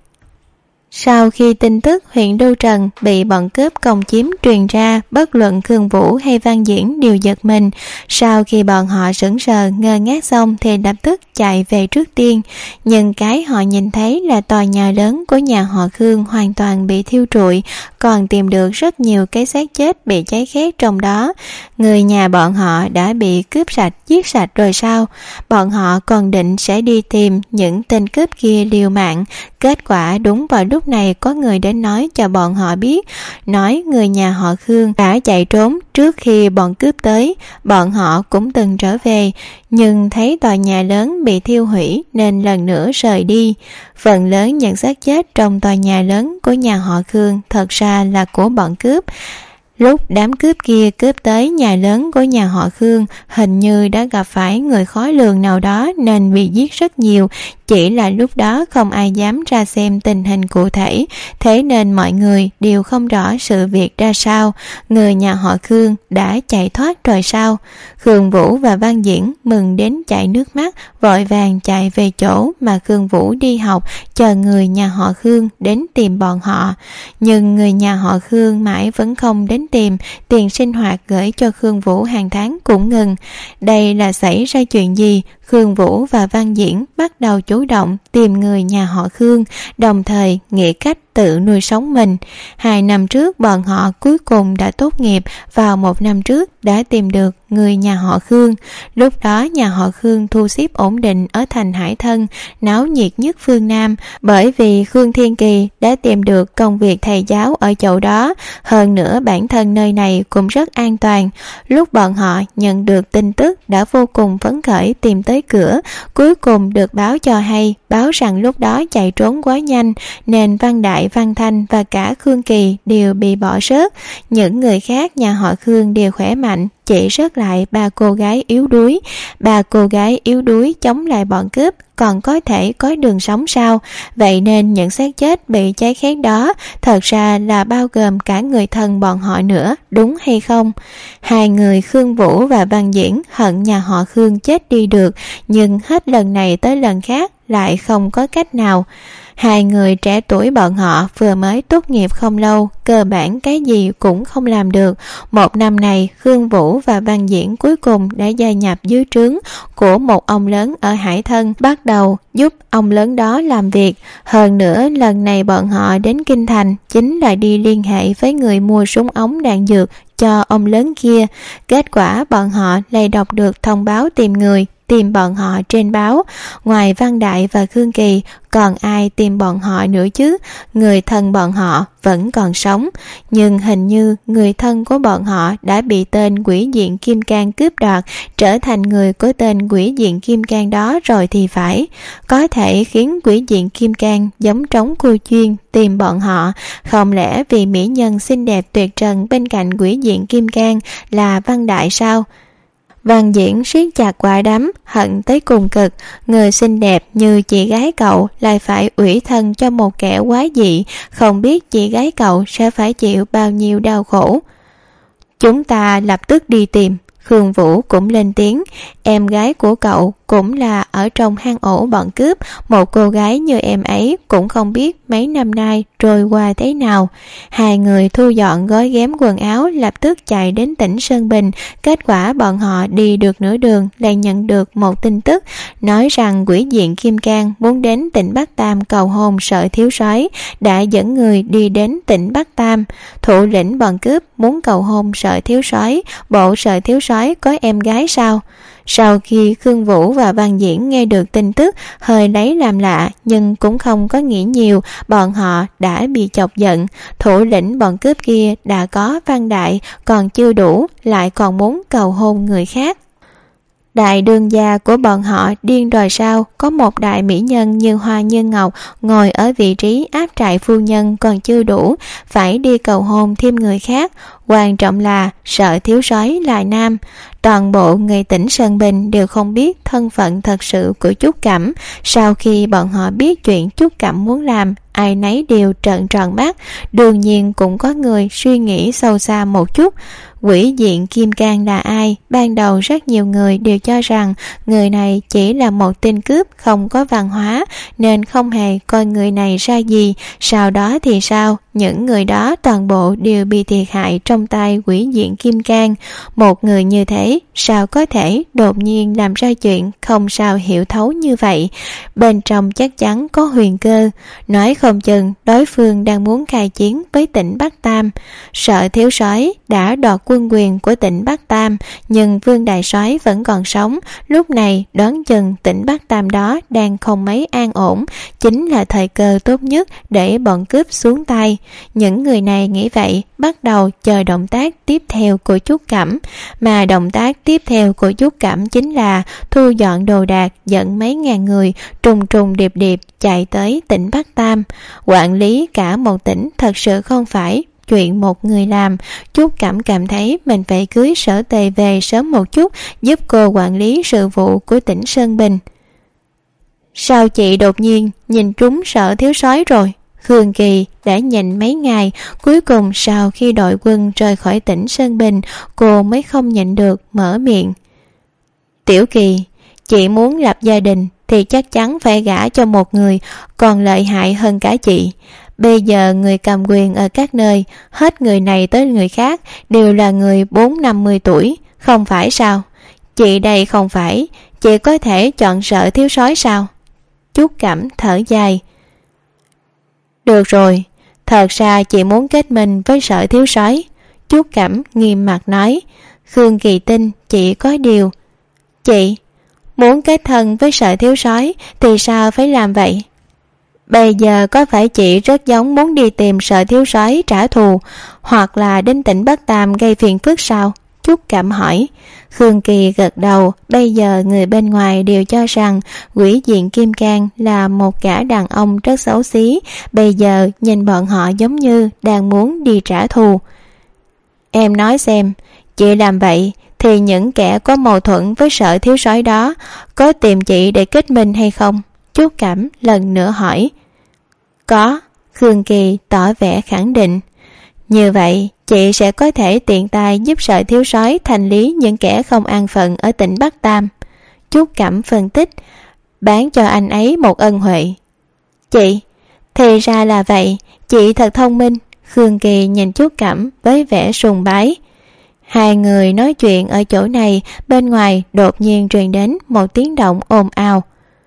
Sau khi tin tức huyện Lưu Trần bị bọn cướp công chiếm truyền ra, bất luận Khương Vũ hay Văn Diễn đều giật mình. Sau khi bọn họ sững sờ ngơ ngác xong thì lập tức chạy về trước tiên. Nhưng cái họ nhìn thấy là tòa nhà lớn của nhà họ Khương hoàn toàn bị thiêu trụi, còn tìm được rất nhiều cái xác chết bị cháy khét trong đó. Người nhà bọn họ đã bị cướp sạch, giết sạch rồi sao? Bọn họ còn định sẽ đi tìm những tên cướp kia liều mạng. Kết quả đúng vào lúc này có người đến nói cho bọn họ biết, nói người nhà họ Khương đã chạy trốn trước khi bọn cướp tới. Bọn họ cũng từng trở về, nhưng thấy tòa nhà lớn bị thiêu hủy nên lần nữa rời đi. Phần lớn những xác chết trong tòa nhà lớn của nhà họ Khương thật ra là của bọn cướp. Lúc đám cướp kia cướp tới nhà lớn của nhà họ Khương, hình như đã gặp phải người khó lường nào đó nên bị giết rất nhiều. Chỉ là lúc đó không ai dám ra xem tình hình cụ thể, thế nên mọi người đều không rõ sự việc ra sao. Người nhà họ Khương đã chạy thoát rồi sao? Khương Vũ và Văn Diễn mừng đến chảy nước mắt, vội vàng chạy về chỗ mà Khương Vũ đi học, chờ người nhà họ Khương đến tìm bọn họ. Nhưng người nhà họ Khương mãi vẫn không đến tìm, tiền sinh hoạt gửi cho Khương Vũ hàng tháng cũng ngừng. Đây là xảy ra chuyện gì? Khương Vũ và Văn Diễn bắt đầu chủ động tìm người nhà họ Khương, đồng thời nghĩ cách tự nuôi sống mình. 2 năm trước bọn họ cuối cùng đã tốt nghiệp, vào 1 năm trước đã tìm được người nhà họ Khương. Lúc đó nhà họ Khương thu xếp ổn định ở thành Hải Thân, náo nhiệt nhất phương Nam, bởi vì Khương Thiên Kỳ đã tìm được công việc thầy giáo ở chỗ đó. Hơn nữa bản thân nơi này cũng rất an toàn. Lúc bọn họ nhận được tin tức đã vô cùng phấn khởi tìm tới cửa, cuối cùng được báo cho hay, báo rằng lúc đó chạy trốn quá nhanh nên Văn Đại, Văn Thanh và cả Khương Kỳ đều bị bỏ rớt. Những người khác nhà họ Khương đều khỏe mạnh, chỉ rớt lại 3 cô gái yếu đuối. 3 cô gái yếu đuối chống lại bọn cướp còn có thể có đường sống sao? Vậy nên những xác chết bị cháy khét đó thật ra là bao gồm cả người thân bọn họ nữa, đúng hay không? 2 người Khương Vũ và Văn Diễn hận nhà họ Khương chết đi được, nhưng hết lần này tới lần khác lại không có cách nào. 2 người trẻ tuổi bọn họ vừa mới tốt nghiệp không lâu, cơ bản cái gì cũng không làm được. 1 năm này Khương Vũ và Văn Diễn cuối cùng đã gia nhập dưới trướng của một ông lớn ở Hải Thân, bắt đầu giúp ông lớn đó làm việc. Hơn nữa lần này bọn họ đến Kinh Thành chính là đi liên hệ với người mua súng ống đạn dược cho ông lớn kia. Kết quả bọn họ lại đọc được thông báo tìm người, tìm bọn họ trên báo. Ngoài Văn Đại và Khương Kỳ còn ai tìm bọn họ nữa chứ? Người thân bọn họ vẫn còn sống, nhưng hình như người thân của bọn họ đã bị tên Quỷ Diện Kim Cang cướp đoạt, trở thành người của tên Quỷ Diện Kim Cang đó rồi thì phải. Có thể khiến Quỷ Diện Kim Cang giống trống cô chuyên tìm bọn họ. Không lẽ vì mỹ nhân xinh đẹp tuyệt trần bên cạnh Quỷ Diện Kim Cang là Văn Đại sao? Văn Diễn siết chặt quả đấm, hận tới cùng cực. Người xinh đẹp như chị gái cậu lại phải ủy thân cho một kẻ quá dị, không biết chị gái cậu sẽ phải chịu bao nhiêu đau khổ. Chúng ta lập tức đi tìm. Khương Vũ cũng lên tiếng, em gái của cậu cũng là ở trong hang ổ bọn cướp, một cô gái như em ấy cũng không biết mấy năm nay trôi qua thế nào. Hai người thu dọn gói ghém quần áo lập tức chạy đến tỉnh Sơn Bình. Kết quả bọn họ đi được nửa đường lại nhận được một tin tức nói rằng quỷ diện Kim Cang muốn đến tỉnh Bắc Tam cầu hôn Sở thiếu soái, đã dẫn người đi đến tỉnh Bắc Tam. Thủ lĩnh bọn cướp muốn cầu hôn Sở thiếu soái, bộ Sở thiếu soái có em gái sao? Sau khi Khương Vũ và Văn Diễn nghe được tin tức, hơi lấy làm lạ nhưng cũng không có nghĩ nhiều, bọn họ đã bị chọc giận. Thủ lĩnh bọn cướp kia đã có văn đại, còn chưa đủ, lại còn muốn cầu hôn người khác. Đại đương gia của bọn họ điên rồi sao? Có một đại mỹ nhân như Hoa Như Ngọc ngồi ở vị trí áp trại phu nhân còn chưa đủ, phải đi cầu hôn thêm người khác. Quan trọng là Sở thiếu soái là nam. Toàn bộ người tỉnh Sơn Bình đều không biết thân phận thật sự của Trúc Cẩm. Sau khi bọn họ biết chuyện Trúc Cẩm muốn làm, ai nấy đều trợn tròn mắt. Đương nhiên cũng có người suy nghĩ sâu xa một chút. Quỷ diện Kim Cang là ai? Ban đầu rất nhiều người đều cho rằng người này chỉ là một tên cướp không có văn hóa, nên không hề coi người này ra gì. Sau đó thì sao? Những người đó toàn bộ đều bị thiệt hại trong tay quỷ diện Kim Cang. Một người như thế sao có thể đột nhiên làm ra chuyện không sao hiểu thấu như vậy? Bên trong chắc chắn có huyền cơ, nói không chừng đối phương đang muốn khai chiến với tỉnh Bắc Tam. Sở thiếu soái đã đoạt quân quyền của tỉnh Bắc Tam, nhưng Vương đại soái vẫn còn sống. Lúc này đoán chừng tỉnh Bắc Tam đó đang không mấy an ổn, chính là thời cơ tốt nhất để bọn cướp xuống tay. Những người này nghĩ vậy, bắt đầu chờ động tác tiếp theo của Trúc Cẩm. Mà động tác tiếp theo của Trúc Cẩm chính là thu dọn đồ đạc, dẫn mấy ngàn người trùng trùng điệp điệp chạy tới tỉnh Bắc Tam. Quản lý cả một tỉnh thật sự không phải chuyện một người làm. Trúc Cẩm cảm thấy mình phải cưới Sở Tề về sớm một chút, giúp cô quản lý sự vụ của tỉnh Sơn Bình. Sao chị đột nhiên nhìn trúng Sở thiếu soái rồi? Khương Kỳ đã nhìn mấy ngày, cuối cùng sau khi đội quân rời khỏi tỉnh Sơn Bình, cô mới không nhịn được mở miệng. Tiểu Kỳ, chị muốn lập gia đình thì chắc chắn phải gả cho một người còn lợi hại hơn cả chị. Bây giờ người cầm quyền ở các nơi, hết người này tới người khác đều là người 40-50 tuổi, không phải sao? Chị đây không phải, chị có thể chọn Sở thiếu soái sao? Trúc Cẩm thở dài. Được rồi, thật ra chị muốn kết minh với Sở thiếu soái. Trúc Cẩm nghiêm mặt nói. Khương Kỳ tin chị có điều. Chị muốn kết thân với Sở thiếu soái thì sao phải làm vậy? Bây giờ có phải chị rất giống muốn đi tìm Sở thiếu soái trả thù, hoặc là đến tỉnh Bắc Tam gây phiền phức sao? Trúc Cẩm hỏi. Khương Kỳ gật đầu. Bây giờ người bên ngoài đều cho rằng quỷ diện Kim Cang là một gã đàn ông rất xấu xí. Bây giờ nhìn bọn họ giống như đang muốn đi trả thù. Em nói xem, chị làm vậy thì những kẻ có mâu thuẫn với Sở thiếu soái đó có tìm chị để kết minh hay không? Trúc Cẩm lần nữa hỏi. Có. Khương Kỳ tỏ vẻ khẳng định. Như vậy chị sẽ có thể tiện tay giúp Sở thiếu soái thanh lý những kẻ không an phận ở tỉnh Bắc Tam. Trúc Cẩm phân tích. Bán cho anh ấy một ân huệ. Chị, thì ra là vậy, chị thật thông minh. Khương Kỳ nhìn Trúc Cẩm với vẻ sùng bái. Hai người nói chuyện ở chỗ này, bên ngoài đột nhiên truyền đến một tiếng động ồn ào.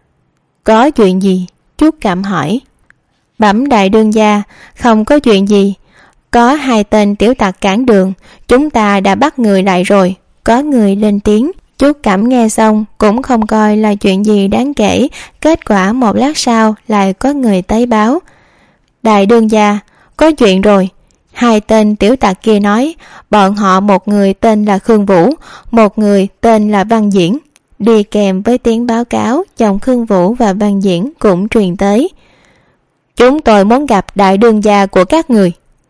Có chuyện gì? Trúc Cẩm hỏi. Bẩm đại đương gia, không có chuyện gì. Có hai tên tiểu tặc cản đường, chúng ta đã bắt người lại rồi. Có người lên tiếng. Trúc Cẩm nghe xong cũng không coi là chuyện gì đáng kể. Kết quả một lát sau lại có người tới báo. Đại đương gia, có chuyện rồi. Hai tên tiểu tặc kia nói, bọn họ một người tên là Khương Vũ, một người tên là Văn Diễn. Đi kèm với tiếng báo cáo, chồng Khương Vũ và Văn Diễn cũng truyền tới. Chúng tôi muốn gặp đại đương gia của các người.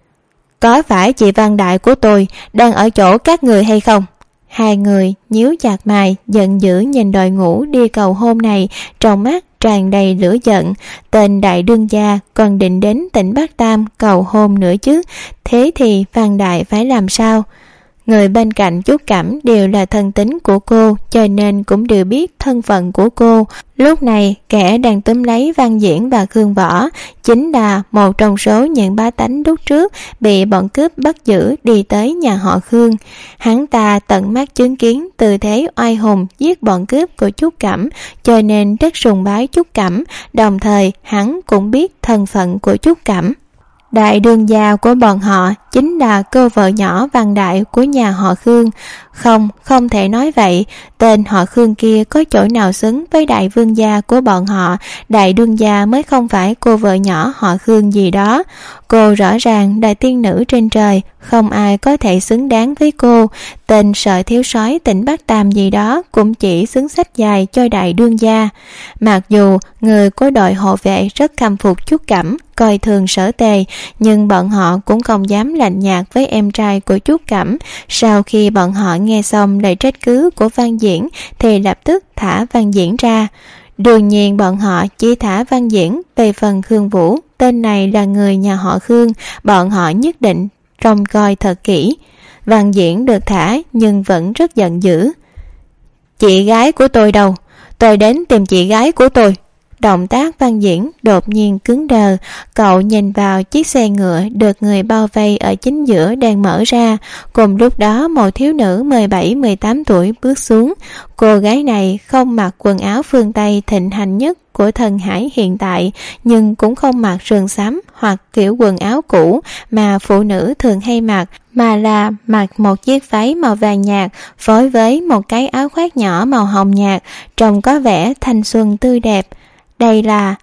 Có phải chị Văn Đại của tôi đang ở chỗ các người hay không? Hai người nhíu chặt mày, giận dữ nhìn đội ngũ đi cầu hôn này, trong mắt tràn đầy lửa giận. Tên đại đương gia còn định đến tỉnh Bắc Tam cầu hôn nữa chứ, thế thì Văn Đại phải làm sao? Người bên cạnh Trúc Cẩm đều là thân tín của cô, cho nên cũng đều biết thân phận của cô. Lúc này kẻ đang túm lấy Văn Diễn và Khương Võ chính là một trong số những bá tánh lúc trước bị bọn cướp bắt giữ đi tới nhà họ Khương. Hắn ta tận mắt chứng kiến tư thế oai hùng giết bọn cướp của Trúc Cẩm, cho nên rất sùng bái Trúc Cẩm, đồng thời hắn cũng biết thân phận của Trúc Cẩm. Đại đương gia của bọn họ chính là cô vợ nhỏ Văn Đại của nhà họ Khương. Không thể nói vậy, tên họ Khương kia có chỗ nào xứng với đại vương gia của bọn họ. Đại đương gia mới không phải cô vợ nhỏ họ Khương gì đó. Cô rõ ràng là tiên nữ trên trời, không ai có thể xứng đáng với cô. Tên sợ thiếu sói tỉnh Bắc Tam gì đó cũng chỉ xứng sách dài cho đại đương gia. Mặc dù người của đội hộ vệ rất khâm phục Trúc Cẩm, coi thường Sở Tề, nhưng bọn họ cũng không dám lạnh nhạt với em trai của Trúc Cẩm. Sau khi bọn họ nghe xong lời trách cứ của Văn Diễn thì lập tức thả Văn Diễn ra. Đương nhiên bọn họ chỉ thả Văn Diễn. Về phần Khương Vũ, tên này là người nhà họ Khương, bọn họ nhất định trông coi thật kỹ. Văn Diễn được thả nhưng vẫn rất giận dữ. Chị gái của tôi đâu? Tôi đến tìm chị gái của tôi. Động tác Văn Diễn đột nhiên cứng đờ. Cậu nhìn vào chiếc xe ngựa được người bao vây ở chính giữa đang mở ra. Cùng lúc đó một thiếu nữ 17-18 tuổi bước xuống. Cô gái này không mặc quần áo phương Tây thịnh hành nhất của Thần Hải hiện tại, nhưng cũng không mặc sườn xám hoặc kiểu quần áo cũ mà phụ nữ thường hay mặc, mà là mặc một chiếc váy màu vàng nhạt phối với một cái áo khoác nhỏ màu hồng nhạt, trông có vẻ thanh xuân tươi đẹp. Đây là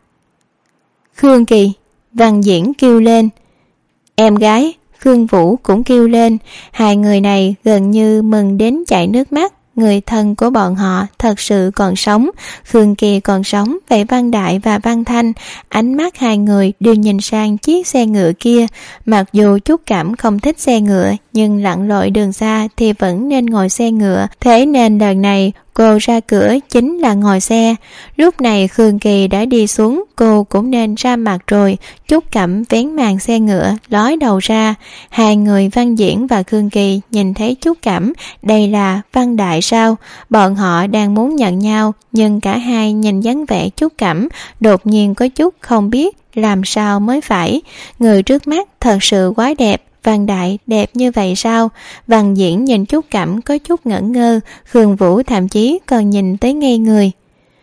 Khương Kỳ. Văn Diễn kêu lên. Em gái. Khương Vũ cũng kêu lên. Hai người này gần như mừng đến chảy nước mắt. Người thân của bọn họ thật sự còn sống. Khương Kỳ còn sống, vậy Văn Đại và Văn Thanh, ánh mắt hai người đều nhìn sang chiếc xe ngựa kia. Mặc dù Trúc Cẩm không thích xe ngựa, nhưng lặn lội đường xa thì vẫn nên ngồi xe ngựa. Thế nên lần này cô ra cửa chính là ngồi xe. Lúc này Khương Kỳ đã đi xuống, cô cũng nên ra mặt rồi. Trúc Cẩm vén màn xe ngựa, lói đầu ra. Hai người Văn Diễn và Khương Kỳ nhìn thấy Trúc Cẩm. Đây là Văn Đại sao? Bọn họ đang muốn nhận nhau, nhưng cả hai nhìn dáng vẻ Trúc Cẩm, đột nhiên có chút không biết làm sao mới phải. Người trước mắt thật sự quá đẹp. Văn Đại đẹp như vậy sao? Văn Diễn nhìn Trúc Cẩm có chút ngẩn ngơ. Khương Vũ thậm chí còn nhìn tới ngây người.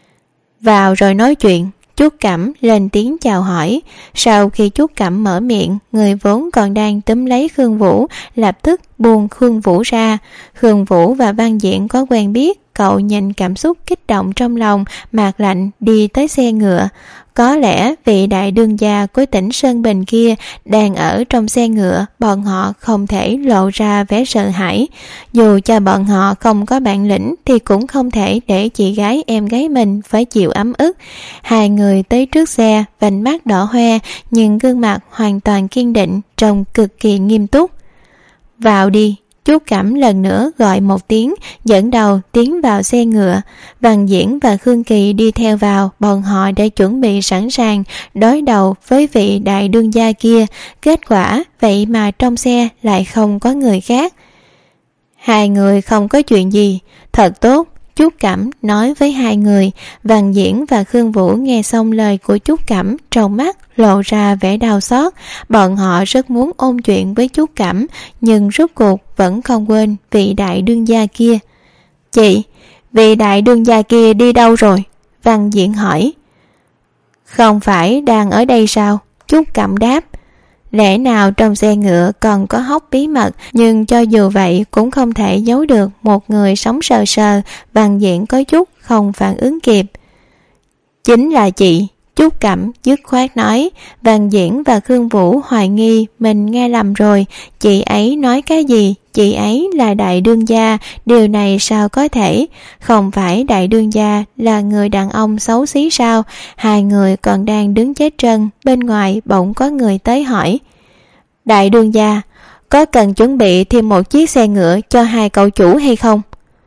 Vào rồi nói chuyện. Trúc Cẩm lên tiếng chào hỏi. Sau khi Trúc Cẩm mở miệng, người vốn còn đang túm lấy Khương Vũ lập tức buông Khương Vũ ra. Khương Vũ và Văn Diễn có quen biết. Cậu nhìn cảm xúc kích động trong lòng, mặt lạnh đi tới xe ngựa. Có lẽ vị đại đương gia của tỉnh Sơn Bình kia đang ở trong xe ngựa, bọn họ không thể lộ ra vẻ sợ hãi. Dù cho bọn họ không có bản lĩnh thì cũng không thể để chị gái em gái mình phải chịu ấm ức. Hai người tới trước xe, vành mắt đỏ hoe, nhưng gương mặt hoàn toàn kiên định, trông cực kỳ nghiêm túc. Vào đi. Trúc Cẩm lần nữa gọi một tiếng, dẫn đầu tiến vào xe ngựa. Văn Diễn và Khương Kỳ đi theo vào, bọn họ đã chuẩn bị sẵn sàng đối đầu với vị đại đương gia kia. Kết quả vậy mà trong xe lại không có người khác. Hai người không có chuyện gì, thật tốt. Trúc Cẩm nói với hai người. Văn Diễn và Khương Vũ nghe xong lời của Trúc Cẩm, trong mắt lộ ra vẻ đau xót. Bọn họ rất muốn ôn chuyện với Trúc Cẩm, nhưng rốt cuộc vẫn không quên vị đại đương gia kia. Chị, vị đại đương gia kia đi đâu rồi? Văn Diễn hỏi. Không phải đang ở đây sao? Trúc Cẩm đáp. Lẽ nào trong xe ngựa còn có hốc bí mật, nhưng cho dù vậy cũng không thể giấu được một người sống sờ sờ. Văn Diễn có chút không phản ứng kịp. Chính là chị. Trúc Cẩm dứt khoát nói. Văn Diễn và Khương Vũ hoài nghi mình nghe lầm rồi. Chị ấy nói cái gì? Chị ấy là đại đương gia, điều này sao có thể? Không phải đại đương gia là người đàn ông xấu xí sao? Hai người còn đang đứng chết chân, bên ngoài bỗng có người tới hỏi. Đại đương gia, có cần chuẩn bị thêm một chiếc xe ngựa cho hai cậu chủ hay không?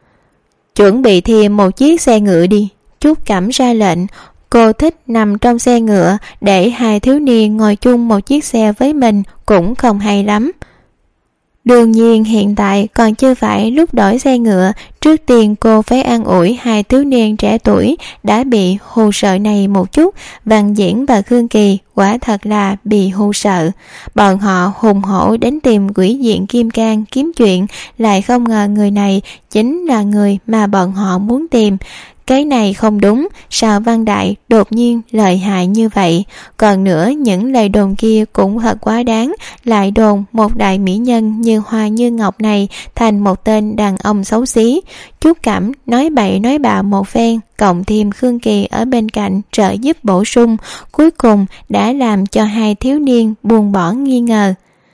Chuẩn bị thêm một chiếc xe ngựa đi. Trúc Cẩm ra lệnh. Cô thích nằm trong xe ngựa, để hai thiếu niên ngồi chung một chiếc xe với mình cũng không hay lắm. Đương nhiên hiện tại còn chưa phải lúc đổi xe ngựa, trước tiên cô phải an ủi hai thiếu niên trẻ tuổi đã bị hù sợ này một chút. Văn Diễn và Khương Kỳ quả thật là bị hù sợ. Bọn họ hùng hổ đến tìm quỷ diện Kim Cang kiếm chuyện, lại không ngờ người này chính là người mà bọn họ muốn tìm. Cái này không đúng, sao Văn Đại đột nhiên lợi hại như vậy? Còn nữa, những lời đồn kia cũng thật quá đáng, lại đồn một đại mỹ nhân như Hoa Như Ngọc này thành một tên đàn ông xấu xí. Trúc Cẩm nói bậy nói bạ một phen, cộng thêm Khương Kỳ ở bên cạnh trợ giúp bổ sung, cuối cùng đã làm cho hai thiếu niên buông bỏ nghi ngờ.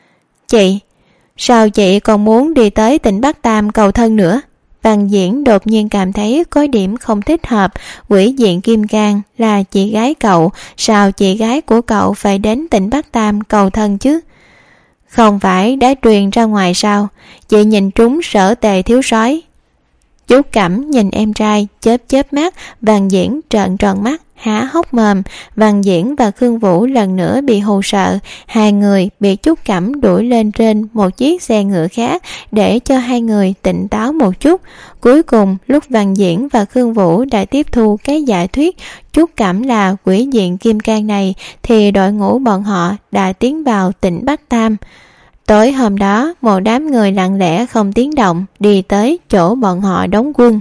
Chị, sao chị còn muốn đi tới tỉnh Bắc Tam cầu thân nữa? Văn Diễn đột nhiên cảm thấy có điểm không thích hợp. Quỷ diện Kim Cang là chị gái cậu, sao chị gái của cậu phải đến tỉnh Bắc Tam cầu thân chứ? Không phải đã truyền ra ngoài sao? Chị nhìn trúng Sở Tề thiếu soái. Trúc Cẩm nhìn em trai chớp chớp mắt. Văn Diễn trợn tròn mắt há hốc mồm. Văn Diễn và Khương Vũ lần nữa bị hù sợ. Hai người bị Trúc Cẩm đuổi lên trên một chiếc xe ngựa khác để cho hai người tỉnh táo một chút. Cuối cùng lúc Văn Diễn và Khương Vũ đã tiếp thu cái giả thuyết Trúc Cẩm là quỷ diện Kim Cang này, thì đội ngũ bọn họ đã tiến vào tỉnh Bắc Tam. Tối hôm đó, một đám người lặng lẽ không tiếng động đi tới chỗ bọn họ đóng quân.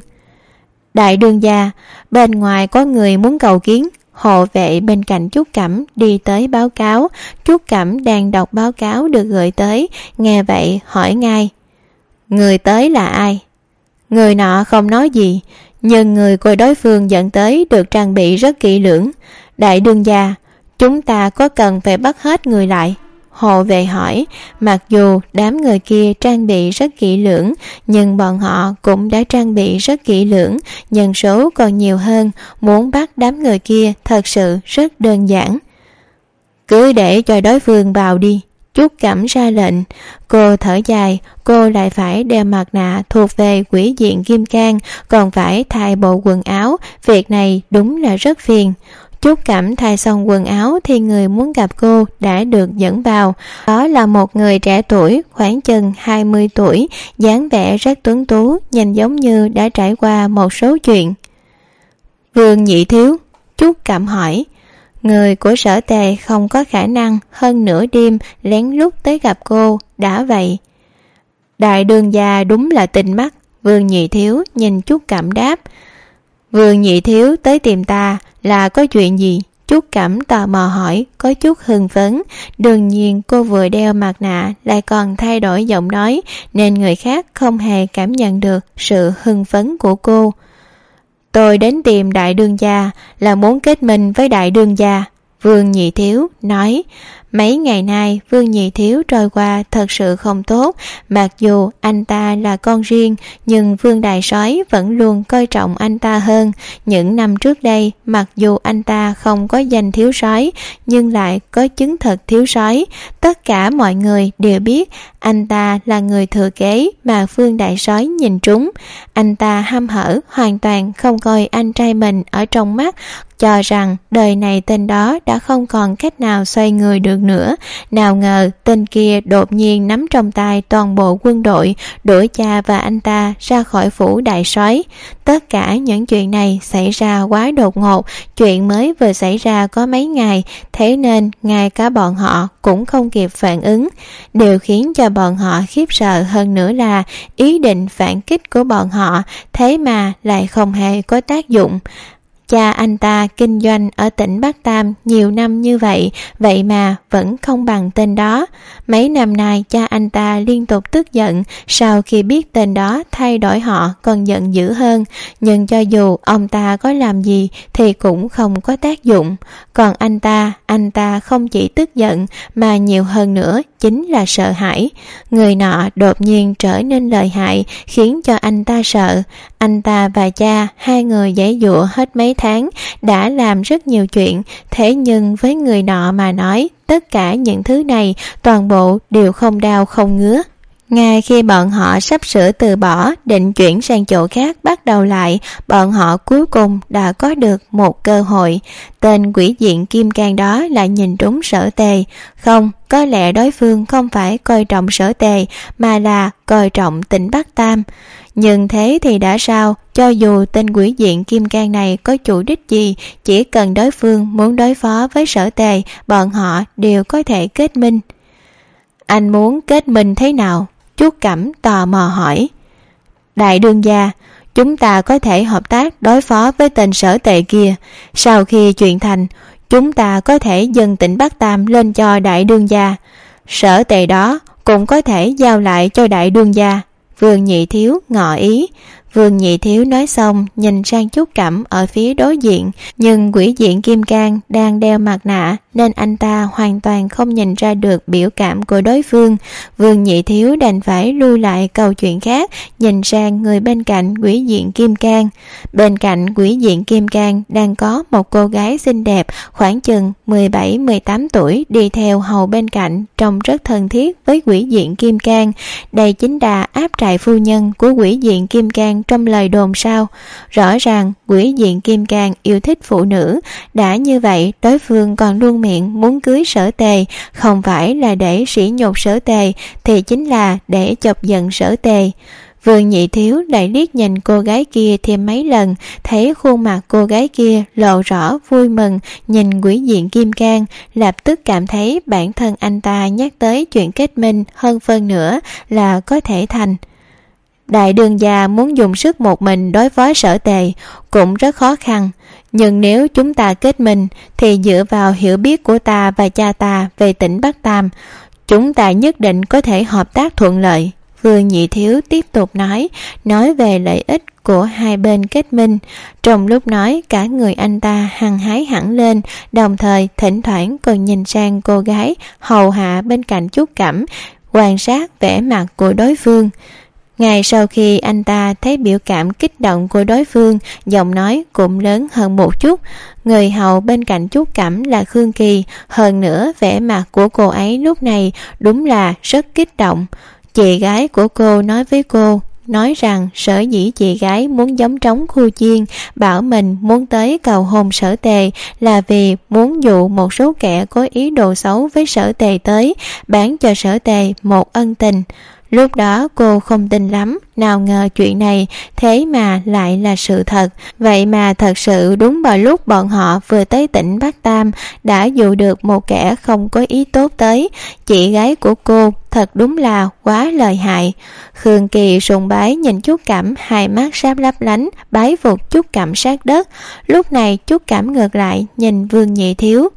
Đại đương gia, bên ngoài có người muốn cầu kiến. Hộ vệ bên cạnh Trúc Cẩm đi tới báo cáo. Trúc Cẩm đang đọc báo cáo được gửi tới, nghe vậy hỏi ngay. Người tới là ai? Người nọ không nói gì, nhưng người của đối phương dẫn tới được trang bị rất kỹ lưỡng. Đại đương gia, chúng ta có cần phải bắt hết người lại? Hộ vệ hỏi. Mặc dù đám người kia trang bị rất kỹ lưỡng, nhưng bọn họ cũng đã trang bị rất kỹ lưỡng, nhân số còn nhiều hơn, muốn bắt đám người kia thật sự rất đơn giản. Cứ để cho đối phương vào đi. Trúc Cẩm ra lệnh. Cô thở dài, cô lại phải đeo mặt nạ thuộc về quỷ diện Kim Cang, còn phải thay bộ quần áo, việc này đúng là rất phiền. Trúc Cẩm thay xong quần áo thì người muốn gặp cô đã được dẫn vào. Đó là một người trẻ tuổi, khoảng chừng 20 tuổi, dáng vẻ rất tuấn tú, nhìn giống như đã trải qua một số chuyện. Vương Nhị thiếu? Trúc Cẩm hỏi. Người của Sở Tề không có khả năng hơn nửa đêm lén lút tới gặp cô, đã vậy. Đại đương gia đúng là tinh mắt. Vương Nhị thiếu nhìn Trúc Cẩm đáp. Vương Nhị thiếu tới tìm ta là có chuyện gì? Trúc Cẩm tò mò hỏi, có chút hưng phấn. Đương nhiên cô vừa đeo mặt nạ lại còn thay đổi giọng nói, nên người khác không hề cảm nhận được sự hưng phấn của cô. Tôi đến tìm đại đương gia là muốn kết minh với đại đương gia. Vương Nhị thiếu nói. Mấy ngày nay Vương Nhị thiếu trôi qua thật sự không tốt. Mặc dù anh ta là con riêng, nhưng Vương Đại Soái vẫn luôn coi trọng anh ta hơn. Những năm trước đây, mặc dù anh ta không có danh thiếu soái, nhưng lại có chứng thực thiếu soái. Tất cả mọi người đều biết anh ta là người thừa kế mà Vương Đại Soái nhìn trúng. Anh ta hăm hở, hoàn toàn không coi anh trai mình ở trong mắt, cho rằng đời này tên đó đã không còn cách nào xoay người được nữa. Nào ngờ tên kia đột nhiên nắm trong tay toàn bộ quân đội, đuổi cha và anh ta ra khỏi phủ đại soái. Tất cả những chuyện này xảy ra quá đột ngột, chuyện mới vừa xảy ra có mấy ngày, thế nên ngay cả bọn họ cũng không kịp phản ứng. Điều khiến cho bọn họ khiếp sợ hơn nữa là ý định phản kích của bọn họ thế mà lại không hề có tác dụng. Cha anh ta kinh doanh ở tỉnh Bắc Tam nhiều năm như vậy, vậy mà vẫn không bằng tên đó. Mấy năm nay cha anh ta liên tục tức giận, sau khi biết tên đó thay đổi họ còn giận dữ hơn. Nhưng cho dù ông ta có làm gì thì cũng không có tác dụng. Còn anh ta không chỉ tức giận mà nhiều hơn nữa chính là sợ hãi. Người nọ đột nhiên trở nên lợi hại khiến cho anh ta sợ. Anh ta và cha, hai người giãy giụa hết mấy tháng, đã làm rất nhiều chuyện, thế nhưng với người nọ mà nói, tất cả những thứ này toàn bộ đều không đau không ngứa. Ngay khi bọn họ sắp sửa từ bỏ, định chuyển sang chỗ khác bắt đầu lại, bọn họ cuối cùng đã có được một cơ hội. Tên quỷ diện kim cang đó lại nhìn trúng Sở Tề. Không, có lẽ đối phương không phải coi trọng Sở Tề, mà là coi trọng Tỉnh Bắc Tam. Nhưng thế thì đã sao, cho dù tên quỷ diện kim cang này có chủ đích gì, chỉ cần đối phương muốn đối phó với Sở Tề, bọn họ đều có thể kết minh. Anh muốn kết minh thế nào? Trúc Cẩm tò mò hỏi. Đại đương gia, chúng ta có thể hợp tác đối phó với tên Sở Tề kia. Sau khi chuyện thành, chúng ta có thể dâng Tỉnh Bắc Tam lên cho đại đương gia. Sở Tề đó cũng có thể giao lại cho đại đương gia. Vương Nhị Thiếu ngỏ ý. Vương Nhị Thiếu nói xong nhìn sang Trúc Cẩm ở phía đối diện, nhưng quỷ diện kim cang đang đeo mặt nạ nên anh ta hoàn toàn không nhìn ra được biểu cảm của đối phương. Vương Nhị Thiếu đành phải lui lại câu chuyện khác, nhìn sang người bên cạnh quỷ diện kim cang. Bên cạnh quỷ diện kim cang đang có một cô gái xinh đẹp khoảng chừng 17-18 tuổi đi theo hầu bên cạnh, trông rất thân thiết với quỷ diện kim cang. Đây chính là áp trại phu nhân của quỷ diện kim cang trong lời đồn sao. Rõ ràng quỷ diện kim cang yêu thích phụ nữ, đã như vậy đối phương còn luôn miệng muốn cưới Sở Tề, không phải là để sỉ nhục Sở Tề thì chính là để chọc giận Sở Tề. Vương Nhị Thiếu lại liếc nhìn cô gái kia thêm mấy lần, thấy khuôn mặt cô gái kia lộ rõ vui mừng, nhìn quỷ diện kim cang, lập tức cảm thấy bản thân anh ta nhắc tới chuyện kết minh hơn phân nữa là có thể thành. Đại đương gia muốn dùng sức một mình đối phó Sở Tề cũng rất khó khăn, nhưng nếu chúng ta kết minh thì dựa vào hiểu biết của ta và cha ta về Tỉnh Bắc Tam, chúng ta nhất định có thể hợp tác thuận lợi. Vương Nhị Thiếu tiếp tục nói về lợi ích của hai bên kết minh. Trong lúc nói, cả người anh ta hăng hái hẳn lên, đồng thời thỉnh thoảng còn nhìn sang cô gái hầu hạ bên cạnh Trúc Cẩm, quan sát vẻ mặt của đối phương. Ngay sau khi anh ta thấy biểu cảm kích động của đối phương, giọng nói cũng lớn hơn một chút. Người hầu bên cạnh Trúc Cẩm là Khương Kỳ, hơn nữa vẻ mặt của cô ấy lúc này đúng là rất kích động. Chị gái của cô nói với cô, nói rằng sở dĩ chị gái muốn giống trống khu chiên, bảo mình muốn tới cầu hôn Sở Tề là vì muốn dụ một số kẻ có ý đồ xấu với Sở Tề tới, bán cho Sở Tề một ân tình. Lúc đó cô không tin lắm, nào ngờ chuyện này thế mà lại là sự thật. Vậy mà thật sự đúng vào lúc bọn họ vừa tới Tỉnh Bắc Tam đã dụ được một kẻ không có ý tốt tới. Chị gái của cô thật đúng là quá lợi hại. Khương Kỳ sùng bái nhìn Trúc Cẩm, hai mắt sáp lấp lánh, bái phục Trúc Cẩm sát đất. Lúc này Trúc Cẩm ngược lại nhìn Vương Nhị Thiếu.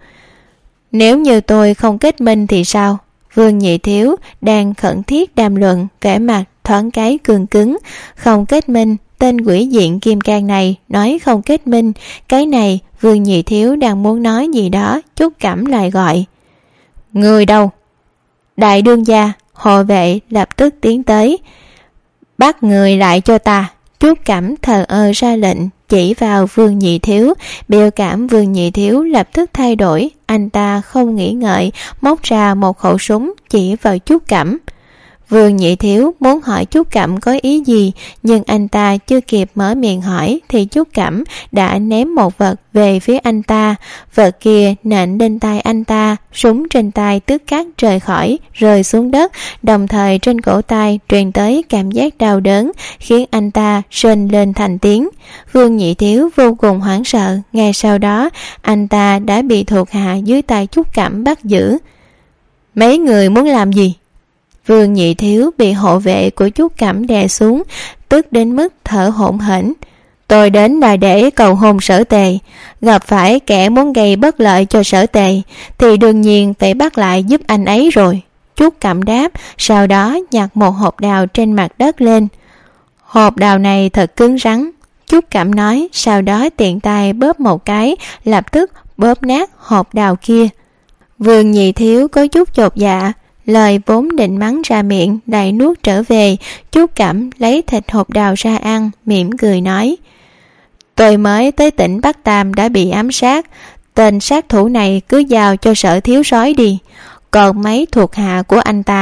Nếu như tôi không kết minh thì sao? Vương Nhị Thiếu đang khẩn thiết đàm luận, vẻ mặt thoáng cái cương cứng. Không kết minh, tên quỷ diện kim cang này nói không kết minh. Cái này Vương Nhị Thiếu đang muốn nói gì đó, Trúc Cẩm lại gọi. Người đâu? Đại đương gia. Hộ vệ lập tức tiến tới. Bắt người lại cho ta. Trúc Cẩm thờ ơ ra lệnh, chỉ vào Vương Nhị Thiếu. Biểu cảm Vương Nhị Thiếu lập tức thay đổi, anh ta không nghĩ ngợi móc ra một khẩu súng chỉ vào Trúc Cẩm. Vương Nhị Thiếu muốn hỏi Trúc Cẩm có ý gì, nhưng anh ta chưa kịp mở miệng hỏi thì Trúc Cẩm đã ném một vật về phía anh ta. Vật kia nện lên tay anh ta, súng trên tay tức khắc rời khỏi, rơi xuống đất, đồng thời trên cổ tay truyền tới cảm giác đau đớn, khiến anh ta rên lên thành tiếng. Vương Nhị Thiếu vô cùng hoảng sợ, ngay sau đó anh ta đã bị thuộc hạ dưới tay Trúc Cẩm bắt giữ. Mấy người muốn làm gì? Vương Nhị Thiếu bị hộ vệ của Trúc Cẩm đè xuống, tức đến mức thở hổn hển. Tôi đến là để cầu hôn Sở Tề, gặp phải kẻ muốn gây bất lợi cho Sở Tề thì đương nhiên phải bắt lại giúp anh ấy rồi. Trúc Cẩm đáp, sau đó nhặt một hộp đào trên mặt đất lên. Hộp đào này thật cứng rắn, Trúc Cẩm nói, sau đó tiện tay bóp một cái, lập tức bóp nát hộp đào kia. Vương Nhị Thiếu có chút chột dạ, lời vốn định mắng ra miệng lại nuốt trở về. Trúc Cẩm lấy thịt hộp đào ra ăn, mỉm cười nói. Tôi mới tới Tỉnh Bắc Tam đã bị ám sát, tên sát thủ này cứ giao cho Sở thiếu soái đi. Còn mấy thuộc hạ của anh ta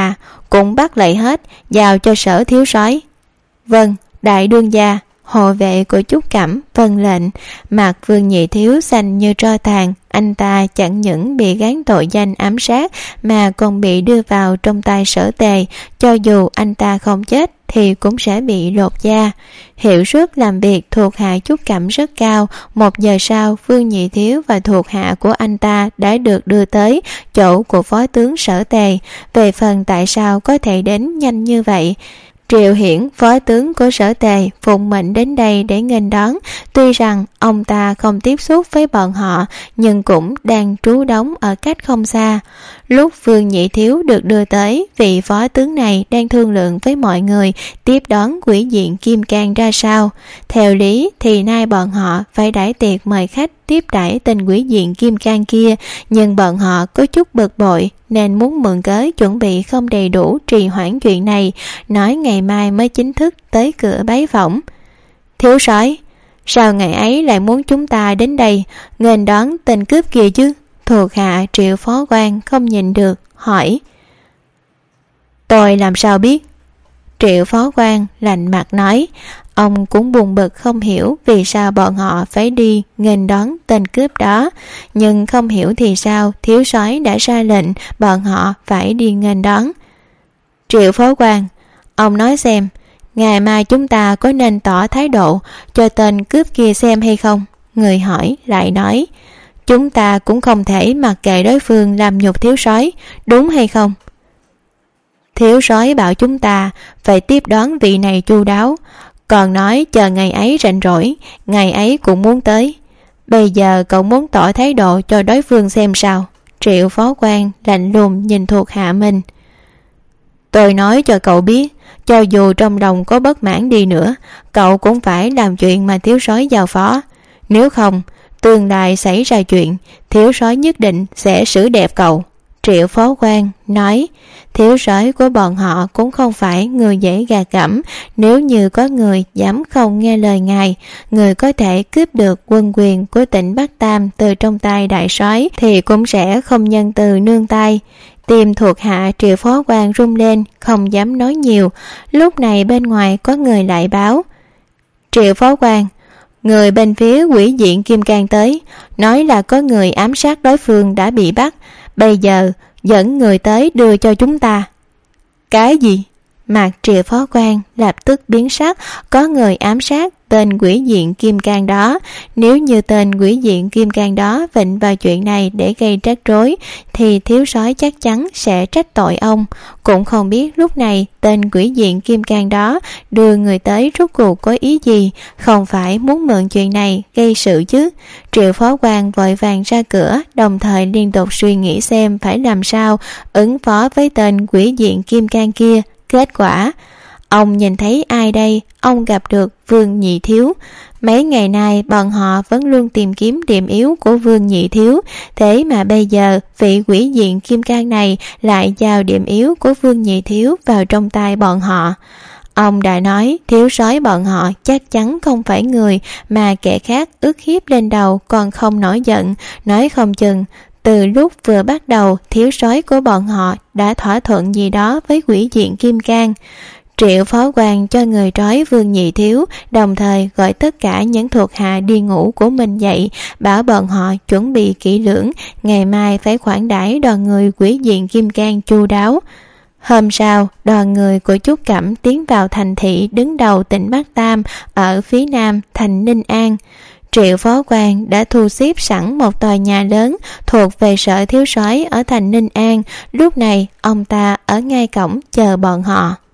cũng bắt lại hết, giao cho Sở thiếu soái. Vâng, đại đương gia. Hộ vệ của Trúc Cẩm vâng lệnh. Mặt Vương Nhị Thiếu xanh như tro tàn. Anh ta chẳng những bị gán tội danh ám sát mà còn bị đưa vào trong tay Sở Tề. Cho dù anh ta không chết thì cũng sẽ bị lột da. Hiệu suất làm việc thuộc hạ Trúc Cẩm rất cao. 1 giờ sau, Vương Nhị Thiếu và thuộc hạ của anh ta đã được đưa tới chỗ của phó tướng Sở Tề. Về phần tại sao có thể đến nhanh như vậy, Triệu Hiển, phó tướng của Sở Tề, phụng mệnh đến đây để nghênh đón. Tuy rằng ông ta không tiếp xúc với bọn họ, nhưng cũng đang trú đóng ở cách không xa. Lúc Vương Nhị Thiếu được đưa tới, vị phó tướng này đang thương lượng với mọi người tiếp đón quỷ diện Kim Cang ra sao. Theo lý thì nay bọn họ phải đãi tiệc mời khách tiếp đãi tên quỷ diện Kim Cang kia, nhưng bọn họ có chút bực bội nên muốn mượn cớ chuẩn bị không đầy đủ trì hoãn chuyện này, nói ngày mai mới chính thức tới cửa bái phỏng. Thiếu soái, sao ngày ấy lại muốn chúng ta đến đây nghênh đón tên cướp kia chứ? Thuộc hạ Triệu phó quan không nhìn được, hỏi. Tôi làm sao biết? Triệu phó quan lạnh mặt nói. Ông cũng buồn bực không hiểu vì sao bọn họ phải đi nghênh đón tên cướp đó, nhưng không hiểu thì sao thiếu soái đã ra lệnh bọn họ phải đi nghênh đón. Triệu phó quan, ông nói xem, ngày mai chúng ta có nên tỏ thái độ cho tên cướp kia xem hay không? Người hỏi lại nói, chúng ta cũng không thể mặc kệ đối phương làm nhục thiếu soái, đúng hay không? Thiếu soái bảo chúng ta phải tiếp đón vị này chu đáo, còn nói chờ ngày ấy rảnh rỗi, ngày ấy cũng muốn tới. Bây giờ cậu muốn tỏ thái độ cho đối phương xem sao? Triệu phó quan lạnh lùng nhìn thuộc hạ mình. Tôi nói cho cậu biết, cho dù trong lòng có bất mãn đi nữa, cậu cũng phải làm chuyện mà thiếu soái giao phó. Nếu không, tương lai xảy ra chuyện, thiếu soái nhất định sẽ xử đẹp cậu. Triệu phó quan nói, thiếu soái của bọn họ cũng không phải người dễ gạt gẫm. Nếu như có người dám không nghe lời ngài, người có thể cướp được quân quyền của tỉnh Bắc Tam từ trong tay đại soái thì cũng sẽ không nhân từ nương tay. Tim thuộc hạ Triệu phó quan rung lên, không dám nói nhiều. Lúc này bên ngoài có người lại báo. Triệu phó quan, người bên phía quỷ diện Kim Cang tới, nói là có người ám sát đối phương đã bị bắt, bây giờ dẫn người tới đưa cho chúng ta. Cái gì? Mặt Triệu phó quan lập tức biến sắc. Có người ám sát tên quỷ diện Kim Cang đó. Nếu như tên quỷ diện Kim Cang đó vịnh vào chuyện này để gây rắc rối thì thiếu soái chắc chắn sẽ trách tội ông. Cũng không biết lúc này tên quỷ diện Kim Cang đó đưa người tới rốt cuộc có ý gì, không phải muốn mượn chuyện này gây sự chứ. Triệu phó quan vội vàng ra cửa, đồng thời liên tục suy nghĩ xem phải làm sao ứng phó với tên quỷ diện Kim Cang kia. Kết quả, ông nhìn thấy ai đây? Ông gặp được Vương Nhị Thiếu. Mấy ngày nay bọn họ vẫn luôn tìm kiếm điểm yếu của Vương Nhị Thiếu, thế mà bây giờ vị quỷ diện Kim Cang này lại giao điểm yếu của Vương Nhị Thiếu vào trong tay bọn họ. Ông đã nói thiếu soái bọn họ chắc chắn không phải người mà kẻ khác ức hiếp lên đầu còn không nổi giận, nói không chừng từ lúc vừa bắt đầu thiếu soái của bọn họ đã thỏa thuận gì đó với quỷ diện Kim Cang. Triệu phó quan cho người trói Vương Nhị Thiếu, đồng thời gọi tất cả những thuộc hạ đi ngủ của mình dậy, bảo bọn họ chuẩn bị kỹ lưỡng, ngày mai phải khoản đãi đoàn người quỷ diện Kim Cang chu đáo. Hôm sau, đoàn người của Trúc Cẩm tiến vào thành thị đứng đầu tỉnh Bắc Tam ở phía nam thành Ninh An. Triệu phó quan đã thu xếp sẵn một tòa nhà lớn thuộc về Sở thiếu soái ở thành Ninh An. Lúc này ông ta ở ngay cổng chờ bọn họ.